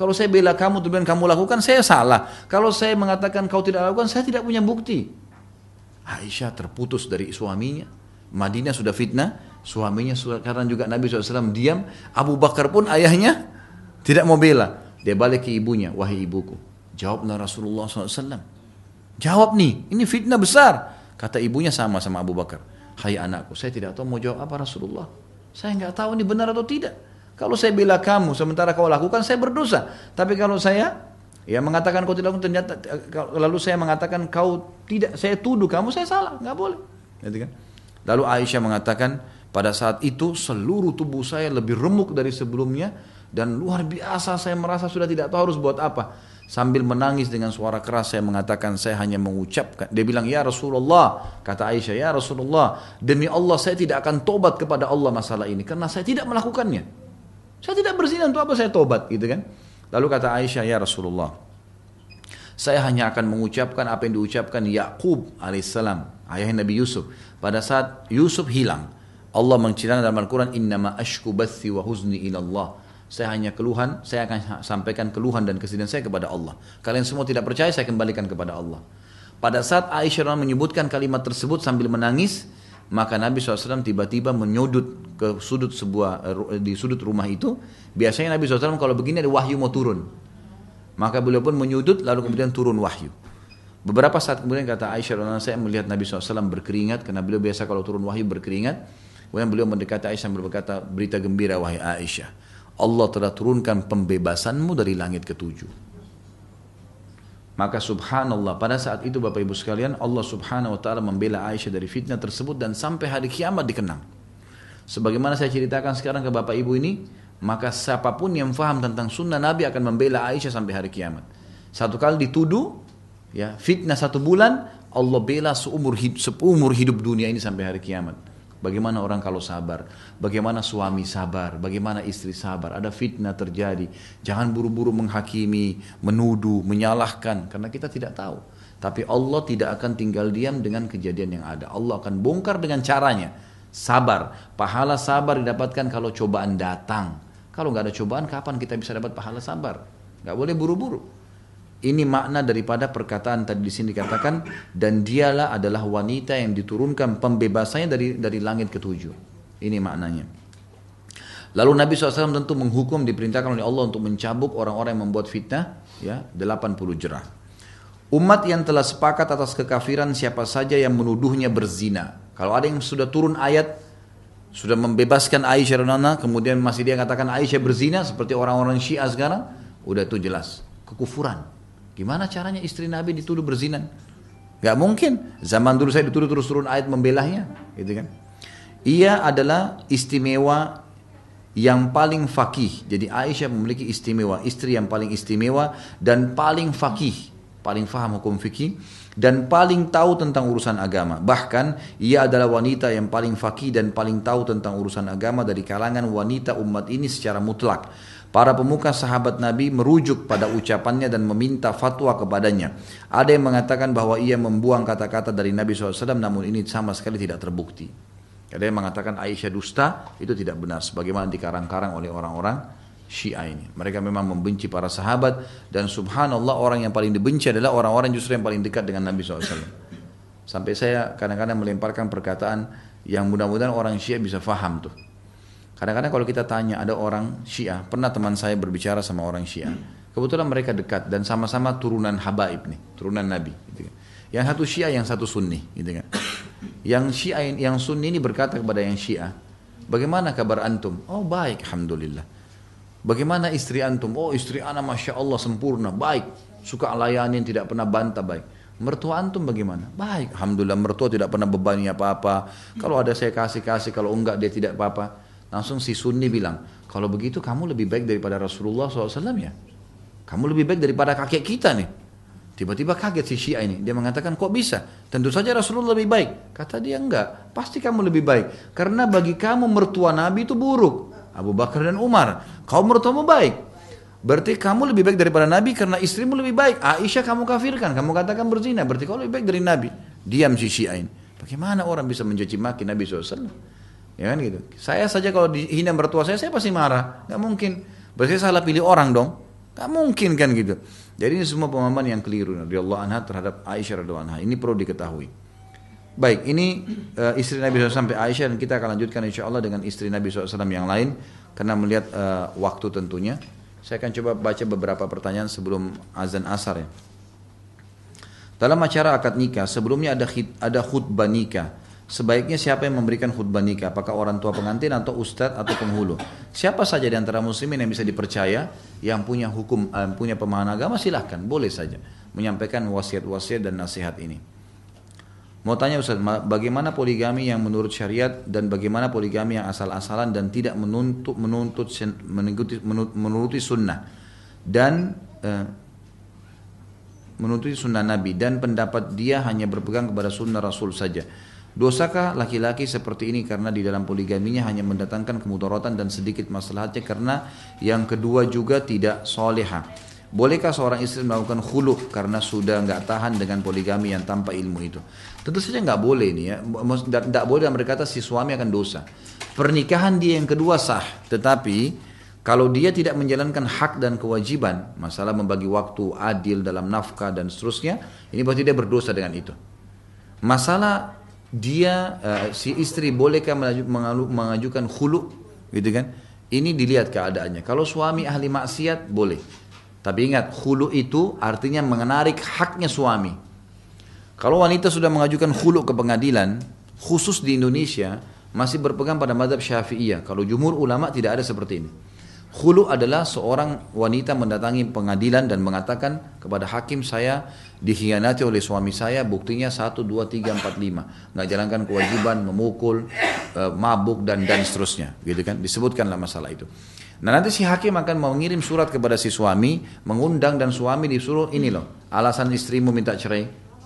Kalau saya bela kamu, tujuan kamu lakukan, saya salah. Kalau saya mengatakan kau tidak lakukan, saya tidak punya bukti. Aisyah terputus dari suaminya. Madinah sudah fitnah, suaminya sekarang juga Nabi SAW diam. Abu Bakar pun ayahnya tidak mau bela. Dia balik ke ibunya, wahai ibuku, jawablah Rasulullah SAW. Jawab nih, ini fitnah besar. Kata ibunya sama Abu Bakar. Hai anakku, saya tidak tahu mau jawab apa Rasulullah. Saya nggak tahu ini benar atau tidak. Kalau saya bela kamu, sementara kau lakukan, saya berdosa. Tapi kalau saya mengatakan kau tidak lakukan, ternyata lalu saya mengatakan kau tidak, saya tuduh kamu, saya salah, nggak boleh. Gitu kan? Lalu Aisyah mengatakan, pada saat itu seluruh tubuh saya lebih remuk dari sebelumnya dan luar biasa saya merasa sudah tidak tahu harus buat apa. Sambil menangis dengan suara keras saya mengatakan, saya hanya mengucapkan. Dia bilang, ya Rasulullah, kata Aisyah, ya Rasulullah, demi Allah saya tidak akan tobat kepada Allah masalah ini karena saya tidak melakukannya. Saya tidak berzina, untuk apa saya tobat, gitu kan? Lalu kata Aisyah, ya Rasulullah, saya hanya akan mengucapkan apa yang diucapkan Yaqub alaihissalam, ayah Nabi Yusuf. Pada saat Yusuf hilang, Allah menceritakan dalam Al-Quran, innama ashku bathi wa huzni ilallah. Saya hanya keluhan, saya akan sampaikan keluhan dan kesedihan saya kepada Allah. Kalian semua tidak percaya, saya kembalikan kepada Allah. Pada saat Aisyah menyebutkan kalimat tersebut sambil menangis, maka Nabi SAW tiba-tiba menyudut ke sudut di sudut rumah itu. Biasanya Nabi SAW kalau begini ada wahyu mau turun. Maka beliau pun menyudut, lalu kemudian turun wahyu. Beberapa saat kemudian kata Aisyah, saya melihat Nabi SAW berkeringat, karena beliau biasa kalau turun wahyu berkeringat. Kemudian beliau mendekati Aisyah dan berkata, berita gembira wahai Aisyah, Allah telah turunkan pembebasanmu dari langit ketujuh. Maka subhanallah, pada saat itu Bapak Ibu sekalian, Allah subhanahu wa ta'ala membela Aisyah dari fitnah tersebut dan sampai hari kiamat dikenang. Sebagaimana saya ceritakan sekarang ke Bapak Ibu ini, maka siapapun yang faham tentang sunnah Nabi akan membela Aisyah sampai hari kiamat. Satu kali dituduh, fitnah 1 bulan, Allah bela seumur hidup dunia ini sampai hari kiamat. Bagaimana orang kalau sabar, bagaimana suami sabar, bagaimana istri sabar, ada fitnah terjadi. Jangan buru-buru menghakimi, menuduh, menyalahkan, karena kita tidak tahu. Tapi Allah tidak akan tinggal diam dengan kejadian yang ada. Allah akan bongkar dengan caranya. Sabar, pahala sabar didapatkan kalau cobaan datang. Kalau nggak ada cobaan, kapan kita bisa dapat pahala sabar? Nggak boleh buru-buru. Ini makna daripada perkataan tadi di sini dikatakan, dan dialah adalah wanita yang diturunkan pembebasannya dari langit ketujuh. Ini maknanya. Lalu Nabi SAW tentu menghukum, diperintahkan oleh Allah untuk mencabuk orang-orang yang membuat fitnah, 80 jerah. Umat yang telah sepakat atas kekafiran siapa saja yang menuduhnya berzina. Kalau ada yang sudah turun ayat, sudah membebaskan Aisyah radhiyallahu, kemudian masih dia katakan Aisyah berzina, seperti orang-orang Syiah sekarang, udah itu jelas kekufuran. Gimana caranya istri Nabi dituduh berzina? Gak mungkin. Zaman dulu saya dituduh terus turun ayat membelahnya, gitu kan? Ia adalah istimewa yang paling faqih. Jadi Aisyah memiliki istimewa, istri yang paling istimewa dan paling faqih, paling faham hukum fikih dan paling tahu tentang urusan agama. Bahkan ia adalah wanita yang paling faqih dan paling tahu tentang urusan agama dari kalangan wanita umat ini secara mutlak. Para pemuka sahabat Nabi merujuk pada ucapannya dan meminta fatwa kepadanya. Ada yang mengatakan bahwa ia membuang kata-kata dari Nabi SAW, namun ini sama sekali tidak terbukti. Ada yang mengatakan Aisyah dusta, itu tidak benar. Sebagaimana dikarang-karang oleh orang-orang Syiah ini. Mereka memang membenci para sahabat, dan subhanallah orang yang paling dibenci adalah orang-orang justru yang paling dekat dengan Nabi SAW. Sampai saya kadang-kadang melemparkan perkataan yang mudah-mudahan orang Syiah bisa faham tuh. Kadang-kadang kalau kita tanya, ada orang Syiah, pernah teman saya berbicara sama orang Syiah, kebetulan mereka dekat dan sama-sama turunan habaib nih, turunan Nabi. Gitu kan. Yang satu Syiah, yang satu Sunni. Gitu kan. Yang Syiah, yang Sunni ini berkata kepada yang Syiah, bagaimana kabar antum? Oh baik, alhamdulillah. Bagaimana istri antum? Oh istri ana masya Allah sempurna, baik, suka layanin, tidak pernah bantah, baik. Mertua antum bagaimana? Baik, alhamdulillah, mertua tidak pernah bebani apa-apa. Kalau ada saya kasih, kalau enggak dia tidak apa-apa. Langsung si Sunni bilang, kalau begitu kamu lebih baik daripada Rasulullah SAW ya. Kamu lebih baik daripada kakek kita nih. Tiba-tiba kaget si Syiah ini. Dia mengatakan, kok bisa? Tentu saja Rasulullah lebih baik. Kata dia, enggak. Pasti kamu lebih baik. Karena bagi kamu mertua Nabi itu buruk. Abu Bakar dan Umar. Kau mertuamu baik. Berarti kamu lebih baik daripada Nabi karena istrimu lebih baik. Aisyah kamu kafirkan. Kamu katakan berzina. Berarti kau lebih baik dari Nabi. Diam si Syiah ini. Bagaimana orang bisa mencaci maki Nabi SAW? Ya kan gitu. Saya saja kalau dihina mertua saya pasti marah. Gak mungkin. Berarti saya salah pilih orang dong. Gak mungkin kan gitu. Jadi ini semua pemahaman yang keliru radhiyallahu anha terhadap Aisyah radhiyallahu anha. Ini perlu diketahui. Baik, ini istri Nabi SAW sampai Aisyah, dan kita akan lanjutkan insya Allah dengan istri Nabi SAW yang lain karena melihat waktu tentunya. Saya akan coba baca beberapa pertanyaan sebelum azan asar ya. Dalam acara akad nikah sebelumnya ada khutbah nikah. Sebaiknya siapa yang memberikan khutbah nikah? Apakah orang tua pengantin atau ustadz atau penghulu? Siapa saja di antara muslimin yang bisa dipercaya, yang punya hukum, punya pemahaman agama, silahkan, boleh saja menyampaikan wasiat-wasiat dan nasihat ini. Mau tanya Ustaz, bagaimana poligami yang menurut syariat dan bagaimana poligami yang asal-asalan dan tidak menuruti sunnah dan menuruti sunnah Nabi, dan pendapat dia hanya berpegang kepada sunnah Rasul saja. Dosakah laki-laki seperti ini karena di dalam poligaminya hanya mendatangkan kemudaratan dan sedikit maslahatnya, karena yang kedua juga tidak soleha? Bolehkah seorang istri melakukan khulu karena sudah nggak tahan dengan poligami yang tanpa ilmu itu? Tentu saja nggak boleh nih ya. Nggak boleh dan berkata si suami akan dosa. Pernikahan dia yang kedua sah, tetapi kalau dia tidak menjalankan hak dan kewajiban, masalah membagi waktu adil dalam nafkah dan seterusnya, ini berarti dia berdosa dengan itu. Masalah dia si istri bolehkah mengajukan khulu, gitu kan? Ini dilihat keadaannya. Kalau suami ahli maksiat boleh. Tapi ingat, khulu itu artinya menarik haknya suami. Kalau wanita sudah mengajukan khulu ke pengadilan, khusus di Indonesia masih berpegang pada mazhab Syafi'iyah. Kalau jumhur ulama tidak ada seperti ini. Khulu adalah seorang wanita mendatangi pengadilan dan mengatakan kepada hakim, saya dikhianati oleh suami saya, buktinya 1, 2, 3, 4, 5. Nggak jalankan kewajiban, memukul, mabuk dan seterusnya. Gitu kan? Disebutkanlah masalah itu. Nah nanti si hakim akan mengirim surat kepada si suami, mengundang, dan suami disuruh, ini loh alasan istrimu minta cerai,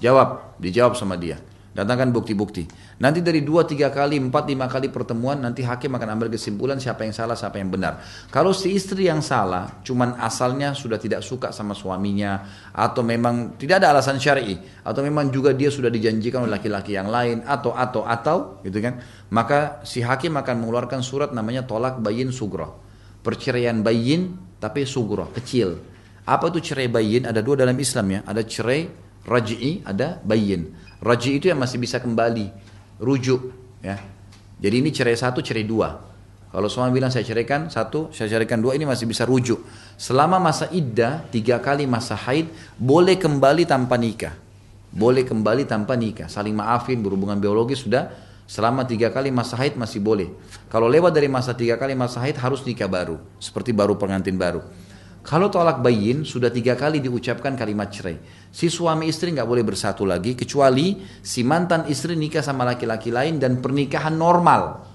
dijawab sama dia, datangkan bukti-bukti. Nanti dari 2, 3 kali, 4, 5 kali pertemuan, nanti hakim akan ambil kesimpulan siapa yang salah, siapa yang benar. Kalau si istri yang salah, cuman asalnya sudah tidak suka sama suaminya, atau memang tidak ada alasan syar'i, atau memang juga dia sudah dijanjikan oleh laki-laki yang lain, atau gitu kan, maka si hakim akan mengeluarkan surat namanya tolak bayin sughra. Perceraian bayin tapi sugro, kecil. Apa itu cerai bayin? Ada 2 dalam Islam ya. Ada cerai raj'i, ada bayin. Raj'i itu yang masih bisa kembali, rujuk ya. Jadi ini cerai 1, cerai 2. Kalau suami bilang saya ceraikan 1, saya ceraikan 2, ini masih bisa rujuk. Selama masa iddah 3 kali masa haid boleh kembali tanpa nikah. Boleh kembali tanpa nikah, saling maafin, berhubungan biologis sudah. Selama 3 kali masa haid masih boleh. Kalau lewat dari masa 3 kali masa haid harus nikah baru, seperti baru pengantin baru. Kalau tolak bayin sudah 3 kali diucapkan kalimat cerai, si suami istri nggak boleh bersatu lagi kecuali si mantan istri nikah sama laki-laki lain dan pernikahan normal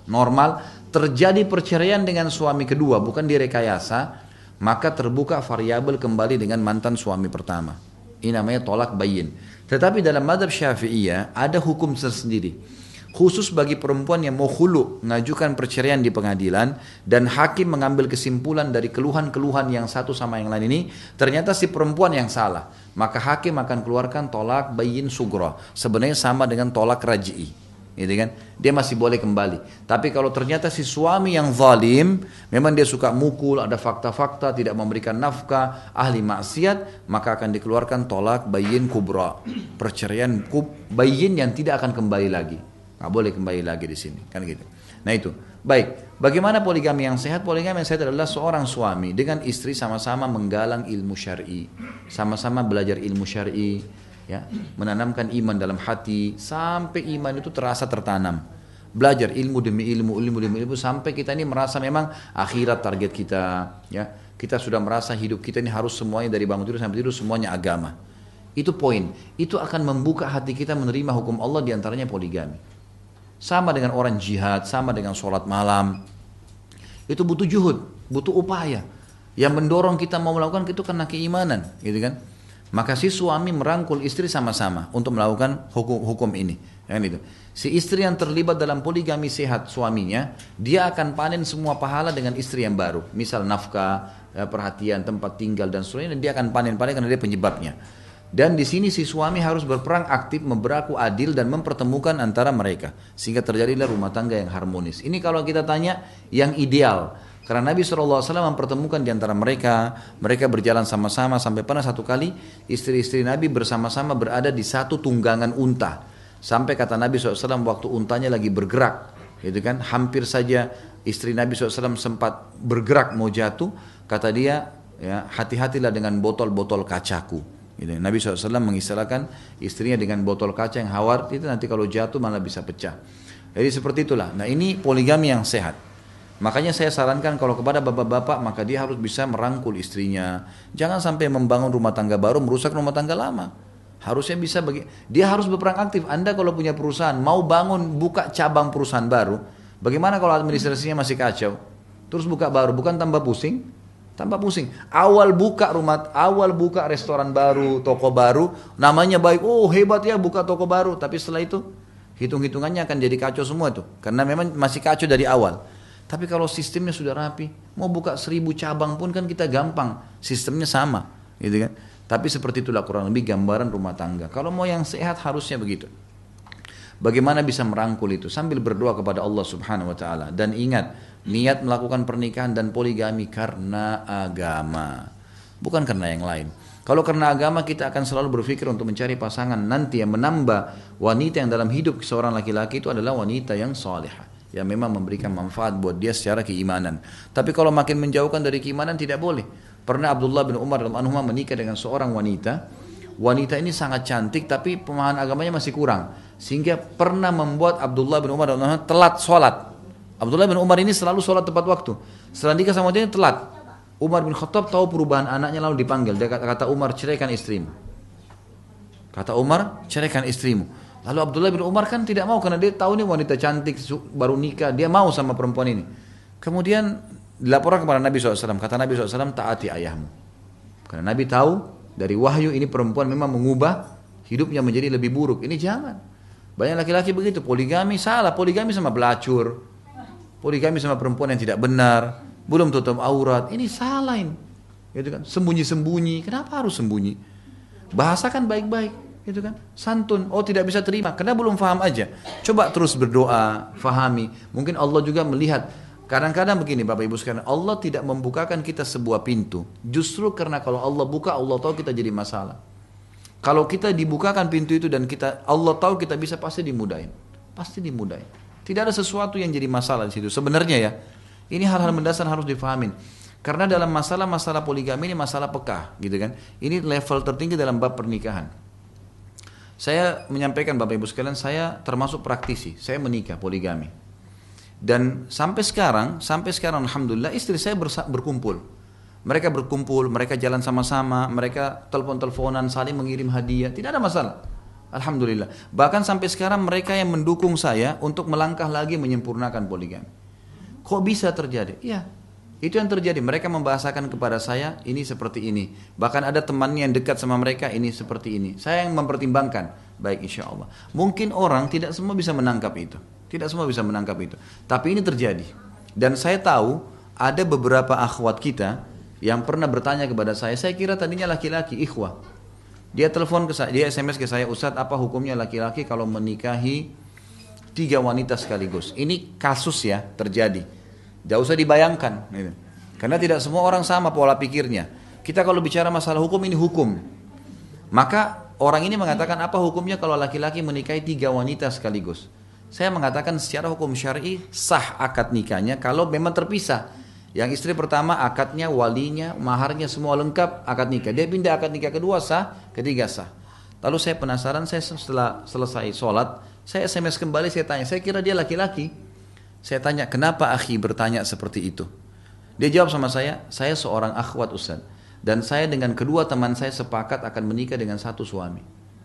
terjadi perceraian dengan suami kedua, bukan direkayasa, maka terbuka variabel kembali dengan mantan suami pertama. Ini namanya tolak bayin. Tetapi dalam mazhab Syafi'iyah ada hukum tersendiri. Khusus bagi perempuan yang mau khulu, mengajukan perceraian di pengadilan, dan hakim mengambil kesimpulan dari keluhan-keluhan yang satu sama yang lain ini, ternyata si perempuan yang salah, maka hakim akan keluarkan tolak bayin sughra. Sebenarnya sama dengan tolak raj'i, gitu kan? Dia masih boleh kembali. Tapi kalau ternyata si suami yang zalim, memang dia suka mukul, ada fakta-fakta, tidak memberikan nafkah, ahli maksiat, maka akan dikeluarkan tolak bayin kubra, perceraian bayin yang tidak akan kembali lagi. Nggak boleh kembali lagi di sini, kan gitu. Nah itu, baik. Bagaimana poligami yang sehat? Poligami yang sehat adalah seorang suami dengan istri sama-sama menggalang ilmu syar'i, sama-sama belajar ilmu syar'i, ya, menanamkan iman dalam hati sampai iman itu terasa tertanam. Belajar ilmu demi ilmu sampai kita ini merasa memang akhirat target kita, ya. Kita sudah merasa hidup kita ini harus semuanya dari bangun tidur sampai tidur semuanya agama. Itu poin. Itu akan membuka hati kita menerima hukum Allah, diantaranya poligami. Sama dengan orang jihad, sama dengan sholat malam. Itu butuh juhud, butuh upaya. Yang mendorong kita mau melakukan itu karena keimanan, gitu kan? Maka si suami merangkul istri sama-sama untuk melakukan hukum ini, kan itu. Si istri yang terlibat dalam poligami sehat suaminya, dia akan panen semua pahala dengan istri yang baru. Misal nafkah, perhatian, tempat tinggal dan seterusnya, dan dia akan panen karena dia penyebabnya. Dan di sini si suami harus berperan aktif, berlaku adil dan mempertemukan antara mereka sehingga terjadilah rumah tangga yang harmonis. Ini kalau kita tanya yang ideal. Karena Nabi SAW mempertemukan di antara mereka, mereka berjalan sama-sama sampai pernah satu kali istri-istri Nabi bersama-sama berada di satu tunggangan unta. Sampai kata Nabi SAW waktu untanya lagi bergerak, gitu kan, hampir saja istri Nabi SAW sempat bergerak mau jatuh, kata dia, ya, hati-hatilah dengan botol-botol kacaku. Gitu. Nabi SAW mengistilahkan istrinya dengan botol kaca yang khawatir itu nanti kalau jatuh malah bisa pecah. Jadi seperti itulah. Nah ini poligami yang sehat. Makanya saya sarankan kalau kepada bapak-bapak maka dia harus bisa merangkul istrinya. Jangan sampai membangun rumah tangga baru merusak rumah tangga lama. Harusnya bisa dia harus berperan aktif. Anda kalau punya perusahaan mau bangun buka cabang perusahaan baru, bagaimana kalau administrasinya masih kacau? Terus buka baru, bukan tambah pusing? Tambah pusing. Awal buka restoran baru, toko baru, namanya baik. Oh hebat ya buka toko baru. Tapi setelah itu hitung-hitungannya akan jadi kacau semua tuh. Karena memang masih kacau dari awal. Tapi kalau sistemnya sudah rapi, mau buka 1000 cabang pun kan kita gampang, sistemnya sama, gitu kan. Tapi seperti itulah kurang lebih gambaran rumah tangga. Kalau mau yang sehat harusnya begitu. Bagaimana bisa merangkul itu sambil berdoa kepada Allah Subhanahu wa taala dan ingat, niat melakukan pernikahan dan poligami karena agama, bukan karena yang lain. Kalau karena agama kita akan selalu berpikir untuk mencari pasangan nanti yang menambah wanita yang dalam hidup seorang laki-laki itu adalah wanita yang salihah, yang memang memberikan manfaat buat dia secara keimanan. Tapi kalau makin menjauhkan dari keimanan tidak boleh. Pernah Abdullah bin Umar radhiyallahu anhu menikah dengan seorang wanita. Wanita ini sangat cantik tapi pemahaman agamanya masih kurang. Sehingga pernah membuat Abdullah bin Umar radhiyallahu anhu telat sholat. Abdullah bin Umar ini selalu sholat tepat waktu. Setelah nikah sama dia telat. Umar bin Khattab tahu perubahan anaknya lalu dipanggil. Dia kata Umar, ceraikan istrimu. Kata Umar, ceraikan istrimu. Lalu Abdullah bin Umar kan tidak mau karena dia tahu nih wanita cantik baru nikah, dia mau sama perempuan ini. Kemudian dilaporkan kepada Nabi SAW, kata Nabi SAW, taati ayahmu. Karena Nabi tahu dari wahyu ini perempuan memang mengubah hidupnya menjadi lebih buruk. Ini jangan. Banyak laki-laki begitu, poligami salah, poligami sama pelacur, poligami sama perempuan yang tidak benar, belum tutup aurat, ini salah ini. Gitu kan? Sembunyi-sembunyi, kenapa harus sembunyi? Bahasakan baik-baik. Gitu kan, santun. Oh tidak bisa terima karena belum paham aja. Coba terus berdoa, fahami. Mungkin Allah juga melihat. Kadang-kadang begini Bapak Ibu sekalian, Allah tidak membukakan kita sebuah pintu justru karena kalau Allah buka, Allah tahu kita jadi masalah. Kalau kita dibukakan pintu itu dan Allah tahu kita bisa, pasti dimudahin. Pasti dimudahin. Tidak ada sesuatu yang jadi masalah di situ. Sebenarnya ya, ini hal-hal mendasar harus difahamin. Karena dalam masalah poligami ini masalah pekah, gitu kan. Ini level tertinggi dalam bab pernikahan. Saya menyampaikan Bapak Ibu sekalian, saya termasuk praktisi, saya menikah poligami. Dan sampai sekarang Alhamdulillah istri saya berkumpul. Mereka berkumpul, mereka jalan sama-sama, mereka telepon-teleponan, saling mengirim hadiah, tidak ada masalah. Alhamdulillah. Bahkan sampai sekarang mereka yang mendukung saya untuk melangkah lagi menyempurnakan poligami. Kok bisa terjadi? Ya, itu yang terjadi. Mereka membahasakan kepada saya, ini seperti ini. Bahkan ada temannya yang dekat sama mereka, ini seperti ini. Saya yang mempertimbangkan. Baik insya Allah. Mungkin orang tidak semua bisa menangkap itu. Tidak semua bisa menangkap itu. Tapi ini terjadi. Dan saya tahu ada beberapa akhwat kita yang pernah bertanya kepada saya kira tadinya laki-laki, ikhwah. Dia telepon ke saya, dia SMS ke saya, Ustadz apa hukumnya laki-laki kalau menikahi 3 wanita sekaligus? Ini kasus ya, terjadi. Tidak usah dibayangkan. Gitu. Karena tidak semua orang sama pola pikirnya. Kita kalau bicara masalah hukum, ini hukum. Maka orang ini mengatakan apa hukumnya kalau laki-laki menikahi 3 wanita sekaligus? Saya mengatakan secara hukum syar'i sah akad nikahnya kalau memang terpisah. Yang istri pertama akadnya, walinya, maharnya semua lengkap, akad nikah. Dia pindah akad nikah kedua sah, ketiga sah. Lalu saya penasaran, saya setelah selesai sholat, saya SMS kembali, saya tanya, saya kira dia laki-laki. Saya tanya, kenapa akhi bertanya seperti itu? Dia jawab sama saya seorang akhwat Ustaz. Dan saya dengan kedua teman saya sepakat akan menikah dengan satu suami.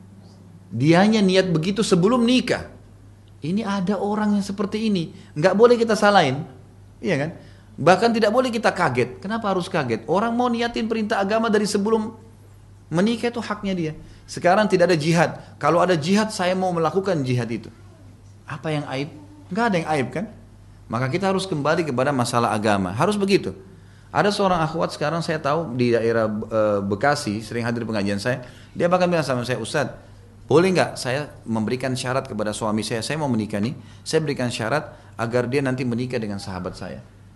Dianya niat begitu sebelum nikah. Ini ada orang yang seperti ini. Nggak boleh kita salahin. Iya kan? Bahkan tidak boleh kita kaget. Kenapa harus kaget? Orang mau niatin perintah agama dari sebelum menikah itu haknya dia. Sekarang tidak ada jihad. Kalau ada jihad, saya mau melakukan jihad itu. Apa yang aib? Nggak ada yang aib kan? Maka kita harus kembali kepada masalah agama. Harus begitu. Ada seorang akhwat sekarang saya tahu di daerah Bekasi, sering hadir pengajian saya. Dia bahkan bilang sama saya, Ustadz, boleh nggak saya memberikan syarat kepada suami saya mau menikah nih, saya berikan syarat agar dia nanti menikah dengan sahabat saya.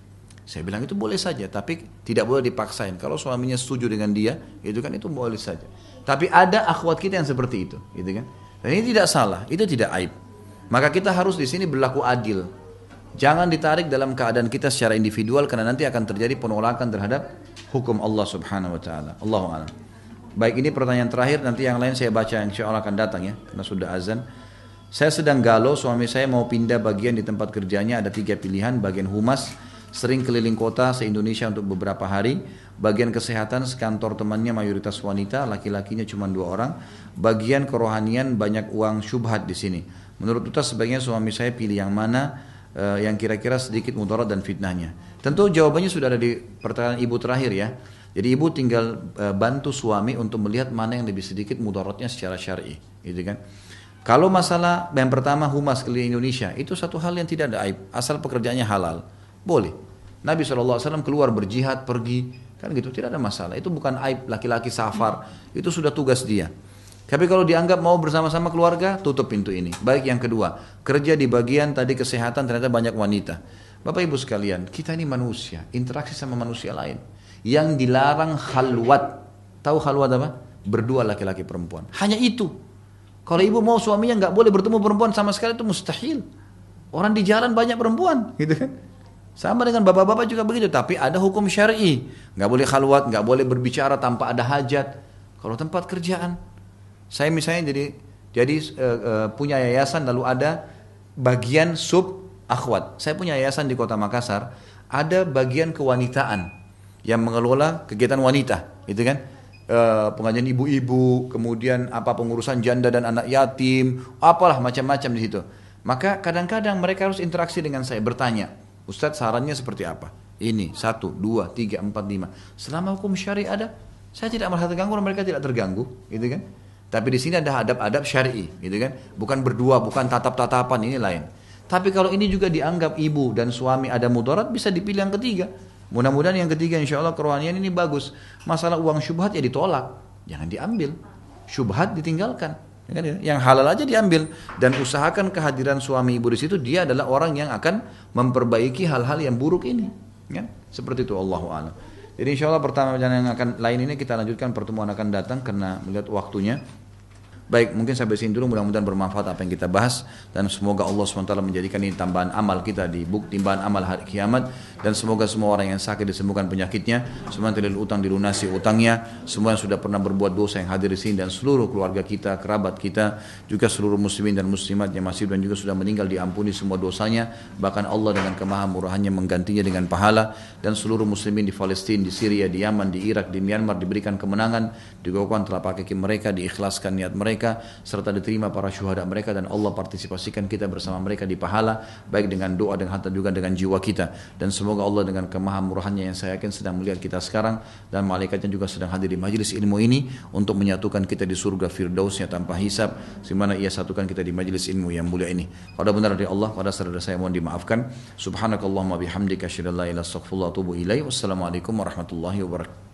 Saya bilang itu boleh saja, tapi tidak boleh dipaksain. Kalau suaminya setuju dengan dia, itu kan itu boleh saja. Tapi ada akhwat kita yang seperti itu, gitu kan? Dan ini tidak salah, itu tidak aib. Maka kita harus di sini berlaku adil. Jangan ditarik dalam keadaan kita secara individual, karena nanti akan terjadi penolakan terhadap hukum Allah Subhanahu Wa Taala. Allahu a'lam. Baik, ini pertanyaan terakhir. Nanti yang lain saya baca, insya Allah akan datang ya, karena sudah azan. Saya sedang galau, suami saya mau pindah bagian di tempat kerjanya. Ada 3 pilihan: bagian humas, sering keliling kota se-Indonesia untuk beberapa hari; bagian kesehatan, sekantor temannya mayoritas wanita, laki-lakinya cuma 2 orang; bagian kerohanian, banyak uang syubhat di sini. Menurut Ustaz, sebaiknya suami saya pilih yang mana yang kira-kira sedikit mudarat dan fitnahnya? Tentu jawabannya sudah ada di pertanyaan ibu terakhir ya. Jadi ibu tinggal bantu suami untuk melihat mana yang lebih sedikit mudaratnya secara syar'i, gitu kan? Kalau masalah yang pertama, humas keliling Indonesia, itu satu hal yang tidak ada aib, asal pekerjaannya halal. Boleh. Nabi SAW keluar berjihad, pergi, kan gitu, tidak ada masalah. Itu bukan aib, laki-laki safar, itu sudah tugas dia. Tapi kalau dianggap mau bersama-sama keluarga, tutup pintu ini. Baik, yang kedua, kerja di bagian tadi kesehatan, ternyata banyak wanita. Bapak ibu sekalian, kita ini manusia, interaksi sama manusia lain. Yang dilarang khalwat. Tahu khalwat apa? Berdua laki-laki perempuan. Hanya itu. Kalau ibu mau suaminya nggak boleh bertemu perempuan sama sekali, itu mustahil. Orang di jalan banyak perempuan, gitu kan? Sama dengan bapak-bapak juga begitu, tapi ada hukum syar'i. Nggak boleh khalwat, nggak boleh berbicara tanpa ada hajat. Kalau tempat kerjaan, saya misalnya jadi punya yayasan, lalu ada bagian sub akhwat. Saya punya yayasan di Kota Makassar, ada bagian kewanitaan yang mengelola kegiatan wanita, gitu kan? Pengajian ibu-ibu, kemudian apa pengurusan janda dan anak yatim, apalah macam-macam di situ. Maka kadang-kadang mereka harus interaksi dengan saya, bertanya, Ustadz sarannya seperti apa? Ini 1, 2, 3, 4, 5. Selama hukum syari ada, saya tidak merasa terganggu dan mereka tidak terganggu, gitu kan? Tapi di sini ada adab-adab syar'i, gitu kan? Bukan berdua, bukan tatap-tatapan, ini lain. Tapi kalau ini juga dianggap ibu dan suami ada mudarat, bisa dipilih yang ketiga. Mudah-mudahan yang ketiga insya Allah kerohanian ini bagus. Masalah uang syubhat ya ditolak, jangan diambil. Syubhat ditinggalkan. Yang halal aja diambil, dan usahakan kehadiran suami ibu di situ. Dia adalah orang yang akan memperbaiki hal-hal yang buruk ini. Kan? Seperti itu, Allahu a'lam. Jadi insya Allah pertanyaan yang akan lain ini kita lanjutkan pertemuan akan datang karena melihat waktunya. Baik, mungkin sampai sini dulu, mudah-mudahan bermanfaat apa yang kita bahas, dan semoga Allah SWT menjadikan ini tambahan amal kita di timbangan amal hari kiamat, dan semoga semua orang yang sakit disembuhkan penyakitnya, semua yang tidak utang dilunasi utangnya, semua yang sudah pernah berbuat dosa yang hadir di sini, dan seluruh keluarga kita, kerabat kita, juga seluruh muslimin dan muslimat yang masih dan juga sudah meninggal diampuni semua dosanya, bahkan Allah dengan kemahamurahannya menggantinya dengan pahala, dan seluruh muslimin di Palestina, di Syria, di Yaman, di Irak, di Myanmar diberikan kemenangan, dikukuhkan telapak kaki mereka, diikhlaskan niat mereka, serta diterima para syuhada mereka, dan Allah partisipasikan kita bersama mereka di pahala, baik dengan doa, dengan harta, juga dengan jiwa kita. Dan semoga Allah dengan kemahamurahannya yang saya yakin sedang melihat kita sekarang, dan malaikatnya juga sedang hadir di majelis ilmu ini untuk menyatukan kita di surga firdausnya tanpa hisab, dimana ia satukan kita di majelis ilmu yang mulia ini. Pada benar dari Allah, pada saudara saya mohon dimaafkan. Subhanakallahumma bihamdika asyhadu an la ilaha illa anta astaghfiruka wa atubu ilaik. Wassalamualaikum warahmatullahi wabarakatuh.